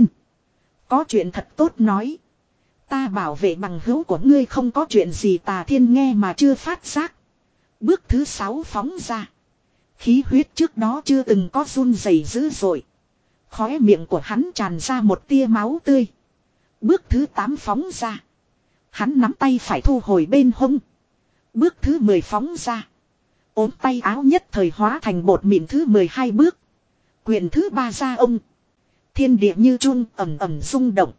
Có chuyện thật tốt nói. Ta bảo vệ bằng hữu của ngươi không có chuyện gì. Tà Thiên nghe mà chưa phát giác. Bước thứ sáu phóng ra. Khí huyết trước đó chưa từng có run rẩy dữ dội. Khóe miệng của hắn tràn ra một tia máu tươi. Bước thứ tám phóng ra. Hắn nắm tay phải thu hồi bên hông. Bước thứ mười phóng ra. Ốm tay áo nhất thời hóa thành bột mịn. Thứ mười hai bước. Quyền thứ ba ra ông. Thiên địa như chuông ầm ầm rung động.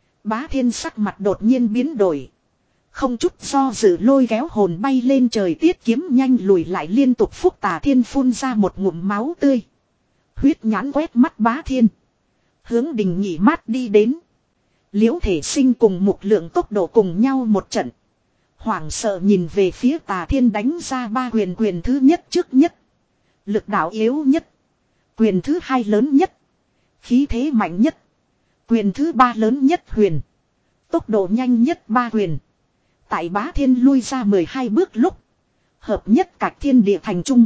Bá Thiên sắc mặt đột nhiên biến đổi. Không chút do dự lôi kéo hồn bay lên trời tiết kiếm nhanh lùi lại liên tục phúc. Tà Thiên phun ra một ngụm máu tươi. Huyết nhãn quét mắt Bá Thiên. Hướng Đình Nhị Mát đi đến. Liễu Thể Sinh cùng Mục Lượng tốc độ cùng nhau một trận. Hoảng sợ nhìn về phía Tà Thiên đánh ra ba quyền. Quyền thứ nhất trước nhất. Lực đạo yếu nhất. Quyền thứ hai lớn nhất. Khí thế mạnh nhất. Quyền thứ ba lớn nhất huyền. Tốc độ nhanh nhất ba quyền. Tại Bá Thiên lui ra mười hai bước lúc. Hợp nhất cạch thiên địa thành trung.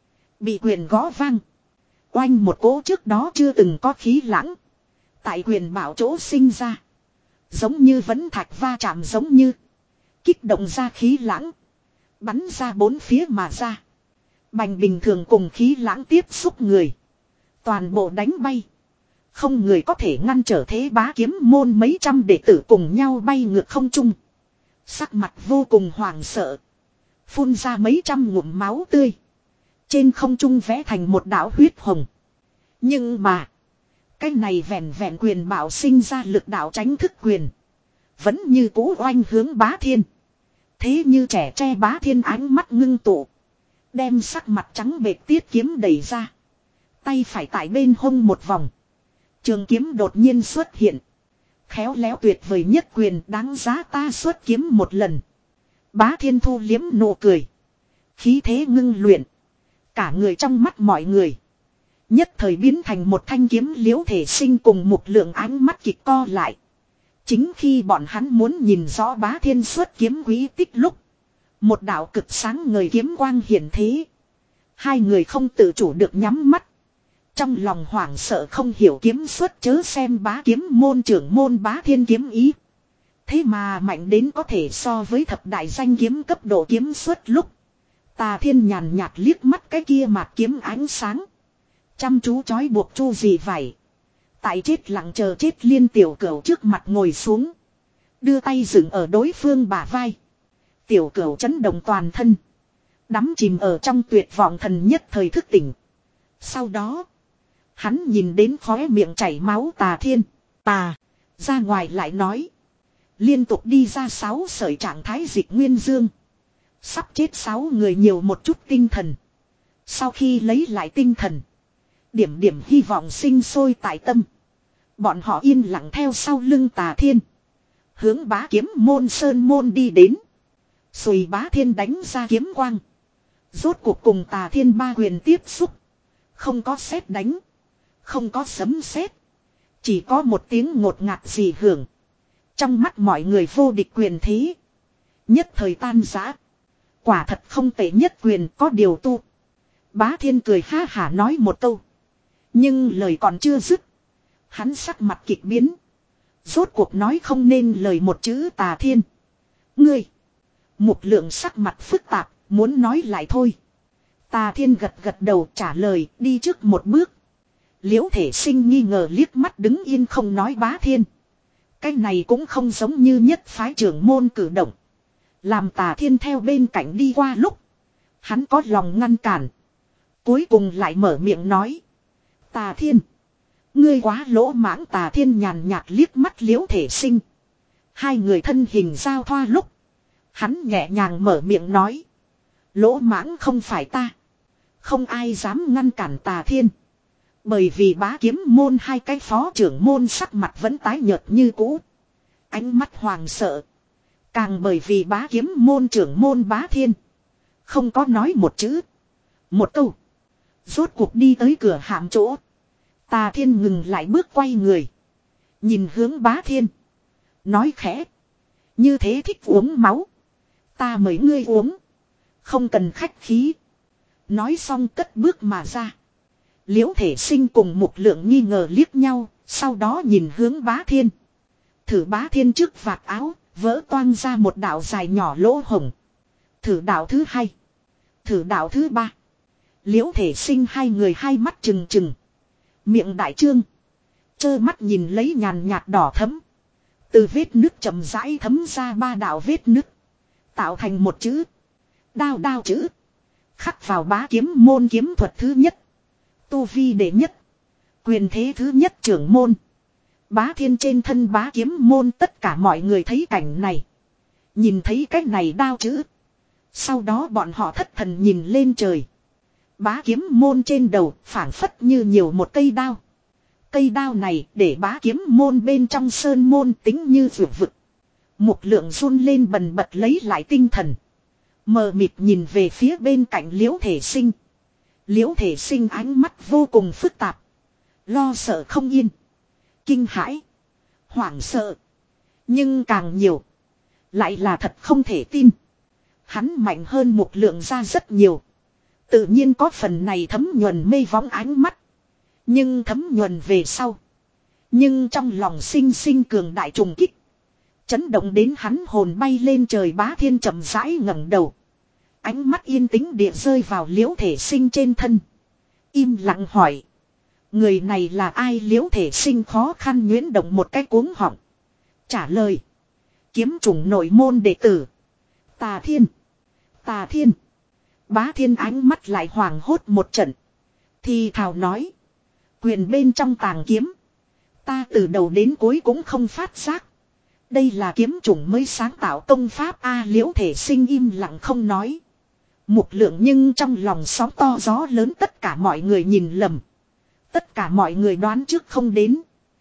Bị quyền gõ vang. Oanh một cỗ trước đó chưa từng có khí lãng. Tại quyền bảo chỗ sinh ra. Giống như vẫn thạch va chạm giống như. Kích động ra khí lãng. Bắn ra bốn phía mà ra. Bành bình thường cùng khí lãng tiếp xúc người. Toàn bộ đánh bay. Không người có thể ngăn trở thế. Bá kiếm môn mấy trăm đệ tử cùng nhau bay ngược không trung. Sắc mặt vô cùng hoảng sợ. Phun ra mấy trăm ngụm máu tươi. Trên không trung vẽ thành một đạo huyết hồng. Nhưng mà. Cái này vẹn vẹn quyền bảo sinh ra lực đạo tránh thức quyền. Vẫn như cũ oanh hướng Bá Thiên. Thế như trẻ tre. Bá Thiên ánh mắt ngưng tụ. Đem sắc mặt trắng bệt tiết kiếm đẩy ra. Tay phải tại bên hông một vòng. Trường kiếm đột nhiên xuất hiện. Khéo léo tuyệt vời nhất quyền đáng giá ta xuất kiếm một lần. Bá Thiên thu liếm nụ cười. Khí thế ngưng luyện. Cả người trong mắt mọi người. Nhất thời biến thành một thanh kiếm. Liễu Thể Sinh cùng Mục Lượng ánh mắt kịch co lại. Chính khi bọn hắn muốn nhìn rõ Bá Thiên xuất kiếm quý tích lúc. Một đạo cực sáng ngời kiếm quang hiển thế. Hai người không tự chủ được nhắm mắt. Trong lòng hoảng sợ không hiểu kiếm xuất chớ xem Bá kiếm môn trưởng môn Bá Thiên kiếm ý. Thế mà mạnh đến có thể so với thập đại danh kiếm cấp độ kiếm xuất lúc. Tà Thiên nhàn nhạt liếc mắt cái kia mạt kiếm ánh sáng. Chăm chú chói buộc chu gì vậy. Tại chết lặng chờ chết Liên Tiểu Cửu trước mặt ngồi xuống. Đưa tay dựng ở đối phương bả vai. Tiểu Cửu chấn động toàn thân. Đắm chìm ở trong tuyệt vọng thần nhất thời thức tỉnh. Sau đó. Hắn nhìn đến khóe miệng chảy máu Tà Thiên. Tà. Ra ngoài lại nói. Liên tục đi ra sáu sợi trạng thái dịch nguyên dương. Sắp chết sáu người nhiều một chút tinh thần. Sau khi lấy lại tinh thần. Điểm điểm hy vọng sinh sôi tại tâm. Bọn họ yên lặng theo sau lưng Tà Thiên. Hướng Bá kiếm môn sơn môn đi đến. Xùy Bá Thiên đánh ra kiếm quang. Rốt cuộc cùng Tà Thiên ba quyền tiếp xúc. Không có sét đánh. Không có sấm sét. Chỉ có một tiếng ngột ngạt gì hưởng. Trong mắt mọi người vô địch quyền thế. Nhất thời tan rã. Quả thật không tệ nhất quyền có điều tu. Bá Thiên cười ha hả nói một câu. Nhưng lời còn chưa dứt. Hắn sắc mặt kịch biến. Rốt cuộc nói không nên lời một chữ. Tà Thiên. Ngươi. Mục Lượng sắc mặt phức tạp. Muốn nói lại thôi. Tà Thiên gật gật đầu trả lời đi trước một bước. Liễu Thể Sinh nghi ngờ liếc mắt đứng yên không nói Bá Thiên. Cái này cũng không giống như nhất phái trưởng môn cử động. Làm Tà Thiên theo bên cạnh đi qua lúc. Hắn có lòng ngăn cản. Cuối cùng lại mở miệng nói. Tà Thiên. Ngươi quá lỗ mãng. Tà Thiên nhàn nhạt liếc mắt Liễu Thể Sinh. Hai người thân hình giao thoa lúc. Hắn nhẹ nhàng mở miệng nói. Lỗ mãng không phải ta. Không ai dám ngăn cản Tà Thiên. Bởi vì bá kiếm môn hai cái phó trưởng môn sắc mặt vẫn tái nhợt như cũ. Ánh mắt hoàng sợ. Càng bởi vì bá kiếm môn trưởng môn Bá Thiên. Không có nói một chữ. Một câu. Rốt cuộc đi tới cửa hạm chỗ. Tà Thiên ngừng lại bước quay người. Nhìn hướng Bá Thiên. Nói khẽ. Như thế thích uống máu. Ta mời ngươi uống. Không cần khách khí. Nói xong cất bước mà ra. Liễu Thể Sinh cùng Mục Lượng nghi ngờ liếc nhau. Sau đó nhìn hướng Bá Thiên. Thử Bá Thiên trước vạt áo. Vỡ toang ra một đạo dài nhỏ lỗ hồng. Thử đạo thứ hai. Thử đạo thứ ba. Liễu Thể Sinh hai người hai mắt trừng trừng. Miệng đại trương. Chơ mắt nhìn lấy nhàn nhạt đỏ thấm. Từ vết nước chậm rãi thấm ra ba đạo vết nước. Tạo thành một chữ. Đao đao chữ. Khắc vào bá kiếm môn kiếm thuật thứ nhất. Tu vi đệ nhất. Quyền thế thứ nhất trưởng môn. Bá Thiên trên thân bá kiếm môn tất cả mọi người thấy cảnh này. Nhìn thấy cái này đao chữ. Sau đó bọn họ thất thần nhìn lên trời. Bá kiếm môn trên đầu phảng phất như nhiều một cây đao. Cây đao này để bá kiếm môn bên trong sơn môn tính như vượt vực. Mục Lượng run lên bần bật lấy lại tinh thần. Mờ mịt nhìn về phía bên cạnh Liễu Thể Sinh. Liễu Thể Sinh ánh mắt vô cùng phức tạp. Lo sợ không yên. Kinh hãi. Hoảng sợ. Nhưng càng nhiều. Lại là thật không thể tin. Hắn mạnh hơn Mục Lượng ra rất nhiều. Tự nhiên có phần này thấm nhuần mê vóng ánh mắt. Nhưng thấm nhuần về sau. Nhưng trong lòng sinh sinh cường đại trùng kích. Chấn động đến hắn hồn bay lên trời. Bá Thiên chậm rãi ngẩng đầu. Ánh mắt yên tĩnh địa rơi vào Liễu Thể Sinh trên thân. Im lặng hỏi. Người này là ai? Liễu Thể Sinh khó khăn nhuyễn động một cái cuống họng. Trả lời. Kiếm chủng nội môn đệ tử. Tà Thiên. Tà Thiên. Bá Thiên ánh mắt lại hoàng hốt một trận. Thì thào nói. Quyền bên trong tàng kiếm. Ta từ đầu đến cuối cũng không phát giác. Đây là kiếm chủng mới sáng tạo công pháp A. Liễu Thể Sinh im lặng không nói. Mục Lượng nhưng trong lòng sóng to gió lớn tất cả mọi người nhìn lầm. Tất cả mọi người đoán trước không đến.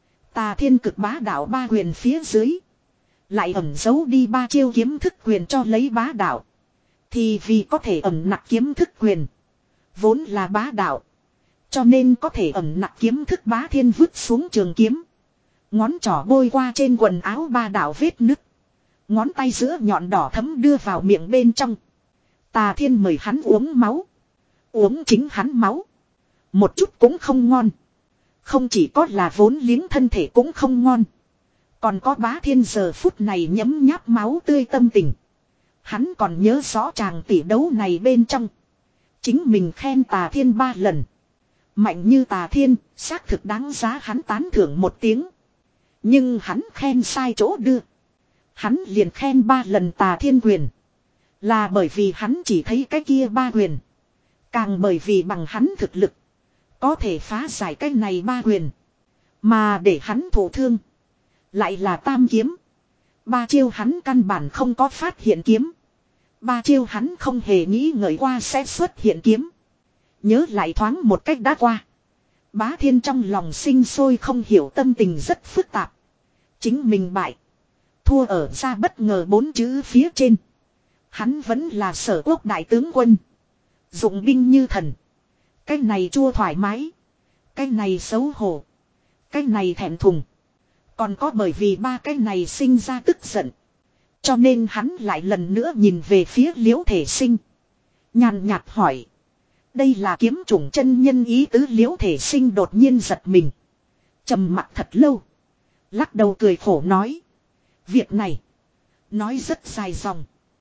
Tà Thiên cực bá đạo ba quyền phía dưới. Lại ẩn giấu đi ba chiêu kiếm thức quyền cho lấy bá đạo. Thì vì có thể ẩn nặc kiếm thức quyền. Vốn là bá đạo. Cho nên có thể ẩn nặc kiếm thức. Bá Thiên vứt xuống trường kiếm. Ngón trỏ bôi qua trên quần áo ba đạo vết nứt. Ngón tay giữa nhọn đỏ thấm đưa vào miệng bên trong. Tà Thiên mời hắn uống máu. Uống chính hắn máu. Một chút cũng không ngon. Không chỉ có là vốn liếng thân thể cũng không ngon. Còn có Bá Thiên giờ phút này nhấm nháp máu tươi tâm tình. Hắn còn nhớ rõ chàng tỷ đấu này bên trong. Chính mình khen Tà Thiên ba lần. Mạnh như Tà Thiên, xác thực đáng giá hắn tán thưởng một tiếng. Nhưng hắn khen sai chỗ đưa. Hắn liền khen ba lần Tà Thiên quyền. Là bởi vì hắn chỉ thấy cái kia ba quyền. Càng bởi vì bằng hắn thực lực. Có thể phá giải cái này ba quyền. Mà để hắn thổ thương. Lại là tam kiếm. Ba chiêu hắn căn bản không có phát hiện kiếm. Ba chiêu hắn không hề nghĩ ngợi qua sẽ xuất hiện kiếm. Nhớ lại thoáng một cách đã qua. Bá Thiên trong lòng sinh sôi không hiểu tâm tình rất phức tạp. Chính mình bại. Thua ở ra bất ngờ bốn chữ phía trên. Hắn vẫn là Sở Quốc đại tướng quân. Dụng binh như thần. Cái này chua thoải mái. Cái này xấu hổ. Cái này thẹn thùng. Còn có bởi vì ba cái này sinh ra tức giận. Cho nên hắn lại lần nữa nhìn về phía Liễu Thể Sinh. Nhàn nhạt hỏi. Đây là kiếm chủng chân nhân ý tứ. Liễu Thể Sinh đột nhiên giật mình. Trầm mặt thật lâu. Lắc đầu cười khổ nói. Việc này. Nói rất dài dòng.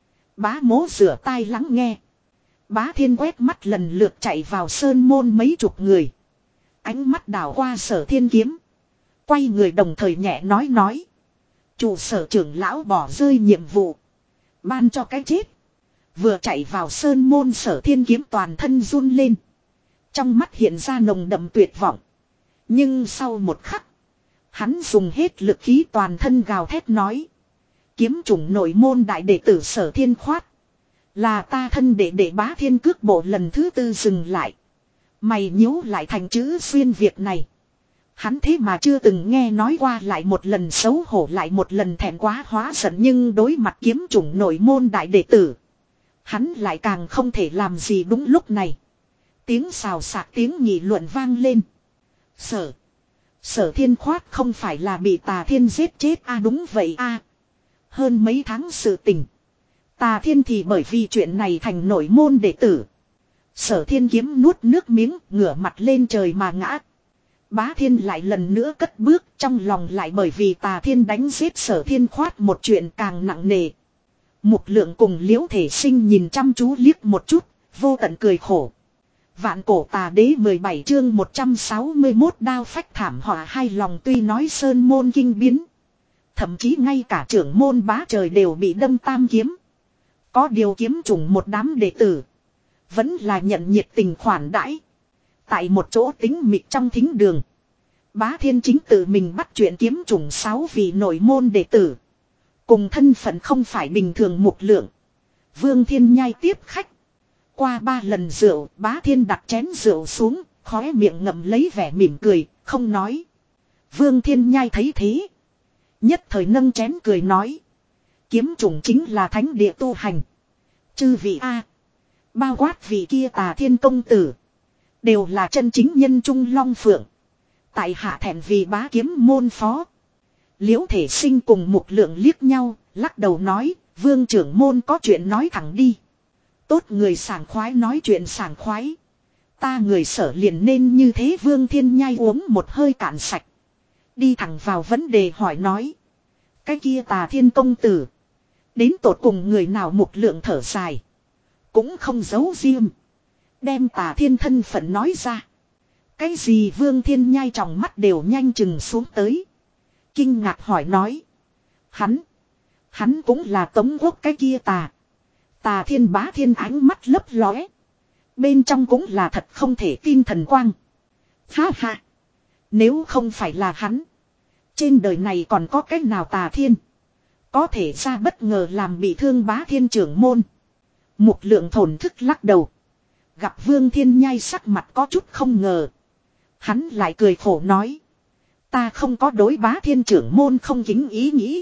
Bá Mỗ rửa tai lắng nghe. Bá Thiên quét mắt lần lượt chạy vào sơn môn mấy chục người. Ánh mắt đảo qua Sở Thiên Kiếm. Quay người đồng thời nhẹ nói nói. Chủ sở trưởng lão bỏ rơi nhiệm vụ. Ban cho cái chết. Vừa chạy vào sơn môn Sở Thiên Kiếm toàn thân run lên. Trong mắt hiện ra nồng đậm tuyệt vọng. Nhưng sau một khắc. Hắn dùng hết lực khí toàn thân gào thét nói. Kiếm chủng nội môn đại đệ tử Sở Thiên Khoát. Là ta thân đệ đệ Bá Thiên cước bộ lần thứ tư dừng lại. Mày nhíu lại thành chữ xuyên việc này. Hắn thế mà chưa từng nghe nói qua, lại một lần xấu hổ lại một lần thẹn quá hóa giận, nhưng đối mặt kiếm chủng nội môn đại đệ tử. Hắn lại càng không thể làm gì. Đúng lúc này. Tiếng xào xạc tiếng nghị luận vang lên. Sở. Sở Thiên Khoát không phải là bị Tà Thiên giết chết a? À, đúng vậy a. À. Hơn mấy tháng sự tình. Tà Thiên thì bởi vì chuyện này thành nội môn đệ tử. Sở Thiên Kiếm nuốt nước miếng, ngửa mặt lên trời mà ngã. Bá Thiên lại lần nữa cất bước, trong lòng lại bởi vì Tà Thiên đánh giết Sở Thiên Khoát một chuyện càng nặng nề. Mục Lượng cùng Liễu Thể Sinh nhìn chăm chú liếc một chút, vô tận cười khổ. Vạn cổ tà đế mười bảy chương một trăm sáu mươi mốt đao phách thảm họa hai lòng, tuy nói sơn môn kinh biến. Thậm chí ngay cả trưởng môn Bá Trời đều bị đâm tam kiếm. Có điều kiếm chủng một đám đệ tử. Vẫn là nhận nhiệt tình khoản đãi. Tại một chỗ tính mịt trong thính đường. Bá Thiên chính tự mình bắt chuyện kiếm chủng sáu vị nội môn đệ tử. Cùng thân phận không phải bình thường Mục Lượng. Vương Thiên Nhai tiếp khách. Qua ba lần rượu, Bá Thiên đặt chén rượu xuống, khóe miệng ngậm lấy vẻ mỉm cười, không nói. Vương Thiên Nhai thấy thế. Nhất thời nâng chén cười nói. Kiếm chủng chính là thánh địa tu hành. Chư vị A. Bao quát vị kia Tà Thiên công tử. Đều là chân chính nhân trung long phượng. Tại hạ thẹn vì bá kiếm môn phó. Liễu Thể Sinh cùng Mục Lượng liếc nhau, lắc đầu nói, Vương trưởng môn có chuyện nói thẳng đi. Tốt người sảng khoái nói chuyện sảng khoái. Ta người Sở liền nên như thế. Vương Thiên Nhai uống một hơi cạn sạch. Đi thẳng vào vấn đề hỏi nói. Cái kia Tà Thiên công tử. Đến tột cùng người nào? Mục Lượng thở dài. Cũng không giấu riêng. Đem Tà Thiên thân phận nói ra. Cái gì? Vương Thiên Nhai trong mắt đều nhanh chừng xuống tới. Kinh ngạc hỏi nói. Hắn. Hắn cũng là Tống Quốc cái kia tà. Tà Thiên. Bá Thiên ánh mắt lấp lóe. Bên trong cũng là thật không thể tin thần quang. Ha ha. Nếu không phải là hắn. Trên đời này còn có cách nào Tà Thiên. Có thể ra bất ngờ làm bị thương Bá Thiên trưởng môn. Mục Lượng thổn thức lắc đầu. Gặp Vương Thiên Nhai sắc mặt có chút không ngờ. Hắn lại cười khổ nói. Ta không có đối Bá Thiên trưởng môn không kính ý nghĩ.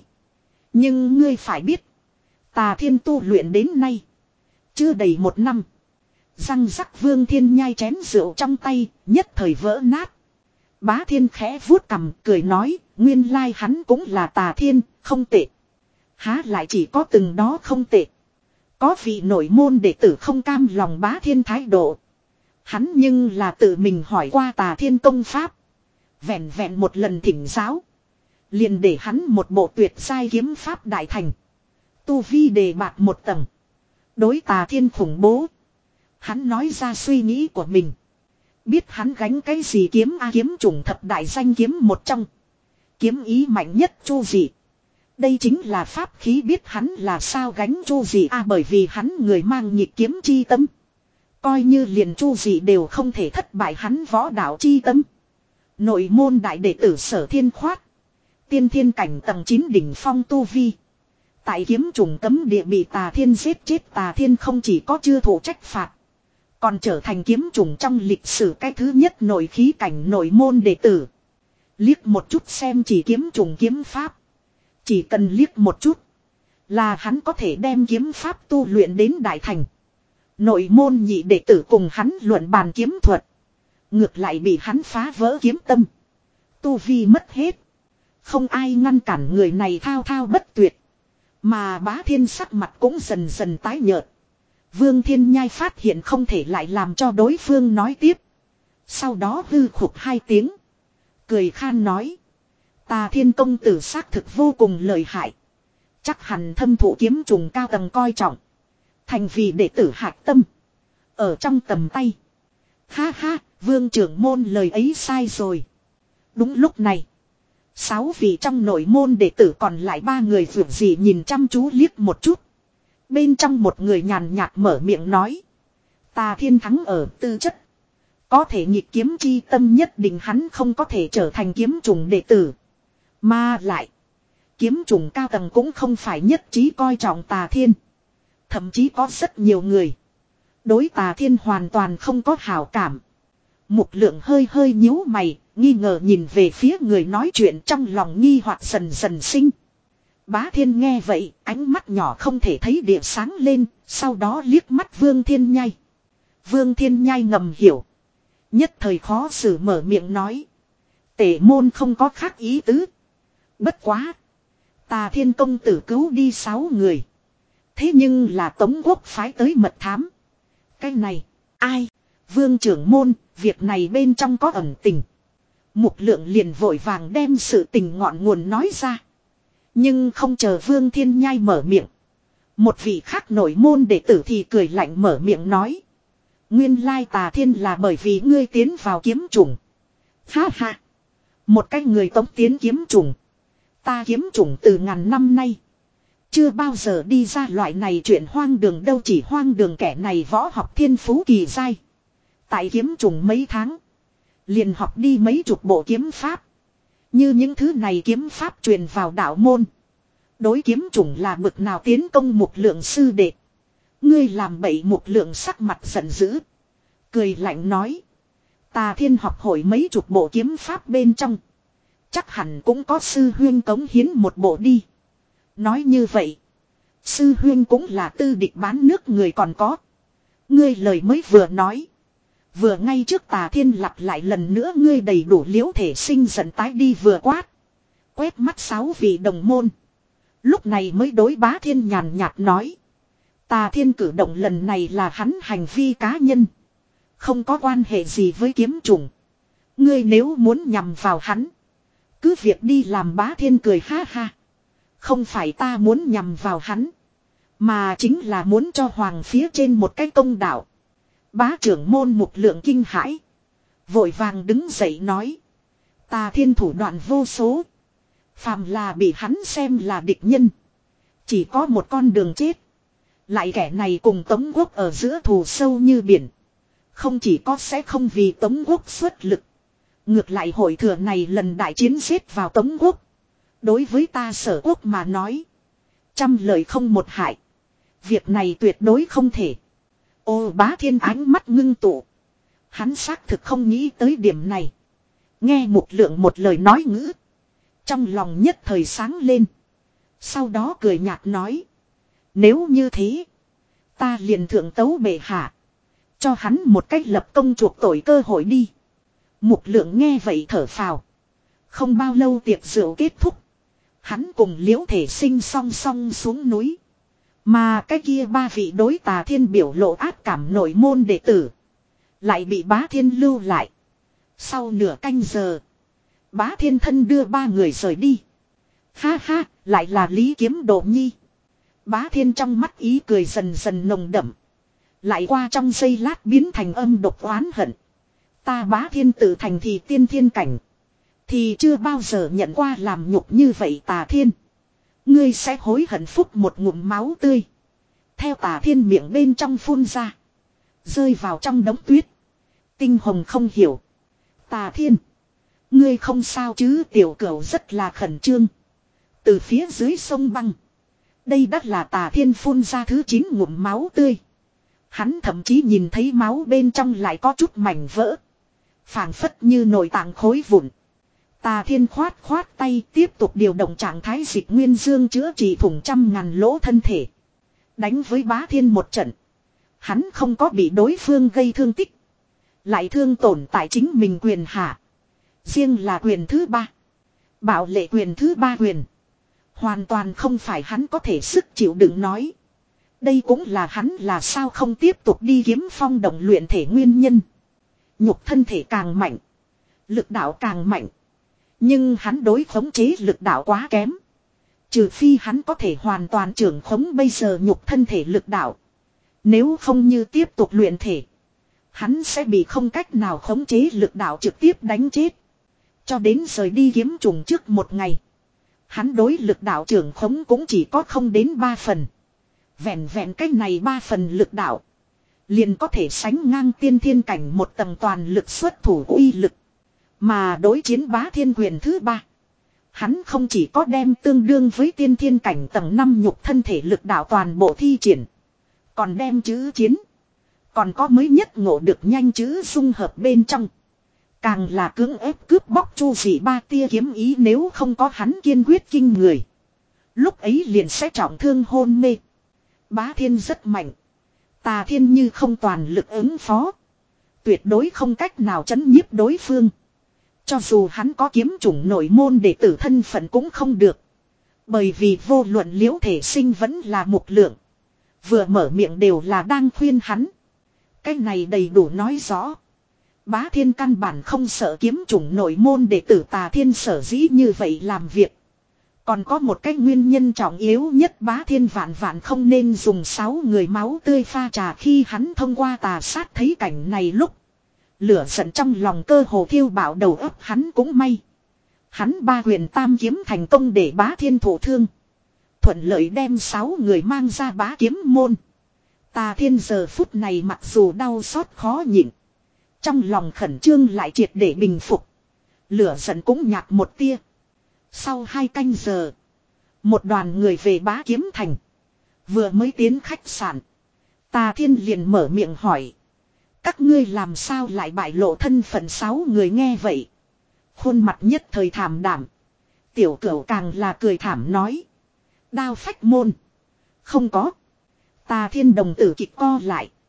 Nhưng ngươi phải biết. Tà Thiên tu luyện đến nay. Chưa đầy một năm. Răng rắc. Vương Thiên Nhai chén rượu trong tay. Nhất thời vỡ nát. Bá Thiên khẽ vuốt cằm cười nói. Nguyên lai hắn cũng là Tà Thiên. Không tệ. Há lại chỉ có từng đó không tệ. Có vị nội môn đệ tử không cam lòng Bá Thiên thái độ. Hắn nhưng là tự mình hỏi qua Tà Thiên công pháp. Vẹn vẹn một lần thỉnh giáo. Liền để hắn một bộ tuyệt sai kiếm pháp đại thành. Tu vi đề bạt một tầng. Đối Tà Thiên khủng bố. Hắn nói ra suy nghĩ của mình. Biết hắn gánh cái gì kiếm a? Kiếm chủng thập đại danh kiếm một trong. Kiếm ý mạnh nhất Chu Dị. Đây chính là pháp khí. Biết hắn là sao gánh Chu Dị a? Bởi vì hắn người mang nhịp kiếm chi tâm. Coi như liền Chu Dị đều không thể thất bại hắn võ đạo chi tâm. Nội môn đại đệ tử Sở Thiên Khoát. Tiên thiên cảnh tầng chín đỉnh phong tu vi. Tại kiếm trùng cấm địa bị Tà Thiên giết chết. Tà Thiên không chỉ có chưa thụ trách phạt. Còn trở thành kiếm trùng trong lịch sử cái thứ nhất nội khí cảnh nội môn đệ tử. Liếc một chút xem chỉ kiếm trùng kiếm pháp. Chỉ cần liếc một chút. Là hắn có thể đem kiếm pháp tu luyện đến đại thành. Nội môn nhị đệ tử cùng hắn luận bàn kiếm thuật. Ngược lại bị hắn phá vỡ kiếm tâm. Tu vi mất hết. Không ai ngăn cản người này thao thao bất tuyệt. Mà Bá Thiên sắc mặt cũng dần dần tái nhợt. Vương Thiên Nhai phát hiện không thể lại làm cho đối phương nói tiếp. Sau đó hư khục hai tiếng. Cười khan nói. Tà Thiên công tử xác thực vô cùng lợi hại. Chắc hẳn thâm thụ kiếm trùng cao tầng coi trọng. Thành vì đệ tử hạc tâm. Ở trong tầm tay. Ha ha, Vương trưởng môn lời ấy sai rồi. Đúng lúc này. Sáu vị trong nội môn đệ tử còn lại ba người vượt gì nhìn chăm chú liếc một chút. Bên trong một người nhàn nhạt mở miệng nói. Tà Thiên thắng ở tư chất. Có thể nhịp kiếm chi tâm nhất định hắn không có thể trở thành kiếm trùng đệ tử. Mà lại. Kiếm trùng cao tầng cũng không phải nhất trí coi trọng Tà Thiên. Thậm chí có rất nhiều người. Đối Tà Thiên hoàn toàn không có hảo cảm. Mục Lượng hơi hơi nhíu mày, nghi ngờ nhìn về phía người nói chuyện, trong lòng nghi hoặc dần dần sinh. Bá Thiên nghe vậy, ánh mắt nhỏ không thể thấy địa sáng lên, sau đó liếc mắt Vương Thiên Nhai. Vương Thiên Nhai ngầm hiểu. Nhất thời khó xử mở miệng nói. Tể môn không có khác ý tứ. Bất quá. Tà Thiên công tử cứu đi sáu người. Thế nhưng là Tống Quốc phái tới mật thám. Cái này, ai? Vương trưởng môn, việc này bên trong có ẩn tình. Mục Lượng liền vội vàng đem sự tình ngọn nguồn nói ra. Nhưng không chờ Vương Thiên Nhai mở miệng. Một vị khác nổi môn đệ tử thì cười lạnh mở miệng nói. Nguyên lai Tà Thiên là bởi vì ngươi tiến vào kiếm trùng. Ha ha. Một cái người tống tiến kiếm trùng. Ta kiếm trùng từ ngàn năm nay. Chưa bao giờ đi ra loại này chuyện hoang đường đâu, chỉ hoang đường kẻ này võ học thiên phú kỳ dai. Tại kiếm trùng mấy tháng. Liền học đi mấy chục bộ kiếm pháp. Như những thứ này kiếm pháp truyền vào đạo môn. Đối kiếm trùng là bực nào tiến công Mục Lượng sư đệ. Ngươi làm bậy. Mục Lượng sắc mặt giận dữ. Cười lạnh nói. Tà Thiên học hội mấy chục bộ kiếm pháp bên trong. Chắc hẳn cũng có sư huyên cống hiến một bộ đi. Nói như vậy. Sư huyên cũng là tư địch bán nước người còn có. Ngươi lời mới vừa nói. Vừa ngay trước Tà Thiên lặp lại lần nữa, ngươi đầy đủ liễu thể sinh giận tái đi vừa quát. Quét mắt sáu vị đồng môn. Lúc này mới đối Bá Thiên nhàn nhạt nói. Tà Thiên cử động lần này là hắn hành vi cá nhân. Không có quan hệ gì với kiếm trùng. Ngươi nếu muốn nhằm vào hắn. Cứ việc đi làm. Bá Thiên cười ha ha. Không phải ta muốn nhằm vào hắn. Mà chính là muốn cho hoàng phía trên một cái công đạo. Bá trưởng môn Mục Lượng kinh hãi. Vội vàng đứng dậy nói. Tà Thiên thủ đoạn vô số. Phàm là bị hắn xem là địch nhân. Chỉ có một con đường chết. Lại kẻ này cùng Tống Quốc ở giữa thù sâu như biển. Không chỉ có sẽ không vì Tống Quốc xuất lực. Ngược lại hội thừa này lần đại chiến giết vào Tống Quốc. Đối với ta Sở Quốc mà nói. Trăm lời không một hại. Việc này tuyệt đối không thể. Ô Bá Thiên ánh mắt ngưng tụ. Hắn xác thực không nghĩ tới điểm này. Nghe Mục Lượng một lời nói ngữ. Trong lòng nhất thời sáng lên. Sau đó cười nhạt nói. Nếu như thế. Ta liền thượng tấu bệ hạ. Cho hắn một cách lập công chuộc tội cơ hội đi. Mục Lượng nghe vậy thở phào. Không bao lâu tiệc rượu kết thúc. Hắn cùng Liễu Thể Sinh song song xuống núi. Mà cái kia ba vị đối Tà Thiên biểu lộ ác cảm nội môn đệ tử. Lại bị Bá Thiên lưu lại. Sau nửa canh giờ. Bá Thiên thân đưa ba người rời đi. Ha ha, lại là Lý Kiếm Đồ Nhi. Bá Thiên trong mắt ý cười dần dần nồng đậm. Lại qua trong giây lát biến thành âm độc oán hận. Ta Bá Thiên tự thành thì tiên thiên cảnh. Thì chưa bao giờ nhận qua làm nhục như vậy Tà Thiên. Ngươi sẽ hối hận. Phúc một ngụm máu tươi. Theo Tà Thiên miệng bên trong phun ra. Rơi vào trong đống tuyết. Tinh hồng không hiểu. Tà Thiên. Ngươi không sao chứ? Tiểu Cửu rất là khẩn trương. Từ phía dưới sông băng. Đây đắt là Tà Thiên phun ra thứ chín ngụm máu tươi. Hắn thậm chí nhìn thấy máu bên trong lại có chút mảnh vỡ. Phảng phất như nội tạng khối vụn. Tà Thiên khoát khoát tay tiếp tục điều động trạng thái dịch nguyên dương chữa trị thủng trăm ngàn lỗ thân thể. Đánh với Bá Thiên một trận. Hắn không có bị đối phương gây thương tích. Lại thương tổn tại chính mình quyền hạ. Riêng là quyền thứ ba. Bảo lệ quyền thứ ba quyền. Hoàn toàn không phải hắn có thể sức chịu đựng nói. Đây cũng là hắn là sao không tiếp tục đi kiếm phong động luyện thể nguyên nhân. Nhục thân thể càng mạnh. Lực đạo càng mạnh. Nhưng hắn đối khống chế lực đạo quá kém. Trừ phi hắn có thể hoàn toàn trưởng khống bây giờ nhục thân thể lực đạo. Nếu không như tiếp tục luyện thể. Hắn sẽ bị không cách nào khống chế lực đạo trực tiếp đánh chết. Cho đến rời đi kiếm trùng trước một ngày. Hắn đối lực đạo trưởng khống cũng chỉ có không đến ba phần. Vẹn vẹn cách này ba phần lực đạo. liền có thể sánh ngang tiên thiên cảnh một tầng toàn lực xuất thủ uy lực. Mà đối chiến bá thiên quyền thứ ba. Hắn không chỉ có đem tương đương với tiên thiên cảnh tầng năm nhục thân thể lực đạo toàn bộ thi triển. Còn đem chữ chiến. Còn có mới nhất ngộ được nhanh chữ dung hợp bên trong. Càng là cưỡng ép cướp bóc chu dị ba tia kiếm ý nếu không có hắn kiên quyết kinh người. Lúc ấy liền sẽ trọng thương hôn mê. Bá thiên rất mạnh. Tà thiên như không toàn lực ứng phó. Tuyệt đối không cách nào chấn nhiếp đối phương. Cho dù hắn có kiếm chủng nội môn để tử thân phận cũng không được. Bởi vì vô luận liễu thể sinh vẫn là mục lượng. Vừa mở miệng đều là đang khuyên hắn. Cái này đầy đủ nói rõ. Bá thiên căn bản không sợ kiếm chủng nội môn để tử tà thiên sở dĩ như vậy làm việc. Còn có một cái nguyên nhân trọng yếu nhất bá thiên vạn vạn không nên dùng sáu người máu tươi pha trà khi hắn thông qua tà sát thấy cảnh này lúc. Lửa giận trong lòng cơ hồ thiêu bạo đầu óc hắn cũng may. Hắn ba huyền tam kiếm thành công để bá thiên thổ thương. Thuận lợi đem sáu người mang ra bá kiếm môn. Tà thiên giờ phút này mặc dù đau xót khó nhịn. Trong lòng khẩn trương lại triệt để bình phục. Lửa giận cũng nhạt một tia. Sau hai canh giờ. Một đoàn người về bá kiếm thành. Vừa mới tiến khách sạn. Tà thiên liền mở miệng hỏi. Các ngươi làm sao lại bại lộ thân phận sáu người nghe vậy. Khuôn mặt nhất thời thảm đảm. Tiểu cửu càng là cười thảm nói. Đao phách môn. Không có. Tà thiên đồng tử kịch co lại.